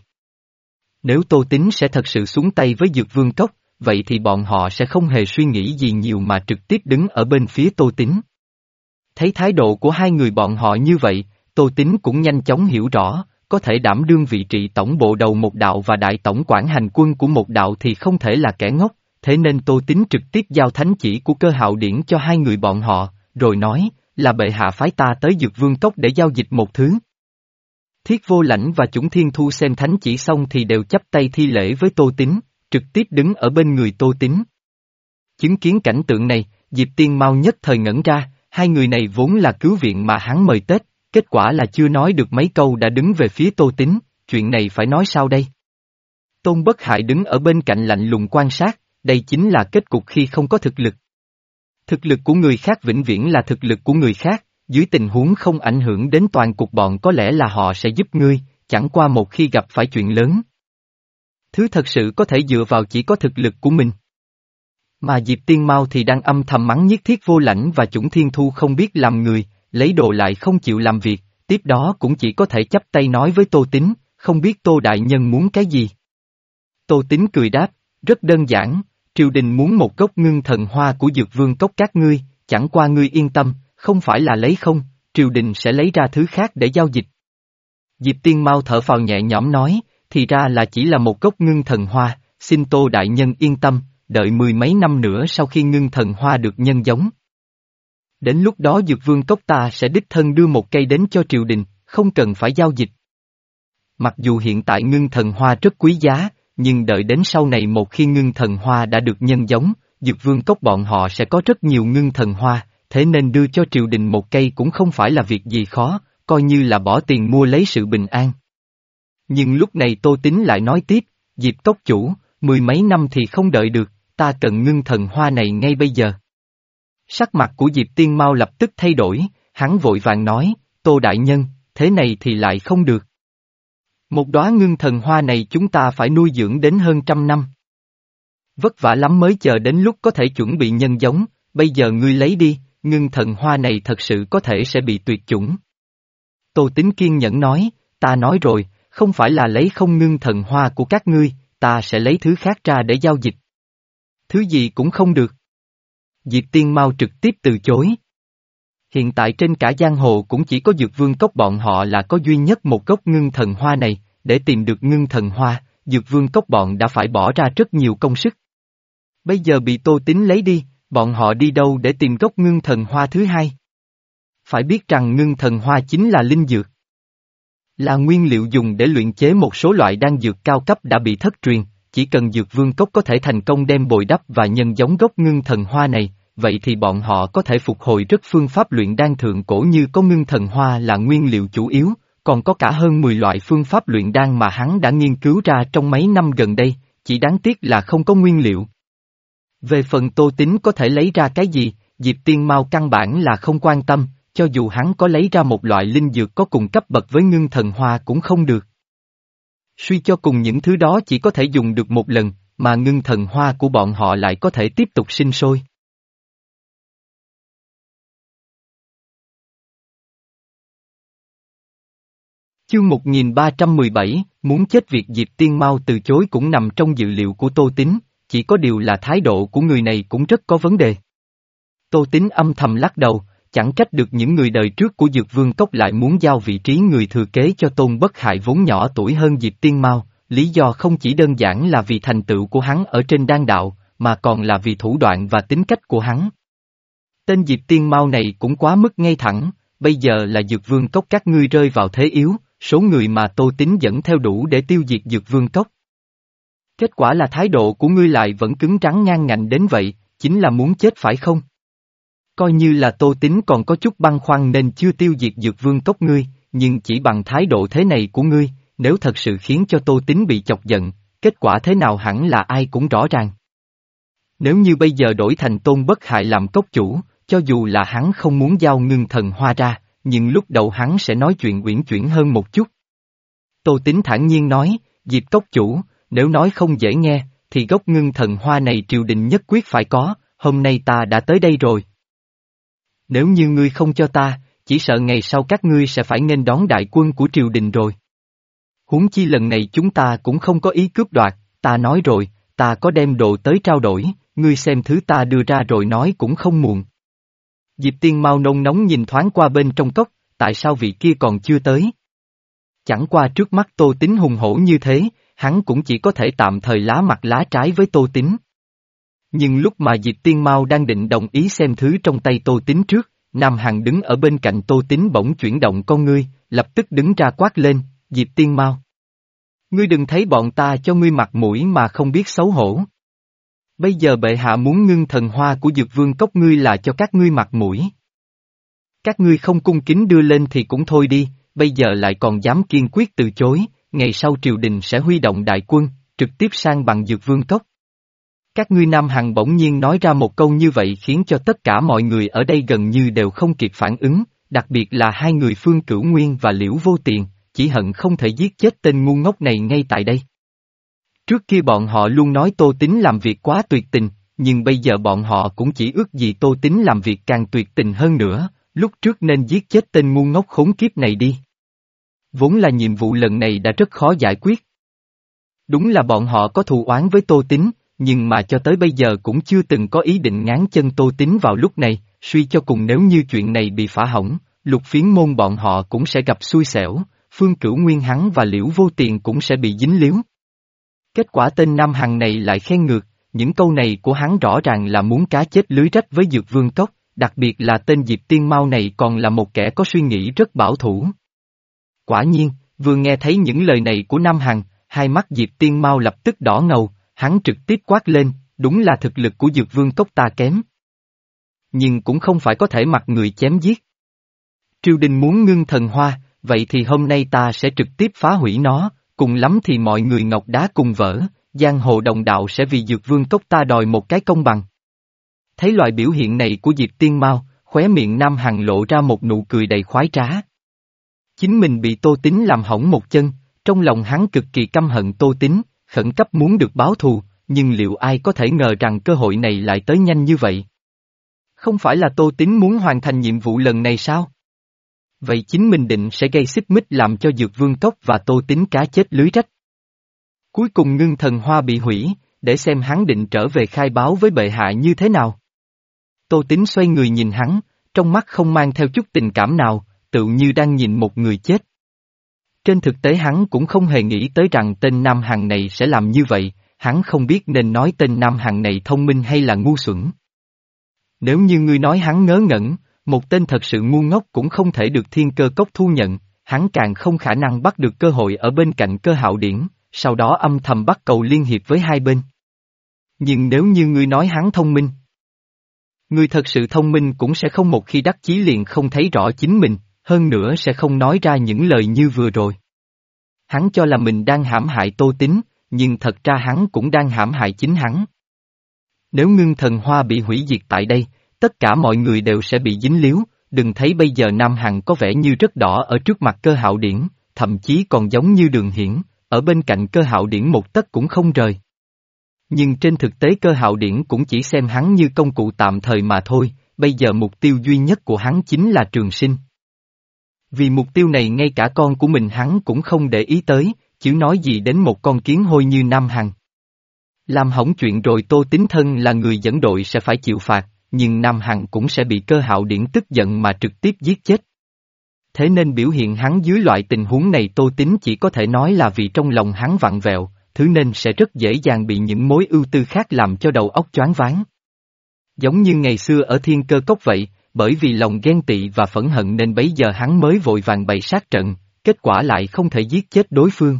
Nếu Tô Tín sẽ thật sự xuống tay với Dược Vương Cốc, vậy thì bọn họ sẽ không hề suy nghĩ gì nhiều mà trực tiếp đứng ở bên phía Tô Tín. Thấy thái độ của hai người bọn họ như vậy, Tô Tín cũng nhanh chóng hiểu rõ, có thể đảm đương vị trí tổng bộ đầu một đạo và đại tổng quản hành quân của một đạo thì không thể là kẻ ngốc, thế nên Tô Tín trực tiếp giao thánh chỉ của Cơ Hạo Điển cho hai người bọn họ, rồi nói, là bệ hạ phái ta tới Dược Vương Cốc để giao dịch một thứ. Thiết Vô Lãnh và Chủng Thiên Thu xem thánh chỉ xong thì đều chắp tay thi lễ với Tô Tín, trực tiếp đứng ở bên người Tô Tín. Chứng kiến cảnh tượng này, Diệp Tiên Mau nhất thời ngẩn ra, hai người này vốn là cứu viện mà hắn mời Tết, kết quả là chưa nói được mấy câu đã đứng về phía Tô Tín, chuyện này phải nói sao đây? Tôn Bất Hại đứng ở bên cạnh lạnh lùng quan sát, đây chính là kết cục khi không có thực lực. Thực lực của người khác vĩnh viễn là thực lực của người khác, dưới tình huống không ảnh hưởng đến toàn cục bọn có lẽ là họ sẽ giúp ngươi, chẳng qua một khi gặp phải chuyện lớn. Thứ thật sự có thể dựa vào chỉ có thực lực của mình. Mà Diệp Tiên Mau thì đang âm thầm mắng nhiếc Thiết Vô Lãnh và Chủng Thiên Thu không biết làm người, lấy đồ lại không chịu làm việc, tiếp đó cũng chỉ có thể chắp tay nói với Tô Tín, không biết Tô Đại Nhân muốn cái gì. Tô Tín cười đáp, rất đơn giản, triều đình muốn một gốc ngưng thần hoa của Dược Vương Cốc các ngươi, chẳng qua ngươi yên tâm, không phải là lấy không, triều đình sẽ lấy ra thứ khác để giao dịch. Diệp Tiên Mau thở phào nhẹ nhõm nói, thì ra là chỉ là một gốc ngưng thần hoa, xin Tô đại nhân yên tâm, đợi mười mấy năm nữa sau khi ngưng thần hoa được nhân giống. Đến lúc đó Dược Vương cốc ta sẽ đích thân đưa một cây đến cho triều đình, không cần phải giao dịch. Mặc dù hiện tại ngưng thần hoa rất quý giá, nhưng đợi đến sau này một khi ngưng thần hoa đã được nhân giống, Dược Vương cốc bọn họ sẽ có rất nhiều ngưng thần hoa, thế nên đưa cho triều đình một cây cũng không phải là việc gì khó, coi như là bỏ tiền mua lấy sự bình an. Nhưng lúc này Tô Tín lại nói tiếp, Diệp cốc chủ, mười mấy năm thì không đợi được, ta cần ngưng thần hoa này ngay bây giờ. Sắc mặt của Diệp Tiên Mau lập tức thay đổi, hắn vội vàng nói, Tô đại nhân, thế này thì lại không được. Một đóa ngưng thần hoa này chúng ta phải nuôi dưỡng đến hơn trăm năm. Vất vả lắm mới chờ đến lúc có thể chuẩn bị nhân giống, bây giờ ngươi lấy đi, ngưng thần hoa này thật sự có thể sẽ bị tuyệt chủng. Tô Tín kiên nhẫn nói, ta nói rồi, không phải là lấy không ngưng thần hoa của các ngươi, ta sẽ lấy thứ khác ra để giao dịch. Thứ gì cũng không được. Diệp Tiên Mau trực tiếp từ chối. Hiện tại trên cả giang hồ cũng chỉ có Dược Vương cốc bọn họ là có duy nhất một gốc ngưng thần hoa này, để tìm được ngưng thần hoa, Dược Vương cốc bọn đã phải bỏ ra rất nhiều công sức. Bây giờ bị Tô Tín lấy đi, bọn họ đi đâu để tìm gốc ngưng thần hoa thứ hai? Phải biết rằng ngưng thần hoa chính là linh dược. Là nguyên liệu dùng để luyện chế một số loại đan dược cao cấp đã bị thất truyền, chỉ cần Dược Vương cốc có thể thành công đem bồi đắp và nhân giống gốc ngưng thần hoa này, vậy thì bọn họ có thể phục hồi rất phương pháp luyện đan thượng cổ như có ngưng thần hoa là nguyên liệu chủ yếu, còn có cả hơn mười loại phương pháp luyện đan mà hắn đã nghiên cứu ra trong mấy năm gần đây, chỉ đáng tiếc là không có nguyên liệu. Về phần Tô Tín có thể lấy ra cái gì, Diệp Tiên Mau căn bản là không quan tâm, cho dù hắn có lấy ra một loại linh dược có cùng cấp bậc với ngưng thần hoa cũng không được. Suy cho cùng những thứ đó chỉ có thể dùng được một lần, mà ngưng thần hoa của bọn họ lại có thể tiếp tục sinh sôi. Chương một nghìn ba trăm mười bảy, muốn chết việc Diệp Tiên Mau từ chối cũng nằm trong dự liệu của Tô Tín, chỉ có điều là thái độ của người này cũng rất có vấn đề. Tô Tín âm thầm lắc đầu, chẳng trách được những người đời trước của Dược Vương cốc lại muốn giao vị trí người thừa kế cho Tôn Bất Hại vốn nhỏ tuổi hơn Diệp Tiên Mau, lý do không chỉ đơn giản là vì thành tựu của hắn ở trên đan đạo, mà còn là vì thủ đoạn và tính cách của hắn. Tên Diệp Tiên Mau này cũng quá mức ngay thẳng, bây giờ là Dược Vương cốc các ngươi rơi vào thế yếu, số người mà Tô Tín dẫn theo đủ để tiêu diệt Dược Vương cốc. Kết quả là thái độ của ngươi lại vẫn cứng rắn ngang ngạnh đến vậy, chính là muốn chết phải không? Coi như là Tô Tín còn có chút băn khoăn nên chưa tiêu diệt Dược Vương cốc ngươi, nhưng chỉ bằng thái độ thế này của ngươi, nếu thật sự khiến cho Tô Tín bị chọc giận, kết quả thế nào hẳn là ai cũng rõ ràng. Nếu như bây giờ đổi thành Tôn Bất Hại làm cốc chủ, cho dù là hắn không muốn giao ngưng thần hoa ra, nhưng lúc đầu hắn sẽ nói chuyện uyển chuyển hơn một chút. Tô Tín thản nhiên nói, Diệp cốc chủ, nếu nói không dễ nghe, thì gốc ngưng thần hoa này triều đình nhất quyết phải có, hôm nay ta đã tới đây rồi. Nếu như ngươi không cho ta, chỉ sợ ngày sau các ngươi sẽ phải nghênh đón đại quân của triều đình rồi. Huống chi lần này chúng ta cũng không có ý cướp đoạt, ta nói rồi, ta có đem đồ tới trao đổi, ngươi xem thứ ta đưa ra rồi nói cũng không muộn. Diệp Tiên Mau nôn nóng nhìn thoáng qua bên trong cốc, tại sao vị kia còn chưa tới? Chẳng qua trước mắt Tô Tín hùng hổ như thế, hắn cũng chỉ có thể tạm thời lá mặt lá trái với Tô Tín. Nhưng lúc mà Diệp Tiên Mau đang định đồng ý xem thứ trong tay Tô Tín trước, Nam Hằng đứng ở bên cạnh Tô Tín bỗng chuyển động con ngươi, lập tức đứng ra quát lên, Diệp Tiên Mau. Ngươi đừng thấy bọn ta cho ngươi mặt mũi mà không biết xấu hổ. Bây giờ bệ hạ muốn ngưng thần hoa của Dược Vương cốc ngươi là cho các ngươi mặt mũi. Các ngươi không cung kính đưa lên thì cũng thôi đi, bây giờ lại còn dám kiên quyết từ chối, ngày sau triều đình sẽ huy động đại quân, trực tiếp sang bằng Dược Vương cốc. Các ngươi Nam Hằng bỗng nhiên nói ra một câu như vậy khiến cho tất cả mọi người ở đây gần như đều không kịp phản ứng, đặc biệt là hai người Phương Cửu Nguyên và Liễu Vô Tiền, chỉ hận không thể giết chết tên ngu ngốc này ngay tại đây. Trước kia bọn họ luôn nói Tô Tín làm việc quá tuyệt tình, nhưng bây giờ bọn họ cũng chỉ ước gì Tô Tín làm việc càng tuyệt tình hơn nữa, lúc trước nên giết chết tên ngu ngốc khốn kiếp này đi. Vốn là nhiệm vụ lần này đã rất khó giải quyết. Đúng là bọn họ có thù oán với Tô Tín, nhưng mà cho tới bây giờ cũng chưa từng có ý định ngáng chân Tô Tín vào lúc này, suy cho cùng nếu như chuyện này bị phá hỏng, Lục Phiến môn bọn họ cũng sẽ gặp xui xẻo, Phương Cửu Nguyên hắn và Liễu Vô Tiền cũng sẽ bị dính líu. Kết quả tên Nam Hằng này lại khen ngược, những câu này của hắn rõ ràng là muốn cá chết lưới rách với Dược Vương Cốc, đặc biệt là tên Diệp Tiên Mao này còn là một kẻ có suy nghĩ rất bảo thủ. Quả nhiên, vừa nghe thấy những lời này của Nam Hằng, hai mắt Diệp Tiên Mao lập tức đỏ ngầu, hắn trực tiếp quát lên, đúng là thực lực của Dược Vương Cốc ta kém. Nhưng cũng không phải có thể mặc người chém giết. Triều đình muốn ngưng thần hoa, vậy thì hôm nay ta sẽ trực tiếp phá hủy nó, cùng lắm thì mọi người ngọc đá cùng vỡ, giang hồ đồng đạo sẽ vì Dược Vương Cốc ta đòi một cái công bằng. Thấy loại biểu hiện này của Diệp Tiên Mao, khóe miệng Nam Hằng lộ ra một nụ cười đầy khoái trá. Chính mình bị Tô Tín làm hỏng một chân, trong lòng hắn cực kỳ căm hận Tô Tín, khẩn cấp muốn được báo thù, nhưng liệu ai có thể ngờ rằng cơ hội này lại tới nhanh như vậy? Không phải là Tô Tín muốn hoàn thành nhiệm vụ lần này sao? Vậy chính mình định sẽ gây xích mích làm cho Dược Vương Cốc và Tô Tín cá chết lưới rách. Cuối cùng ngưng thần hoa bị hủy, để xem hắn định trở về khai báo với bệ hạ như thế nào. Tô Tín xoay người nhìn hắn, trong mắt không mang theo chút tình cảm nào, tựu như đang nhìn một người chết. Trên thực tế hắn cũng không hề nghĩ tới rằng tên Nam Hằng này sẽ làm như vậy, hắn không biết nên nói tên Nam Hằng này thông minh hay là ngu xuẩn. Nếu như ngươi nói hắn ngớ ngẩn, một tên thật sự ngu ngốc cũng không thể được Thiên Cơ Cốc thu nhận, hắn càng không khả năng bắt được cơ hội ở bên cạnh Cơ Hạo Điển, sau đó âm thầm bắt cầu liên hiệp với hai bên. Nhưng nếu như ngươi nói hắn thông minh, ngươi thật sự thông minh cũng sẽ không một khi đắc chí liền không thấy rõ chính mình, hơn nữa sẽ không nói ra những lời như vừa rồi. Hắn cho là mình đang hãm hại Tô Tín, nhưng thật ra hắn cũng đang hãm hại chính hắn. Nếu ngưng thần hoa bị hủy diệt tại đây, tất cả mọi người đều sẽ bị dính líu, đừng thấy bây giờ Nam Hằng có vẻ như rất đỏ ở trước mặt Cơ Hạo Điển, thậm chí còn giống như Đường Hiển, ở bên cạnh Cơ Hạo Điển một tấc cũng không rời. Nhưng trên thực tế Cơ Hạo Điển cũng chỉ xem hắn như công cụ tạm thời mà thôi, bây giờ mục tiêu duy nhất của hắn chính là trường sinh. Vì mục tiêu này ngay cả con của mình hắn cũng không để ý tới, chứ nói gì đến một con kiến hôi như Nam Hằng. Làm hỏng chuyện rồi Tô Tín thân là người dẫn đội sẽ phải chịu phạt, nhưng Nam Hằng cũng sẽ bị Cơ Hạo Điển tức giận mà trực tiếp giết chết. Thế nên biểu hiện hắn dưới loại tình huống này Tô Tín chỉ có thể nói là vì trong lòng hắn vặn vẹo, thứ nên sẽ rất dễ dàng bị những mối ưu tư khác làm cho đầu óc choáng váng. Giống như ngày xưa ở Thiên Cơ Cốc vậy, bởi vì lòng ghen tị và phẫn hận nên bấy giờ hắn mới vội vàng bày sát trận, kết quả lại không thể giết chết đối phương.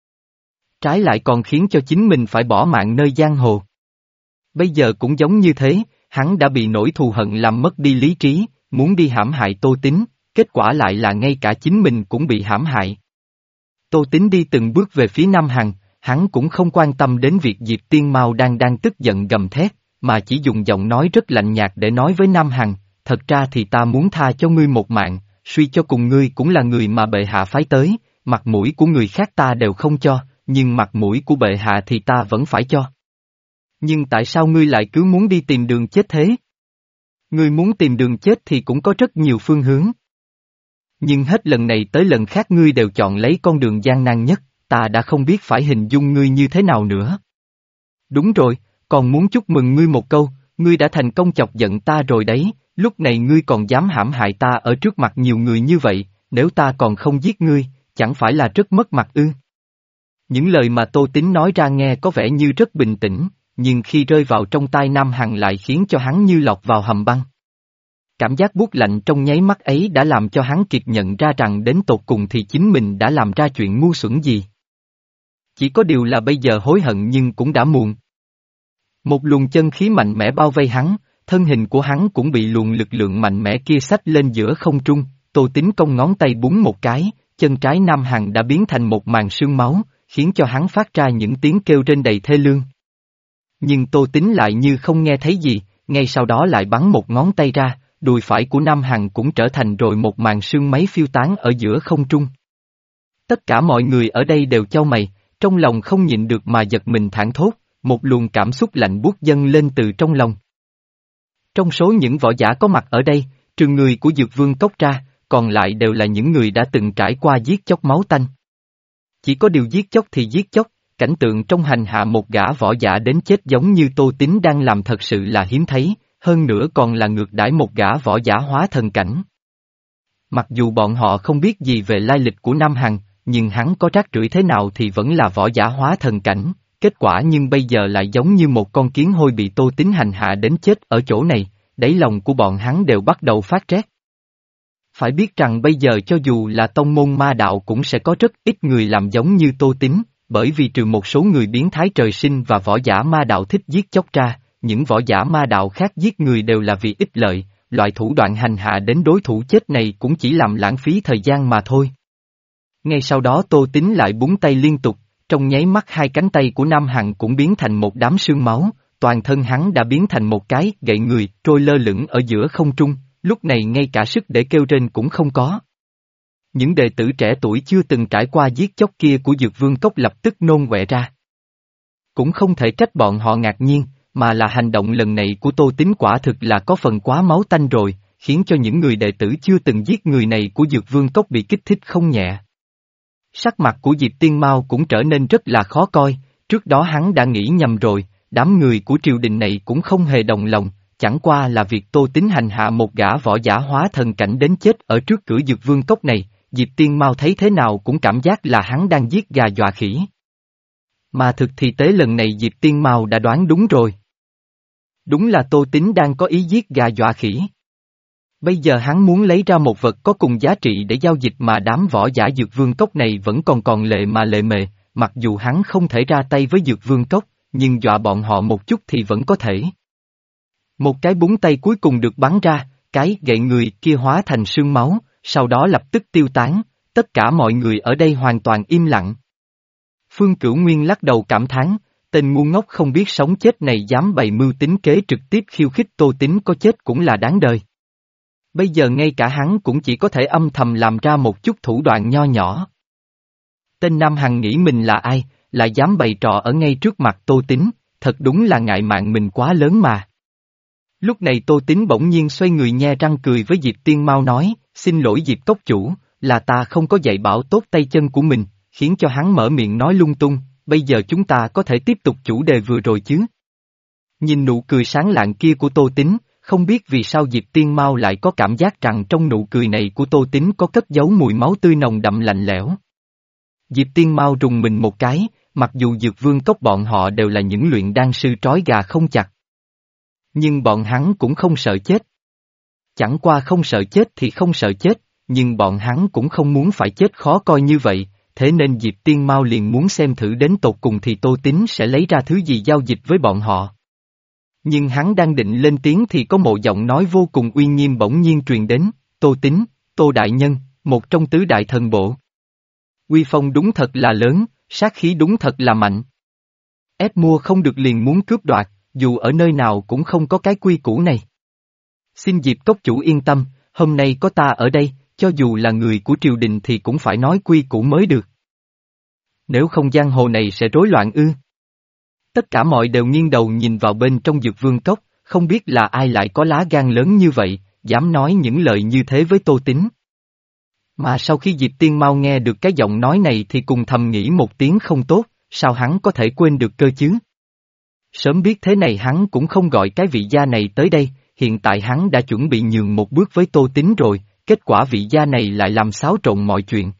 Trái lại còn khiến cho chính mình phải bỏ mạng nơi giang hồ. Bây giờ cũng giống như thế, hắn đã bị nỗi thù hận làm mất đi lý trí, muốn đi hãm hại Tô Tín, kết quả lại là ngay cả chính mình cũng bị hãm hại. Tô Tín đi từng bước về phía Nam Hằng, hắn cũng không quan tâm đến việc Diệp Tiên Mao đang đang tức giận gầm thét, mà chỉ dùng giọng nói rất lạnh nhạt để nói với Nam Hằng, thật ra thì ta muốn tha cho ngươi một mạng, suy cho cùng ngươi cũng là người mà bệ hạ phái tới, mặt mũi của người khác ta đều không cho, nhưng mặt mũi của bệ hạ thì ta vẫn phải cho. Nhưng tại sao ngươi lại cứ muốn đi tìm đường chết thế? Ngươi muốn tìm đường chết thì cũng có rất nhiều phương hướng. Nhưng hết lần này tới lần khác ngươi đều chọn lấy con đường gian nan nhất, ta đã không biết phải hình dung ngươi như thế nào nữa. Đúng rồi, còn muốn chúc mừng ngươi một câu, ngươi đã thành công chọc giận ta rồi đấy, lúc này ngươi còn dám hãm hại ta ở trước mặt nhiều người như vậy, nếu ta còn không giết ngươi, chẳng phải là rất mất mặt ư? Những lời mà Tô Tín nói ra nghe có vẻ như rất bình tĩnh, nhưng khi rơi vào trong tai Nam Hằng lại khiến cho hắn như lọt vào hầm băng. Cảm giác buốt lạnh trong nháy mắt ấy đã làm cho hắn kịp nhận ra rằng đến tột cùng thì chính mình đã làm ra chuyện ngu xuẩn gì. Chỉ có điều là bây giờ hối hận nhưng cũng đã muộn. Một luồng chân khí mạnh mẽ bao vây hắn, thân hình của hắn cũng bị luồng lực lượng mạnh mẽ kia xách lên giữa không trung, Tô Tín cong ngón tay búng một cái, chân trái Nam Hằng đã biến thành một màn sương máu, khiến cho hắn phát ra những tiếng kêu rên đầy thê lương. Nhưng Tô Tín lại như không nghe thấy gì, ngay sau đó lại bắn một ngón tay ra, đùi phải của Nam Hằng cũng trở thành rồi một màn sương máy phiêu tán ở giữa không trung. Tất cả mọi người ở đây đều chau mày, trong lòng không nhịn được mà giật mình thảng thốt, một luồng cảm xúc lạnh buốt dâng lên từ trong lòng. Trong số những võ giả có mặt ở đây, trừ người của Dược Vương Cốc ra, còn lại đều là những người đã từng trải qua giết chóc máu tanh. Chỉ có điều giết chóc thì giết chóc, cảnh tượng trong hành hạ một gã võ giả đến chết giống như Tô Tín đang làm thật sự là hiếm thấy, hơn nữa còn là ngược đãi một gã võ giả hóa thần cảnh. Mặc dù bọn họ không biết gì về lai lịch của Nam Hằng, nhưng hắn có rác rưởi thế nào thì vẫn là võ giả hóa thần cảnh, kết quả nhưng bây giờ lại giống như một con kiến hôi bị Tô Tín hành hạ đến chết ở chỗ này, đáy lòng của bọn hắn đều bắt đầu phát rét. Phải biết rằng bây giờ cho dù là tông môn ma đạo cũng sẽ có rất ít người làm giống như Tô Tín, bởi vì trừ một số người biến thái trời sinh và võ giả ma đạo thích giết chóc ra, những võ giả ma đạo khác giết người đều là vì ích lợi, loại thủ đoạn hành hạ đến đối thủ chết này cũng chỉ làm lãng phí thời gian mà thôi. Ngay sau đó Tô Tín lại búng tay liên tục, trong nháy mắt hai cánh tay của Nam Hằng cũng biến thành một đám sương máu, toàn thân hắn đã biến thành một cái gậy người trôi lơ lửng ở giữa không trung, lúc này ngay cả sức để kêu rên cũng không có. Những đệ tử trẻ tuổi chưa từng trải qua giết chóc kia của Dược Vương Cốc lập tức nôn ọe ra. Cũng không thể trách bọn họ ngạc nhiên, mà là hành động lần này của Tô Tín quả thực là có phần quá máu tanh rồi, khiến cho những người đệ tử chưa từng giết người này của Dược Vương Cốc bị kích thích không nhẹ. Sắc mặt của Diệp Tiên Mao cũng trở nên rất là khó coi, trước đó hắn đã nghĩ nhầm rồi, đám người của triều đình này cũng không hề đồng lòng, chẳng qua là việc Tô Tín hành hạ một gã võ giả hóa thần cảnh đến chết ở trước cửa Dược Vương Cốc này, Diệp Tiên Mao thấy thế nào cũng cảm giác là hắn đang giết gà dọa khỉ. Mà thực thì tế lần này Diệp Tiên Mao đã đoán đúng rồi. Đúng là Tô Tín đang có ý giết gà dọa khỉ. Bây giờ hắn muốn lấy ra một vật có cùng giá trị để giao dịch mà đám võ giả Dược Vương Cốc này vẫn còn còn lệ mà lệ mề, mặc dù hắn không thể ra tay với Dược Vương Cốc, nhưng dọa bọn họ một chút thì vẫn có thể. Một cái búng tay cuối cùng được bắn ra, cái gậy người kia hóa thành sương máu, sau đó lập tức tiêu tán, tất cả mọi người ở đây hoàn toàn im lặng. Phương Cửu Nguyên lắc đầu cảm thán, tên ngu ngốc không biết sống chết này dám bày mưu tính kế trực tiếp khiêu khích Tô Tín có chết cũng là đáng đời. Bây giờ ngay cả hắn cũng chỉ có thể âm thầm làm ra một chút thủ đoạn nho nhỏ. Tên Nam Hằng nghĩ mình là ai, lại dám bày trò ở ngay trước mặt Tô Tín, thật đúng là ngại mạng mình quá lớn mà. Lúc này Tô Tín bỗng nhiên xoay người nhe răng cười với Diệp Tiên Mao nói, xin lỗi Diệp Cốc chủ, là ta không có dạy bảo tốt tay chân của mình, khiến cho hắn mở miệng nói lung tung, bây giờ chúng ta có thể tiếp tục chủ đề vừa rồi chứ. Nhìn nụ cười sáng lạng kia của Tô Tín, không biết vì sao Diệp Tiên Mao lại có cảm giác rằng trong nụ cười này của Tô Tín có cất giấu mùi máu tươi nồng đậm lạnh lẽo. Diệp Tiên Mao rùng mình một cái, mặc dù Dược Vương Cốc bọn họ đều là những luyện đan sư trói gà không chặt. Nhưng bọn hắn cũng không sợ chết. Chẳng qua không sợ chết thì không sợ chết, nhưng bọn hắn cũng không muốn phải chết khó coi như vậy, thế nên Diệp Tiên Mao liền muốn xem thử đến tột cùng thì Tô Tín sẽ lấy ra thứ gì giao dịch với bọn họ. Nhưng hắn đang định lên tiếng thì có một giọng nói vô cùng uy nghiêm bỗng nhiên truyền đến, Tô Tín, Tô Đại Nhân, một trong tứ đại thần bộ. Uy phong đúng thật là lớn, sát khí đúng thật là mạnh. Ép mua không được liền muốn cướp đoạt, dù ở nơi nào cũng không có cái quy củ này. Xin Diệp Cốc chủ yên tâm, hôm nay có ta ở đây, cho dù là người của triều đình thì cũng phải nói quy củ mới được. Nếu không giang hồ này sẽ rối loạn ư. Tất cả mọi đều nghiêng đầu nhìn vào bên trong Dược Vương Cốc, không biết là ai lại có lá gan lớn như vậy, dám nói những lời như thế với Tô Tín. Mà sau khi Diệp Tiên Mao nghe được cái giọng nói này thì cùng thầm nghĩ một tiếng không tốt, sao hắn có thể quên được cơ chứ? Sớm biết thế này hắn cũng không gọi cái vị gia này tới đây, hiện tại hắn đã chuẩn bị nhường một bước với Tô Tín rồi, kết quả vị gia này lại làm xáo trộn mọi chuyện.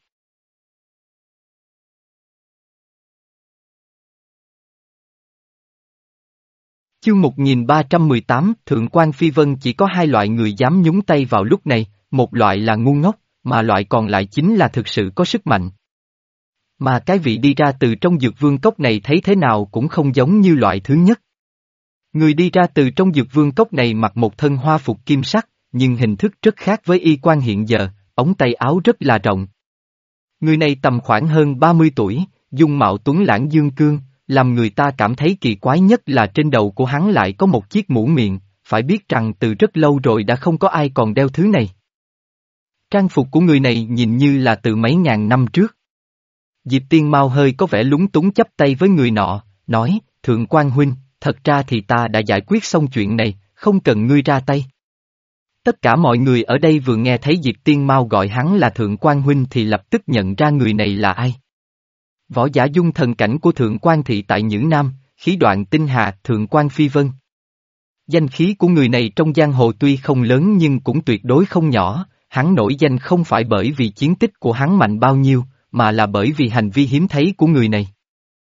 Chương một nghìn ba trăm mười tám, Thượng quan Phi Vân chỉ có hai loại người dám nhúng tay vào lúc này, một loại là ngu ngốc, mà loại còn lại chính là thực sự có sức mạnh. Mà cái vị đi ra từ trong Dược Vương Cốc này thấy thế nào cũng không giống như loại thứ nhất. Người đi ra từ trong Dược Vương Cốc này mặc một thân hoa phục kim sắc, nhưng hình thức rất khác với y quan hiện giờ, ống tay áo rất là rộng. Người này tầm khoảng hơn ba mươi tuổi, dung mạo tuấn lãng dương cương, làm người ta cảm thấy kỳ quái nhất là trên đầu của hắn lại có một chiếc mũ miệng, phải biết rằng từ rất lâu rồi đã không có ai còn đeo thứ này. Trang phục của người này nhìn như là từ mấy ngàn năm trước. Diệp Tiên Mao hơi có vẻ lúng túng chắp tay với người nọ, nói, Thượng quan huynh, thật ra thì ta đã giải quyết xong chuyện này, không cần ngươi ra tay. Tất cả mọi người ở đây vừa nghe thấy Diệp Tiên Mao gọi hắn là Thượng quan huynh thì lập tức nhận ra người này là ai. Võ giả dung thần cảnh của Thượng quan thị tại Nhữ Nam, khí đoạn tinh hà Thượng quan Phi Vân. Danh khí của người này trong giang hồ tuy không lớn nhưng cũng tuyệt đối không nhỏ, hắn nổi danh không phải bởi vì chiến tích của hắn mạnh bao nhiêu, mà là bởi vì hành vi hiếm thấy của người này.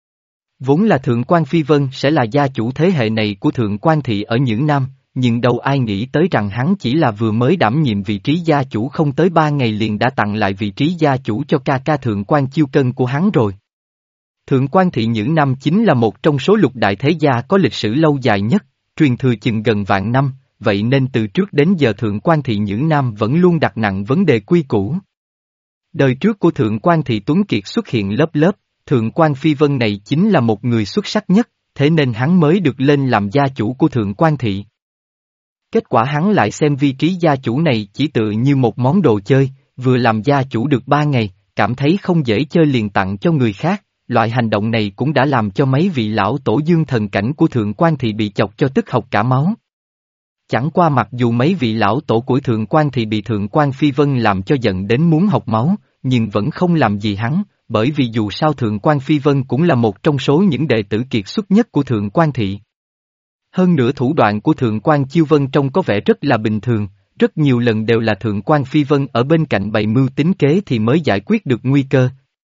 Vốn là Thượng quan Phi Vân sẽ là gia chủ thế hệ này của Thượng quan thị ở Nhữ Nam, nhưng đâu ai nghĩ tới rằng hắn chỉ là vừa mới đảm nhiệm vị trí gia chủ không tới ba ngày liền đã tặng lại vị trí gia chủ cho ca ca Thượng quan Chiêu Cân của hắn rồi. Thượng quan thị Nhữ Nam chính là một trong số lục đại thế gia có lịch sử lâu dài nhất, truyền thừa chừng gần vạn năm, vậy nên từ trước đến giờ Thượng quan thị Nhữ Nam vẫn luôn đặt nặng vấn đề quy củ. Đời trước của Thượng quan thị Tuấn Kiệt xuất hiện lớp lớp, Thượng quan Phi Vân này chính là một người xuất sắc nhất, thế nên hắn mới được lên làm gia chủ của Thượng quan thị. Kết quả hắn lại xem vị trí gia chủ này chỉ tự như một món đồ chơi, vừa làm gia chủ được ba ngày, cảm thấy không dễ chơi liền tặng cho người khác, loại hành động này cũng đã làm cho mấy vị lão tổ dương thần cảnh của Thượng quan thị bị chọc cho tức học cả máu. Chẳng qua mặc dù mấy vị lão tổ của Thượng quan thị bị Thượng quan Phi Vân làm cho giận đến muốn học máu, nhưng vẫn không làm gì hắn, bởi vì dù sao Thượng quan Phi Vân cũng là một trong số những đệ tử kiệt xuất nhất của Thượng quan thị. Hơn nữa thủ đoạn của Thượng quan Chiêu Vân trông có vẻ rất là bình thường, rất nhiều lần đều là Thượng quan Phi Vân ở bên cạnh bày mưu tính kế thì mới giải quyết được nguy cơ.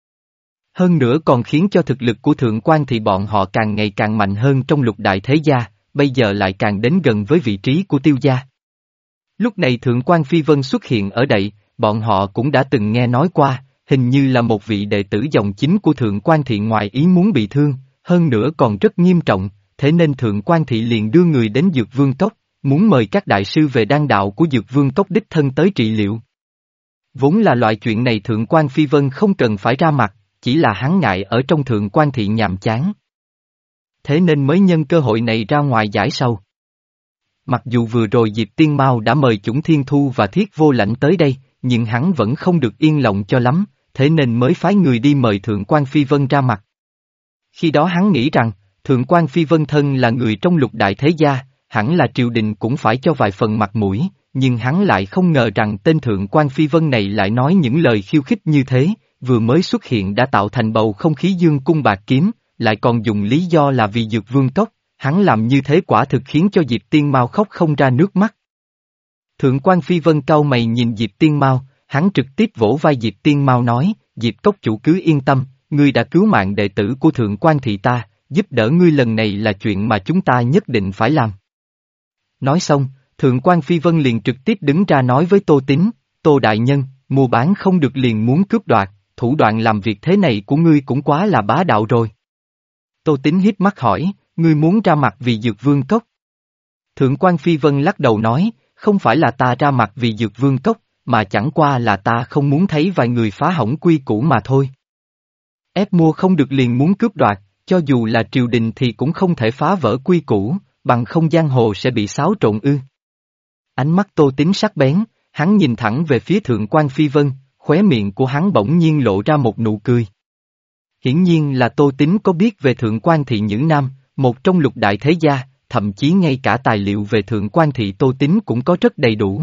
Hơn nữa còn khiến cho thực lực của Thượng quan thị bọn họ càng ngày càng mạnh hơn trong lục đại thế gia, bây giờ lại càng đến gần với vị trí của Tiêu gia. Lúc này Thượng quan Phi Vân xuất hiện ở đây, bọn họ cũng đã từng nghe nói qua, hình như là một vị đệ tử dòng chính của Thượng quan thị ngoài ý muốn bị thương, hơn nữa còn rất nghiêm trọng, thế nên Thượng quan thị liền đưa người đến Dược Vương Cốc, muốn mời các đại sư về đan đạo của Dược Vương Cốc đích thân tới trị liệu. Vốn là loại chuyện này Thượng quan Phi Vân không cần phải ra mặt, chỉ là hắn ngại ở trong Thượng quan thị nhàm chán. Thế nên mới nhân cơ hội này ra ngoài giải sầu. Mặc dù vừa rồi Diệp Tiên Mao đã mời Chủng Thiên Thu và Thiết Vô Lãnh tới đây, nhưng hắn vẫn không được yên lòng cho lắm, thế nên mới phái người đi mời Thượng quan Phi Vân ra mặt. Khi đó hắn nghĩ rằng, Thượng quan Phi Vân thân là người trong lục đại thế gia, hẳn là triều đình cũng phải cho vài phần mặt mũi, nhưng hắn lại không ngờ rằng tên Thượng quan Phi Vân này lại nói những lời khiêu khích như thế, vừa mới xuất hiện đã tạo thành bầu không khí dương cung bạc kiếm, lại còn dùng lý do là vì Dược Vương Cốc, hắn làm như thế quả thực khiến cho Diệp Tiên Mao khóc không ra nước mắt. Thượng quan Phi Vân cau mày nhìn Diệp Tiên Mao, hắn trực tiếp vỗ vai Diệp Tiên Mao nói, Diệp Cốc chủ cứ yên tâm, ngươi đã cứu mạng đệ tử của Thượng quan thị ta, giúp đỡ ngươi lần này là chuyện mà chúng ta nhất định phải làm. Nói xong, Thượng quan Phi Vân liền trực tiếp đứng ra nói với Tô Tín, Tô Đại Nhân, mua bán không được liền muốn cướp đoạt, thủ đoạn làm việc thế này của ngươi cũng quá là bá đạo rồi. Tô Tín hiếp mắt hỏi, ngươi muốn ra mặt vì Dược Vương Cốc? Thượng quan Phi Vân lắc đầu nói, không phải là ta ra mặt vì Dược Vương Cốc, mà chẳng qua là ta không muốn thấy vài người phá hỏng quy củ mà thôi. Ép mua không được liền muốn cướp đoạt, cho dù là triều đình thì cũng không thể phá vỡ quy củ, bằng không giang hồ sẽ bị xáo trộn ư. Ánh mắt Tô Tín sắc bén, hắn nhìn thẳng về phía Thượng quan Phi Vân, khóe miệng của hắn bỗng nhiên lộ ra một nụ cười. Hiển nhiên là Tô Tín có biết về Thượng quan thị Nhữ Nam, một trong lục đại thế gia, thậm chí ngay cả tài liệu về Thượng quan thị Tô Tín cũng có rất đầy đủ.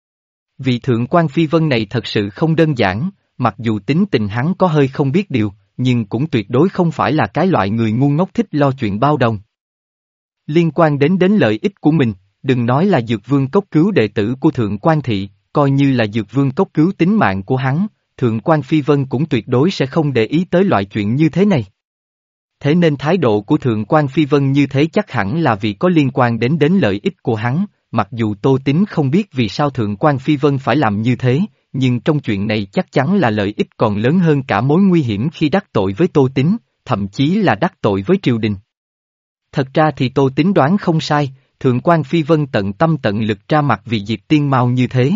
Vì Thượng quan Phi Vân này thật sự không đơn giản, mặc dù tính tình hắn có hơi không biết điều, nhưng cũng tuyệt đối không phải là cái loại người ngu ngốc thích lo chuyện bao đồng. Liên quan đến đến lợi ích của mình, đừng nói là Dược Vương Cốc cứu đệ tử của Thượng quan thị, coi như là Dược Vương Cốc cứu tính mạng của hắn, Thượng quan Phi Vân cũng tuyệt đối sẽ không để ý tới loại chuyện như thế này. Thế nên thái độ của Thượng quan Phi Vân như thế chắc hẳn là vì có liên quan đến đến lợi ích của hắn, mặc dù Tô Tín không biết vì sao Thượng quan Phi Vân phải làm như thế, nhưng trong chuyện này chắc chắn là lợi ích còn lớn hơn cả mối nguy hiểm khi đắc tội với Tô Tín, thậm chí là đắc tội với triều đình. Thật ra thì Tô Tín đoán không sai, Thượng quan Phi Vân tận tâm tận lực ra mặt vì Diệp Tiên Mao như thế.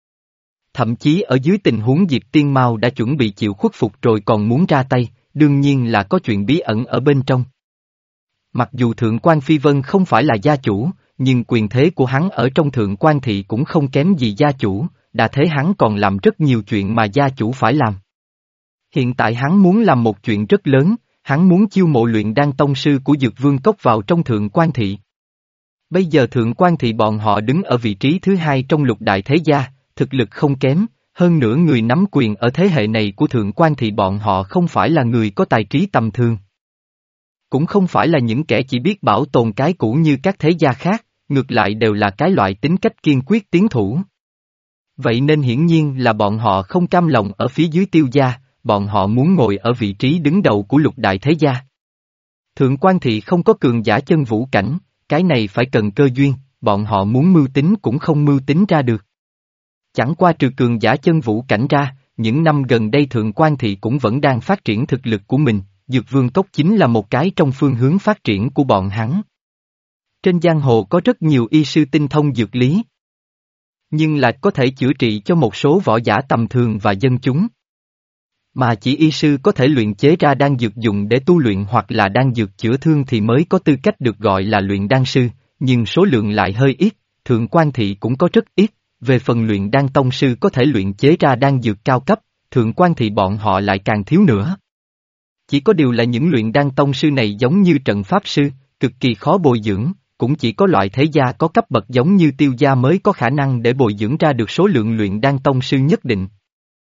Thậm chí ở dưới tình huống Diệp Tiên Mao đã chuẩn bị chịu khuất phục rồi còn muốn ra tay, đương nhiên là có chuyện bí ẩn ở bên trong. Mặc dù Thượng quan Phi Vân không phải là gia chủ, nhưng quyền thế của hắn ở trong Thượng quan thị cũng không kém gì gia chủ, đã thế hắn còn làm rất nhiều chuyện mà gia chủ phải làm. Hiện tại hắn muốn làm một chuyện rất lớn, hắn muốn chiêu mộ luyện đan tông sư của Dược Vương Cốc vào trong Thượng quan thị. Bây giờ Thượng quan thị bọn họ đứng ở vị trí thứ hai trong lục đại thế gia, thực lực không kém, hơn nữa người nắm quyền ở thế hệ này của Thượng quan thị bọn họ không phải là người có tài trí tầm thường. Cũng không phải là những kẻ chỉ biết bảo tồn cái cũ như các thế gia khác, ngược lại đều là cái loại tính cách kiên quyết tiến thủ. Vậy nên hiển nhiên là bọn họ không cam lòng ở phía dưới Tiêu gia, bọn họ muốn ngồi ở vị trí đứng đầu của lục đại thế gia. Thượng quan thị không có cường giả chân vũ cảnh, cái này phải cần cơ duyên, bọn họ muốn mưu tính cũng không mưu tính ra được. Chẳng qua trừ cường giả chân vũ cảnh ra, những năm gần đây Thượng quan thị cũng vẫn đang phát triển thực lực của mình, Dược Vương Cốc chính là một cái trong phương hướng phát triển của bọn hắn. Trên giang hồ có rất nhiều y sư tinh thông dược lý, nhưng lại có thể chữa trị cho một số võ giả tầm thường và dân chúng. Mà chỉ y sư có thể luyện chế ra đan dược dùng để tu luyện hoặc là đan dược chữa thương thì mới có tư cách được gọi là luyện đan sư, nhưng số lượng lại hơi ít, Thượng quan thị cũng có rất ít, về phần luyện đan tông sư có thể luyện chế ra đan dược cao cấp, Thượng quan thị bọn họ lại càng thiếu nữa. Chỉ có điều là những luyện đan tông sư này giống như trận pháp sư, cực kỳ khó bồi dưỡng, cũng chỉ có loại thế gia có cấp bậc giống như Tiêu gia mới có khả năng để bồi dưỡng ra được số lượng luyện đan tông sư nhất định.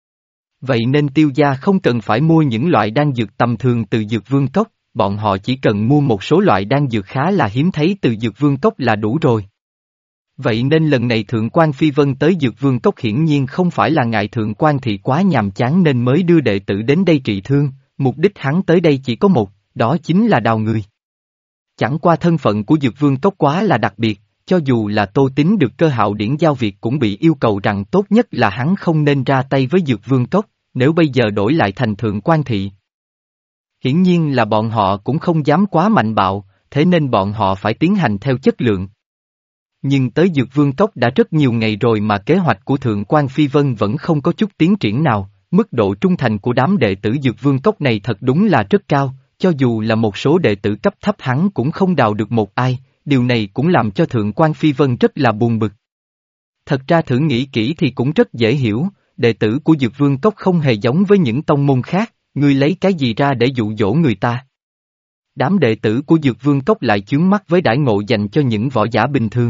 Vậy nên Tiêu gia không cần phải mua những loại đan dược tầm thường từ Dược Vương Cốc, bọn họ chỉ cần mua một số loại đan dược khá là hiếm thấy từ Dược Vương Cốc là đủ rồi. Vậy nên lần này Thượng quan Phi Vân tới Dược Vương Cốc hiển nhiên không phải là ngại Thượng quan thị quá nhàm chán nên mới đưa đệ tử đến đây trị thương, mục đích hắn tới đây chỉ có một, đó chính là đào người. Chẳng qua thân phận của Dược Vương Cốc quá là đặc biệt, cho dù là Tô Tín được Cơ Hạo Điển giao việc cũng bị yêu cầu rằng tốt nhất là hắn không nên ra tay với Dược Vương Cốc, nếu bây giờ đổi lại thành Thượng quan thị. Hiển nhiên là bọn họ cũng không dám quá mạnh bạo, thế nên bọn họ phải tiến hành theo chất lượng. Nhưng tới Dược Vương Cốc đã rất nhiều ngày rồi mà kế hoạch của Thượng quan Phi Vân vẫn không có chút tiến triển nào, mức độ trung thành của đám đệ tử Dược Vương Cốc này thật đúng là rất cao, cho dù là một số đệ tử cấp thấp hắn cũng không đào được một ai, điều này cũng làm cho Thượng quan Phi Vân rất là buồn bực. Thật ra thử nghĩ kỹ thì cũng rất dễ hiểu, đệ tử của Dược Vương Cốc không hề giống với những tông môn khác, ngươi lấy cái gì ra để dụ dỗ người ta. Đám đệ tử của Dược Vương Cốc lại chướng mắt với đãi ngộ dành cho những võ giả bình thường.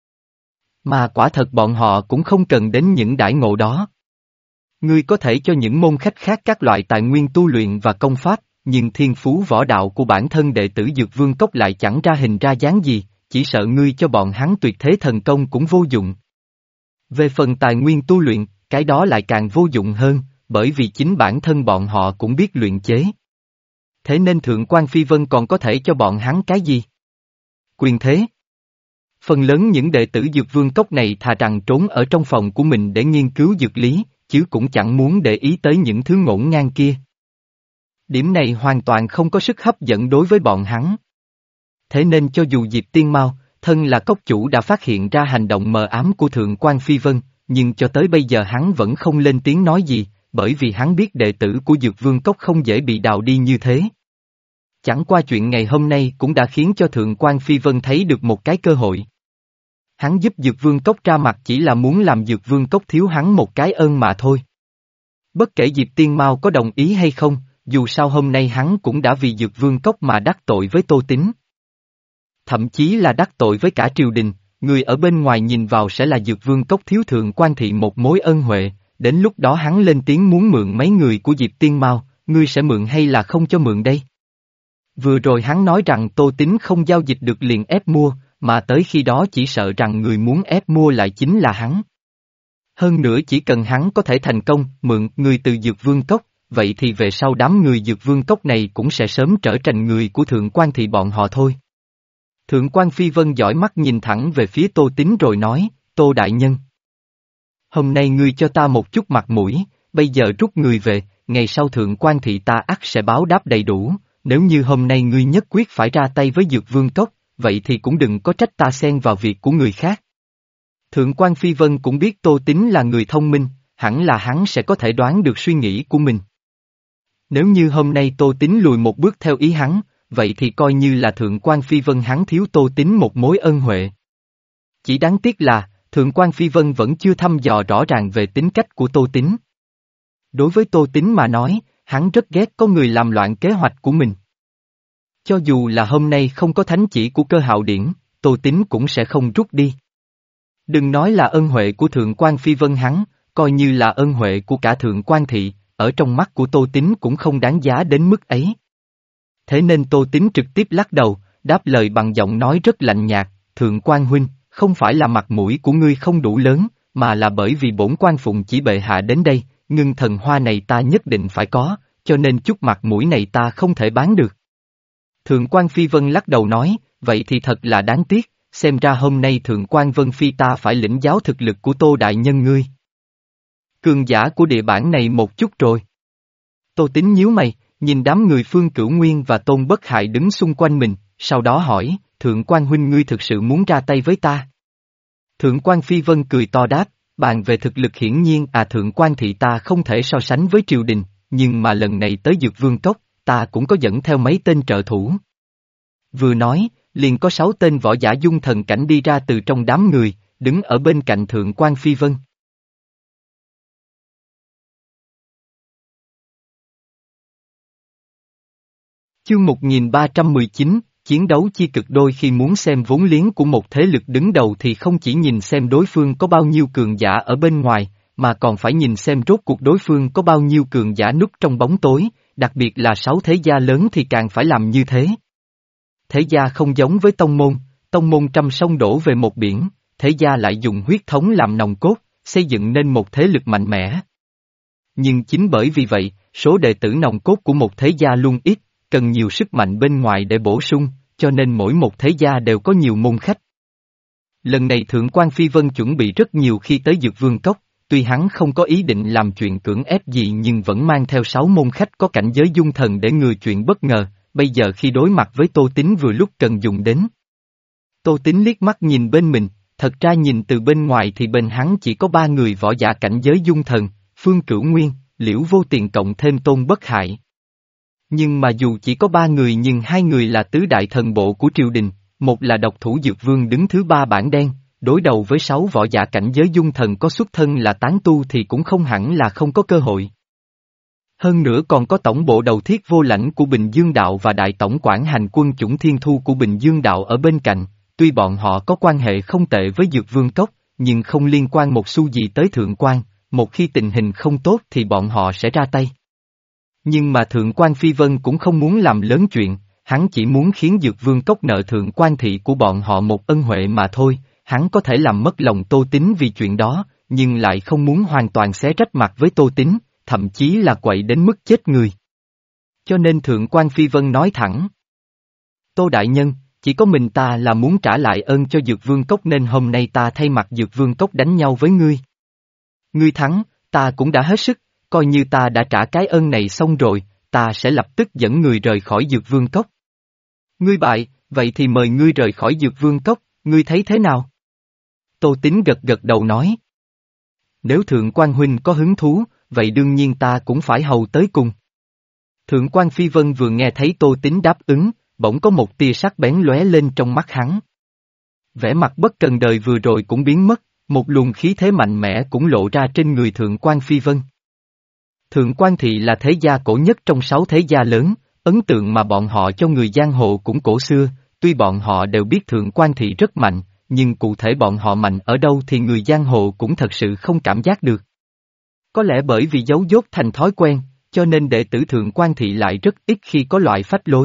Mà quả thật bọn họ cũng không cần đến những đãi ngộ đó. Ngươi có thể cho những môn khách khác các loại tài nguyên tu luyện và công pháp, nhưng thiên phú võ đạo của bản thân đệ tử Dược Vương Cốc lại chẳng ra hình ra dáng gì, chỉ sợ ngươi cho bọn hắn tuyệt thế thần công cũng vô dụng. Về phần tài nguyên tu luyện, cái đó lại càng vô dụng hơn, bởi vì chính bản thân bọn họ cũng biết luyện chế. Thế nên Thượng quan Phi Vân còn có thể cho bọn hắn cái gì? Quyền thế. Phần lớn những đệ tử Dược Vương Cốc này thà rằng trốn ở trong phòng của mình để nghiên cứu dược lý, chứ cũng chẳng muốn để ý tới những thứ ngổn ngang kia. Điểm này hoàn toàn không có sức hấp dẫn đối với bọn hắn. Thế nên cho dù Diệp Tiên Mao, thân là cốc chủ đã phát hiện ra hành động mờ ám của Thượng quan Phi Vân, nhưng cho tới bây giờ hắn vẫn không lên tiếng nói gì, bởi vì hắn biết đệ tử của Dược Vương Cốc không dễ bị đào đi như thế. Chẳng qua chuyện ngày hôm nay cũng đã khiến cho Thượng quan Phi Vân thấy được một cái cơ hội. Hắn giúp Dược Vương Cốc ra mặt chỉ là muốn làm Dược Vương Cốc thiếu hắn một cái ơn mà thôi. Bất kể Diệp Tiên Mao có đồng ý hay không, dù sao hôm nay hắn cũng đã vì Dược Vương Cốc mà đắc tội với Tô Tín. Thậm chí là đắc tội với cả triều đình, người ở bên ngoài nhìn vào sẽ là Dược Vương Cốc thiếu Thượng quan thị một mối ân huệ, đến lúc đó hắn lên tiếng muốn mượn mấy người của Diệp Tiên Mao, ngươi sẽ mượn hay là không cho mượn đây? Vừa rồi hắn nói rằng Tô Tín không giao dịch được liền ép mua, mà tới khi đó chỉ sợ rằng người muốn ép mua lại chính là hắn. Hơn nữa chỉ cần hắn có thể thành công mượn người từ Dược Vương Cốc, vậy thì về sau đám người Dược Vương Cốc này cũng sẽ sớm trở thành người của Thượng quan thị bọn họ thôi. Thượng quan Phi Vân dõi mắt nhìn thẳng về phía Tô Tín rồi nói, Tô Đại Nhân. Hôm nay ngươi cho ta một chút mặt mũi, bây giờ rút người về, ngày sau Thượng quan thị ta ắt sẽ báo đáp đầy đủ, nếu như hôm nay ngươi nhất quyết phải ra tay với Dược Vương Cốc, vậy thì cũng đừng có trách ta xen vào việc của người khác. Thượng quan Phi Vân cũng biết Tô Tín là người thông minh, hẳn là hắn sẽ có thể đoán được suy nghĩ của mình. Nếu như hôm nay Tô Tín lùi một bước theo ý hắn, vậy thì coi như là Thượng quan Phi Vân hắn thiếu Tô Tín một mối ân huệ. Chỉ đáng tiếc là, Thượng quan Phi Vân vẫn chưa thăm dò rõ ràng về tính cách của Tô Tín. Đối với Tô Tín mà nói, hắn rất ghét có người làm loạn kế hoạch của mình. Cho dù là hôm nay không có thánh chỉ của Cơ Hạo Điển, Tô Tín cũng sẽ không rút đi. Đừng nói là ân huệ của Thượng quan Phi Vân hắn, coi như là ân huệ của cả Thượng quan thị, ở trong mắt của Tô Tín cũng không đáng giá đến mức ấy. Thế nên Tô Tín trực tiếp lắc đầu, đáp lời bằng giọng nói rất lạnh nhạt, Thượng quan huynh, không phải là mặt mũi của ngươi không đủ lớn, mà là bởi vì bổn quan phụng chỉ bệ hạ đến đây, ngưng thần hoa này ta nhất định phải có, cho nên chút mặt mũi này ta không thể bán được. Thượng quan Phi Vân lắc đầu nói, vậy thì thật là đáng tiếc, xem ra hôm nay Thượng quan Vân Phi ta phải lĩnh giáo thực lực của Tô đại nhân ngươi. Cường giả của địa bản này một chút rồi. Tô Tín nhíu mày, nhìn đám người Phương Cửu Nguyên và Tôn Bất Hại đứng xung quanh mình, sau đó hỏi, Thượng quan huynh ngươi thực sự muốn ra tay với ta? Thượng quan Phi Vân cười to đáp, bàn về thực lực hiển nhiên à Thượng quan thị ta không thể so sánh với triều đình, nhưng mà lần này tới Dược Vương Cốc, ta cũng có dẫn theo mấy tên trợ thủ. Vừa nói, liền có sáu tên võ giả dung thần cảnh đi ra từ trong đám người, đứng ở bên cạnh Thượng quan Phi Vân. Chương một nghìn ba trăm mười chín, chiến đấu chi cực đôi khi muốn xem vốn liếng của một thế lực đứng đầu thì không chỉ nhìn xem đối phương có bao nhiêu cường giả ở bên ngoài, mà còn phải nhìn xem rốt cuộc đối phương có bao nhiêu cường giả núp trong bóng tối, đặc biệt là sáu thế gia lớn thì càng phải làm như thế. Thế gia không giống với tông môn, tông môn trăm sông đổ về một biển, thế gia lại dùng huyết thống làm nòng cốt, xây dựng nên một thế lực mạnh mẽ. Nhưng chính bởi vì vậy, số đệ tử nòng cốt của một thế gia luôn ít, cần nhiều sức mạnh bên ngoài để bổ sung, cho nên mỗi một thế gia đều có nhiều môn khách. Lần này Thượng quan Phi Vân chuẩn bị rất nhiều khi tới Dược Vương Cốc, tuy hắn không có ý định làm chuyện cưỡng ép gì nhưng vẫn mang theo sáu môn khách có cảnh giới dung thần để ngừa chuyện bất ngờ, bây giờ khi đối mặt với Tô Tín vừa lúc cần dùng đến. Tô Tín liếc mắt nhìn bên mình, thật ra nhìn từ bên ngoài thì bên hắn chỉ có ba người võ giả cảnh giới dung thần, Phương Cửu Nguyên, Liễu Vô Tiền cộng thêm Tôn Bất Hại. Nhưng mà dù chỉ có ba người nhưng hai người là tứ đại thần bộ của triều đình, một là độc thủ Dược Vương đứng thứ ba bảng đen, đối đầu với sáu võ giả cảnh giới dung thần có xuất thân là tán tu thì cũng không hẳn là không có cơ hội. Hơn nữa còn có tổng bộ đầu thiết vô lãnh của Bình Dương Đạo và đại tổng quản hành quân chủng thiên thu của Bình Dương Đạo ở bên cạnh, tuy bọn họ có quan hệ không tệ với Dược Vương Cốc, nhưng không liên quan một xu gì tới Thượng quan, một khi tình hình không tốt thì bọn họ sẽ ra tay. Nhưng mà Thượng quan Phi Vân cũng không muốn làm lớn chuyện, hắn chỉ muốn khiến Dược Vương Cốc nợ Thượng quan thị của bọn họ một ân huệ mà thôi, hắn có thể làm mất lòng Tô Tín vì chuyện đó, nhưng lại không muốn hoàn toàn xé rách mặt với Tô Tín, thậm chí là quậy đến mức chết người. Cho nên Thượng quan Phi Vân nói thẳng. Tô Đại Nhân, chỉ có mình ta là muốn trả lại ơn cho Dược Vương Cốc nên hôm nay ta thay mặt Dược Vương Cốc đánh nhau với ngươi. Ngươi thắng, ta cũng đã hết sức, coi như ta đã trả cái ơn này xong rồi, ta sẽ lập tức dẫn người rời khỏi Dược Vương Cốc. Ngươi bại, vậy thì mời ngươi rời khỏi Dược Vương Cốc, ngươi thấy thế nào? Tô Tín gật gật đầu nói. Nếu Thượng quan huynh có hứng thú, vậy đương nhiên ta cũng phải hầu tới cùng. Thượng quan Phi Vân vừa nghe thấy Tô Tín đáp ứng, bỗng có một tia sắc bén lóe lên trong mắt hắn. Vẻ mặt bất cần đời vừa rồi cũng biến mất, một luồng khí thế mạnh mẽ cũng lộ ra trên người Thượng quan Phi Vân. Thượng quan thị là thế gia cổ nhất trong sáu thế gia lớn, ấn tượng mà bọn họ cho người giang hồ cũng cổ xưa, tuy bọn họ đều biết Thượng quan thị rất mạnh, nhưng cụ thể bọn họ mạnh ở đâu thì người giang hồ cũng thật sự không cảm giác được. Có lẽ bởi vì giấu dốt thành thói quen, cho nên đệ tử Thượng quan thị lại rất ít khi có loại phách lối.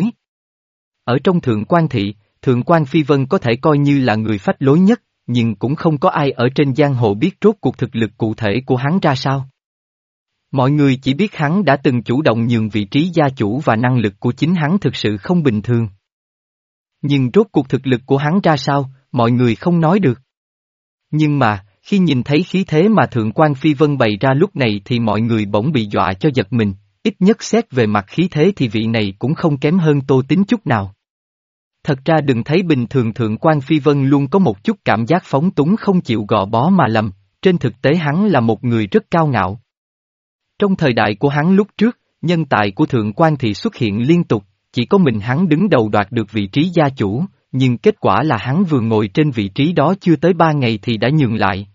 Ở trong Thượng quan thị, Thượng quan Phi Vân có thể coi như là người phách lối nhất, nhưng cũng không có ai ở trên giang hồ biết rốt cuộc thực lực cụ thể của hắn ra sao. Mọi người chỉ biết hắn đã từng chủ động nhường vị trí gia chủ và năng lực của chính hắn thực sự không bình thường. Nhưng rốt cuộc thực lực của hắn ra sao, mọi người không nói được. Nhưng mà, khi nhìn thấy khí thế mà Thượng quan Phi Vân bày ra lúc này thì mọi người bỗng bị dọa cho giật mình, ít nhất xét về mặt khí thế thì vị này cũng không kém hơn Tô Tín chút nào. Thật ra đừng thấy bình thường Thượng quan Phi Vân luôn có một chút cảm giác phóng túng không chịu gò bó mà lầm, trên thực tế hắn là một người rất cao ngạo. Trong thời đại của hắn lúc trước, nhân tài của Thượng quan thị xuất hiện liên tục, chỉ có mình hắn đứng đầu đoạt được vị trí gia chủ, nhưng kết quả là hắn vừa ngồi trên vị trí đó chưa tới ba ngày thì đã nhường lại.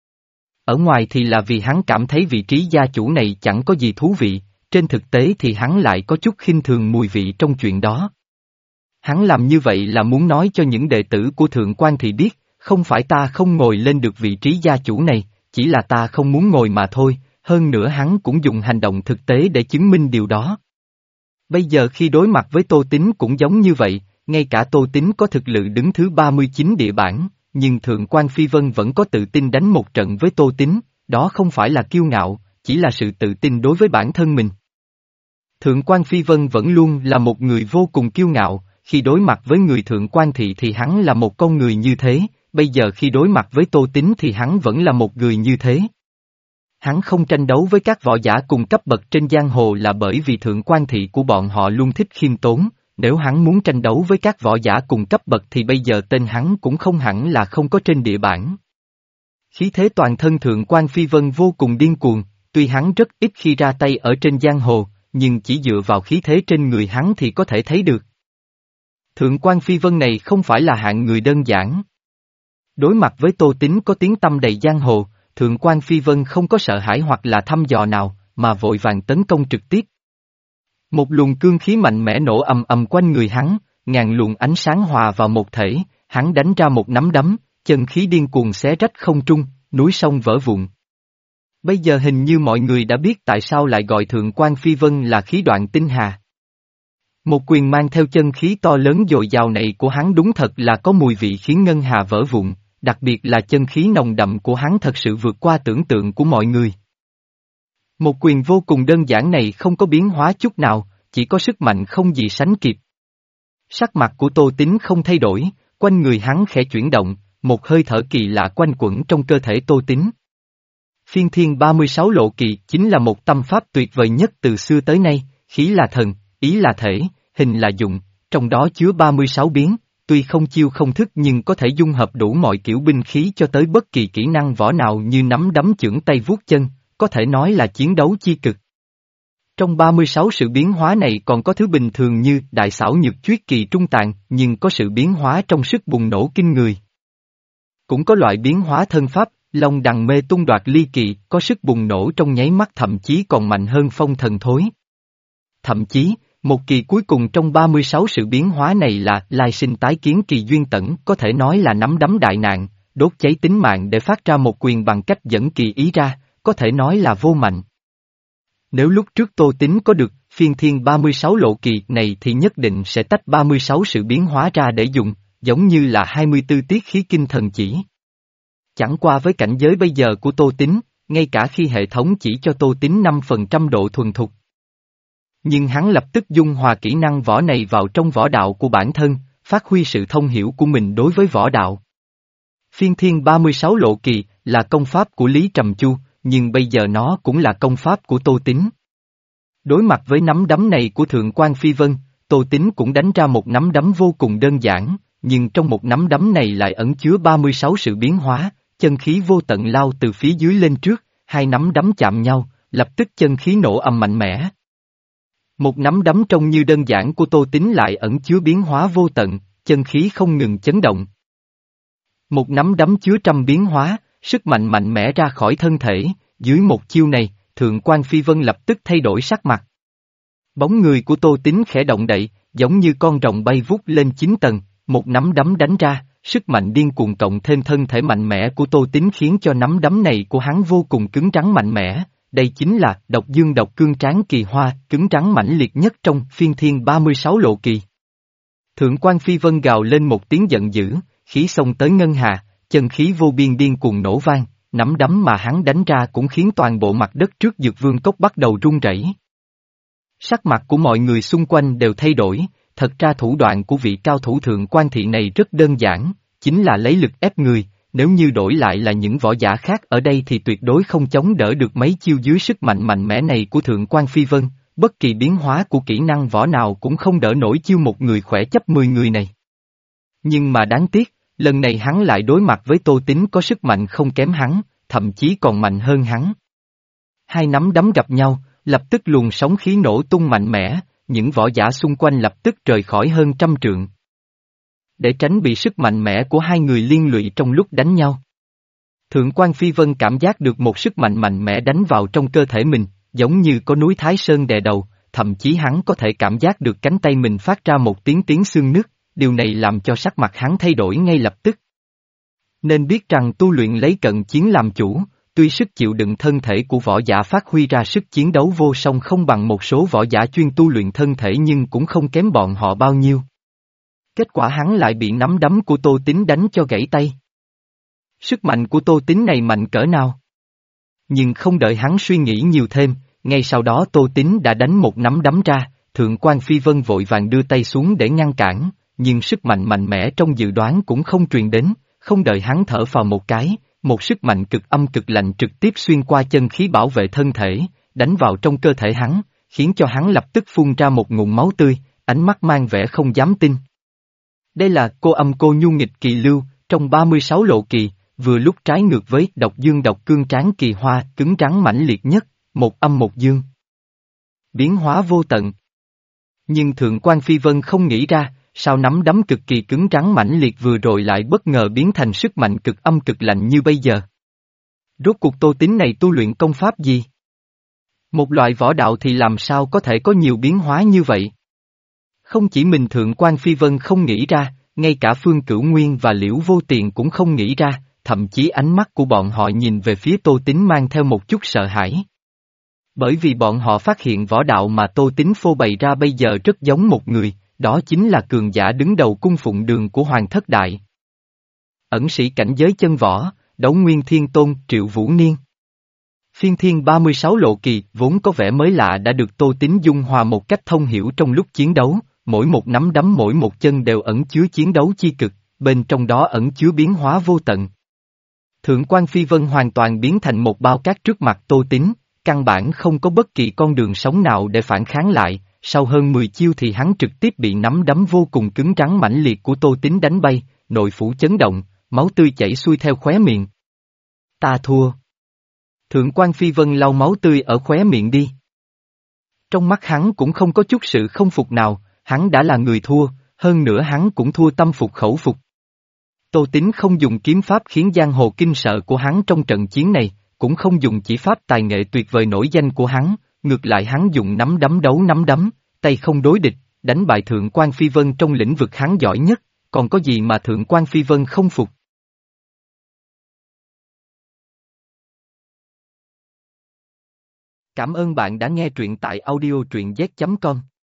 Ở ngoài thì là vì hắn cảm thấy vị trí gia chủ này chẳng có gì thú vị, trên thực tế thì hắn lại có chút khinh thường mùi vị trong chuyện đó. Hắn làm như vậy là muốn nói cho những đệ tử của Thượng quan thị biết, không phải ta không ngồi lên được vị trí gia chủ này, chỉ là ta không muốn ngồi mà thôi, hơn nữa hắn cũng dùng hành động thực tế để chứng minh điều đó. Bây giờ khi đối mặt với Tô Tín cũng giống như vậy, ngay cả Tô Tín có thực lực đứng thứ ba mươi chín địa bản, nhưng Thượng quan Phi Vân vẫn có tự tin đánh một trận với Tô Tín, đó không phải là kiêu ngạo, chỉ là sự tự tin đối với bản thân mình. Thượng quan Phi Vân vẫn luôn là một người vô cùng kiêu ngạo, khi đối mặt với người Thượng quan Thị thì hắn là một con người như thế, bây giờ khi đối mặt với Tô Tín thì hắn vẫn là một người như thế. Hắn không tranh đấu với các võ giả cùng cấp bậc trên giang hồ là bởi vì Thượng quan Thị của bọn họ luôn thích khiêm tốn, nếu hắn muốn tranh đấu với các võ giả cùng cấp bậc thì bây giờ tên hắn cũng không hẳn là không có trên địa bản. Khí thế toàn thân Thượng quan Phi Vân vô cùng điên cuồng, tuy hắn rất ít khi ra tay ở trên giang hồ, nhưng chỉ dựa vào khí thế trên người hắn thì có thể thấy được. Thượng quan Phi Vân này không phải là hạng người đơn giản. Đối mặt với Tô Tín có tiếng tăm đầy giang hồ, Thượng quan Phi Vân không có sợ hãi hoặc là thăm dò nào, mà vội vàng tấn công trực tiếp. Một luồng cương khí mạnh mẽ nổ ầm ầm quanh người hắn, ngàn luồng ánh sáng hòa vào một thể, hắn đánh ra một nắm đấm, chân khí điên cuồng xé rách không trung, núi sông vỡ vụn. Bây giờ hình như mọi người đã biết tại sao lại gọi Thượng quan Phi Vân là khí đoạn tinh hà. Một quyền mang theo chân khí to lớn dồi dào này của hắn đúng thật là có mùi vị khiến ngân hà vỡ vụn, đặc biệt là chân khí nồng đậm của hắn thật sự vượt qua tưởng tượng của mọi người. Một quyền vô cùng đơn giản này không có biến hóa chút nào, chỉ có sức mạnh không gì sánh kịp. Sắc mặt của Tô Tín không thay đổi, quanh người hắn khẽ chuyển động, một hơi thở kỳ lạ quanh quẩn trong cơ thể Tô Tín. Phiên thiên ba mươi sáu lộ kỳ chính là một tâm pháp tuyệt vời nhất từ xưa tới nay, khí là thần, ý là thể, hình là dụng, trong đó chứa ba mươi sáu biến, tuy không chiêu không thức nhưng có thể dung hợp đủ mọi kiểu binh khí cho tới bất kỳ kỹ năng võ nào như nắm đấm chưởng tay vuốt chân, có thể nói là chiến đấu chi cực. Trong ba mươi sáu sự biến hóa này còn có thứ bình thường như đại xảo nhược chuyết kỳ trung tàn, nhưng có sự biến hóa trong sức bùng nổ kinh người. Cũng có loại biến hóa thân pháp, long đằng mê tung đoạt ly kỳ, có sức bùng nổ trong nháy mắt thậm chí còn mạnh hơn phong thần thối. Thậm chí, một kỳ cuối cùng trong ba mươi sáu sự biến hóa này là lai sinh tái kiến kỳ duyên tẩn, có thể nói là nắm đấm đại nạn, đốt cháy tính mạng để phát ra một quyền bằng cách dẫn kỳ ý ra, có thể nói là vô mạnh. Nếu lúc trước Tô Tín có được phiên thiên ba mươi sáu lộ kỳ này thì nhất định sẽ tách ba mươi sáu sự biến hóa ra để dùng, giống như là hai mươi tư tiết khí kinh thần chỉ. Chẳng qua với cảnh giới bây giờ của Tô Tín, ngay cả khi hệ thống chỉ cho Tô Tín năm phần trăm độ thuần thục. Nhưng hắn lập tức dung hòa kỹ năng võ này vào trong võ đạo của bản thân, phát huy sự thông hiểu của mình đối với võ đạo. Phiên thiên ba mươi sáu lộ kỳ là công pháp của Lý Trầm Chu, nhưng bây giờ nó cũng là công pháp của Tô Tín. Đối mặt với nắm đấm này của Thượng quan Phi Vân, Tô Tín cũng đánh ra một nắm đấm vô cùng đơn giản, nhưng trong một nắm đấm này lại ẩn chứa ba mươi sáu sự biến hóa, chân khí vô tận lao từ phía dưới lên trước, hai nắm đấm chạm nhau, lập tức chân khí nổ ầm mạnh mẽ. Một nắm đấm trông như đơn giản của Tô Tín lại ẩn chứa biến hóa vô tận, chân khí không ngừng chấn động. Một nắm đấm chứa trăm biến hóa, sức mạnh mạnh mẽ ra khỏi thân thể, dưới một chiêu này, Thượng quan Phi Vân lập tức thay đổi sắc mặt. Bóng người của Tô Tín khẽ động đậy, giống như con rồng bay vút lên chín tầng, một nắm đấm đánh ra, sức mạnh điên cuồng cộng thêm thân thể mạnh mẽ của Tô Tín khiến cho nắm đấm này của hắn vô cùng cứng rắn mạnh mẽ. Đây chính là độc dương độc cương tráng kỳ hoa, cứng rắn mãnh liệt nhất trong phiên thiên ba mươi sáu lộ kỳ. Thượng quan Phi Vân gào lên một tiếng giận dữ, khí xông tới ngân hà, chân khí vô biên điên cuồng nổ vang, nắm đấm mà hắn đánh ra cũng khiến toàn bộ mặt đất trước Dược Vương Cốc bắt đầu rung rẩy. Sắc mặt của mọi người xung quanh đều thay đổi, thật ra thủ đoạn của vị cao thủ Thượng quan Thị này rất đơn giản, chính là lấy lực ép người. Nếu như đổi lại là những võ giả khác ở đây thì tuyệt đối không chống đỡ được mấy chiêu dưới sức mạnh mạnh mẽ này của Thượng quan Phi Vân, bất kỳ biến hóa của kỹ năng võ nào cũng không đỡ nổi chiêu một người khỏe chấp mười người này. Nhưng mà đáng tiếc, lần này hắn lại đối mặt với Tô Tín có sức mạnh không kém hắn, thậm chí còn mạnh hơn hắn. Hai nắm đấm gặp nhau, lập tức luồng sóng khí nổ tung mạnh mẽ, những võ giả xung quanh lập tức rời khỏi hơn trăm trượng. Để tránh bị sức mạnh mẽ của hai người liên lụy trong lúc đánh nhau. Thượng quan Phi Vân cảm giác được một sức mạnh mạnh mẽ đánh vào trong cơ thể mình, giống như có núi Thái Sơn đè đầu, thậm chí hắn có thể cảm giác được cánh tay mình phát ra một tiếng tiếng xương nứt, điều này làm cho sắc mặt hắn thay đổi ngay lập tức. Nên biết rằng tu luyện lấy cận chiến làm chủ, tuy sức chịu đựng thân thể của võ giả phát huy ra sức chiến đấu vô song không bằng một số võ giả chuyên tu luyện thân thể nhưng cũng không kém bọn họ bao nhiêu. Kết quả hắn lại bị nắm đấm của Tô Tín đánh cho gãy tay. Sức mạnh của Tô Tín này mạnh cỡ nào? Nhưng không đợi hắn suy nghĩ nhiều thêm, ngay sau đó Tô Tín đã đánh một nắm đấm ra, Thượng quan Phi Vân vội vàng đưa tay xuống để ngăn cản, nhưng sức mạnh mạnh mẽ trong dự đoán cũng không truyền đến, không đợi hắn thở phào một cái, một sức mạnh cực âm cực lạnh trực tiếp xuyên qua chân khí bảo vệ thân thể, đánh vào trong cơ thể hắn, khiến cho hắn lập tức phun ra một ngụm máu tươi, ánh mắt mang vẻ không dám tin. Đây là cô âm cô nhu nghịch kỳ lưu, trong ba mươi sáu lộ kỳ, vừa lúc trái ngược với độc dương độc cương tráng kỳ hoa, cứng rắn mãnh liệt nhất, một âm một dương. Biến hóa vô tận. Nhưng Thượng quan Phi Vân không nghĩ ra, sao nắm đấm cực kỳ cứng rắn mãnh liệt vừa rồi lại bất ngờ biến thành sức mạnh cực âm cực lạnh như bây giờ. Rốt cuộc Tô Tín này tu luyện công pháp gì? Một loại võ đạo thì làm sao có thể có nhiều biến hóa như vậy? Không chỉ mình Thượng quan Phi Vân không nghĩ ra, ngay cả Phương Cửu Nguyên và Liễu Vô Tiền cũng không nghĩ ra, thậm chí ánh mắt của bọn họ nhìn về phía Tô Tín mang theo một chút sợ hãi. Bởi vì bọn họ phát hiện võ đạo mà Tô Tín phô bày ra bây giờ rất giống một người, đó chính là cường giả đứng đầu cung phụng đường của Hoàng Thất Đại. Ẩn sĩ cảnh giới chân võ, Đấu Nguyên Thiên Tôn Triệu Vũ Niên. Phiên thiên ba mươi sáu lộ kỳ vốn có vẻ mới lạ đã được Tô Tín dung hòa một cách thông hiểu trong lúc chiến đấu, mỗi một nắm đấm mỗi một chân đều ẩn chứa chiến đấu chi cực, bên trong đó ẩn chứa biến hóa vô tận. Thượng quan Phi Vân hoàn toàn biến thành một bao cát trước mặt Tô Tín, căn bản không có bất kỳ con đường sống nào để phản kháng lại, sau hơn mười chiêu thì hắn trực tiếp bị nắm đấm vô cùng cứng rắn mãnh liệt của Tô Tín đánh bay, nội phủ chấn động, máu tươi chảy xuôi theo khóe miệng. Ta thua. Thượng quan Phi Vân lau máu tươi ở khóe miệng đi. Trong mắt hắn cũng không có chút sự không phục nào, hắn đã là người thua, hơn nữa hắn cũng thua tâm phục khẩu phục. Tô Tín không dùng kiếm pháp khiến giang hồ kinh sợ của hắn trong trận chiến này, cũng không dùng chỉ pháp tài nghệ tuyệt vời nổi danh của hắn, ngược lại hắn dùng nắm đấm đấu nắm đấm, tay không đối địch, đánh bại Thượng quan Phi Vân trong lĩnh vực hắn giỏi nhất, còn có gì mà Thượng quan Phi Vân không phục. Cảm ơn bạn đã nghe truyện tại audio truyện z chấm com.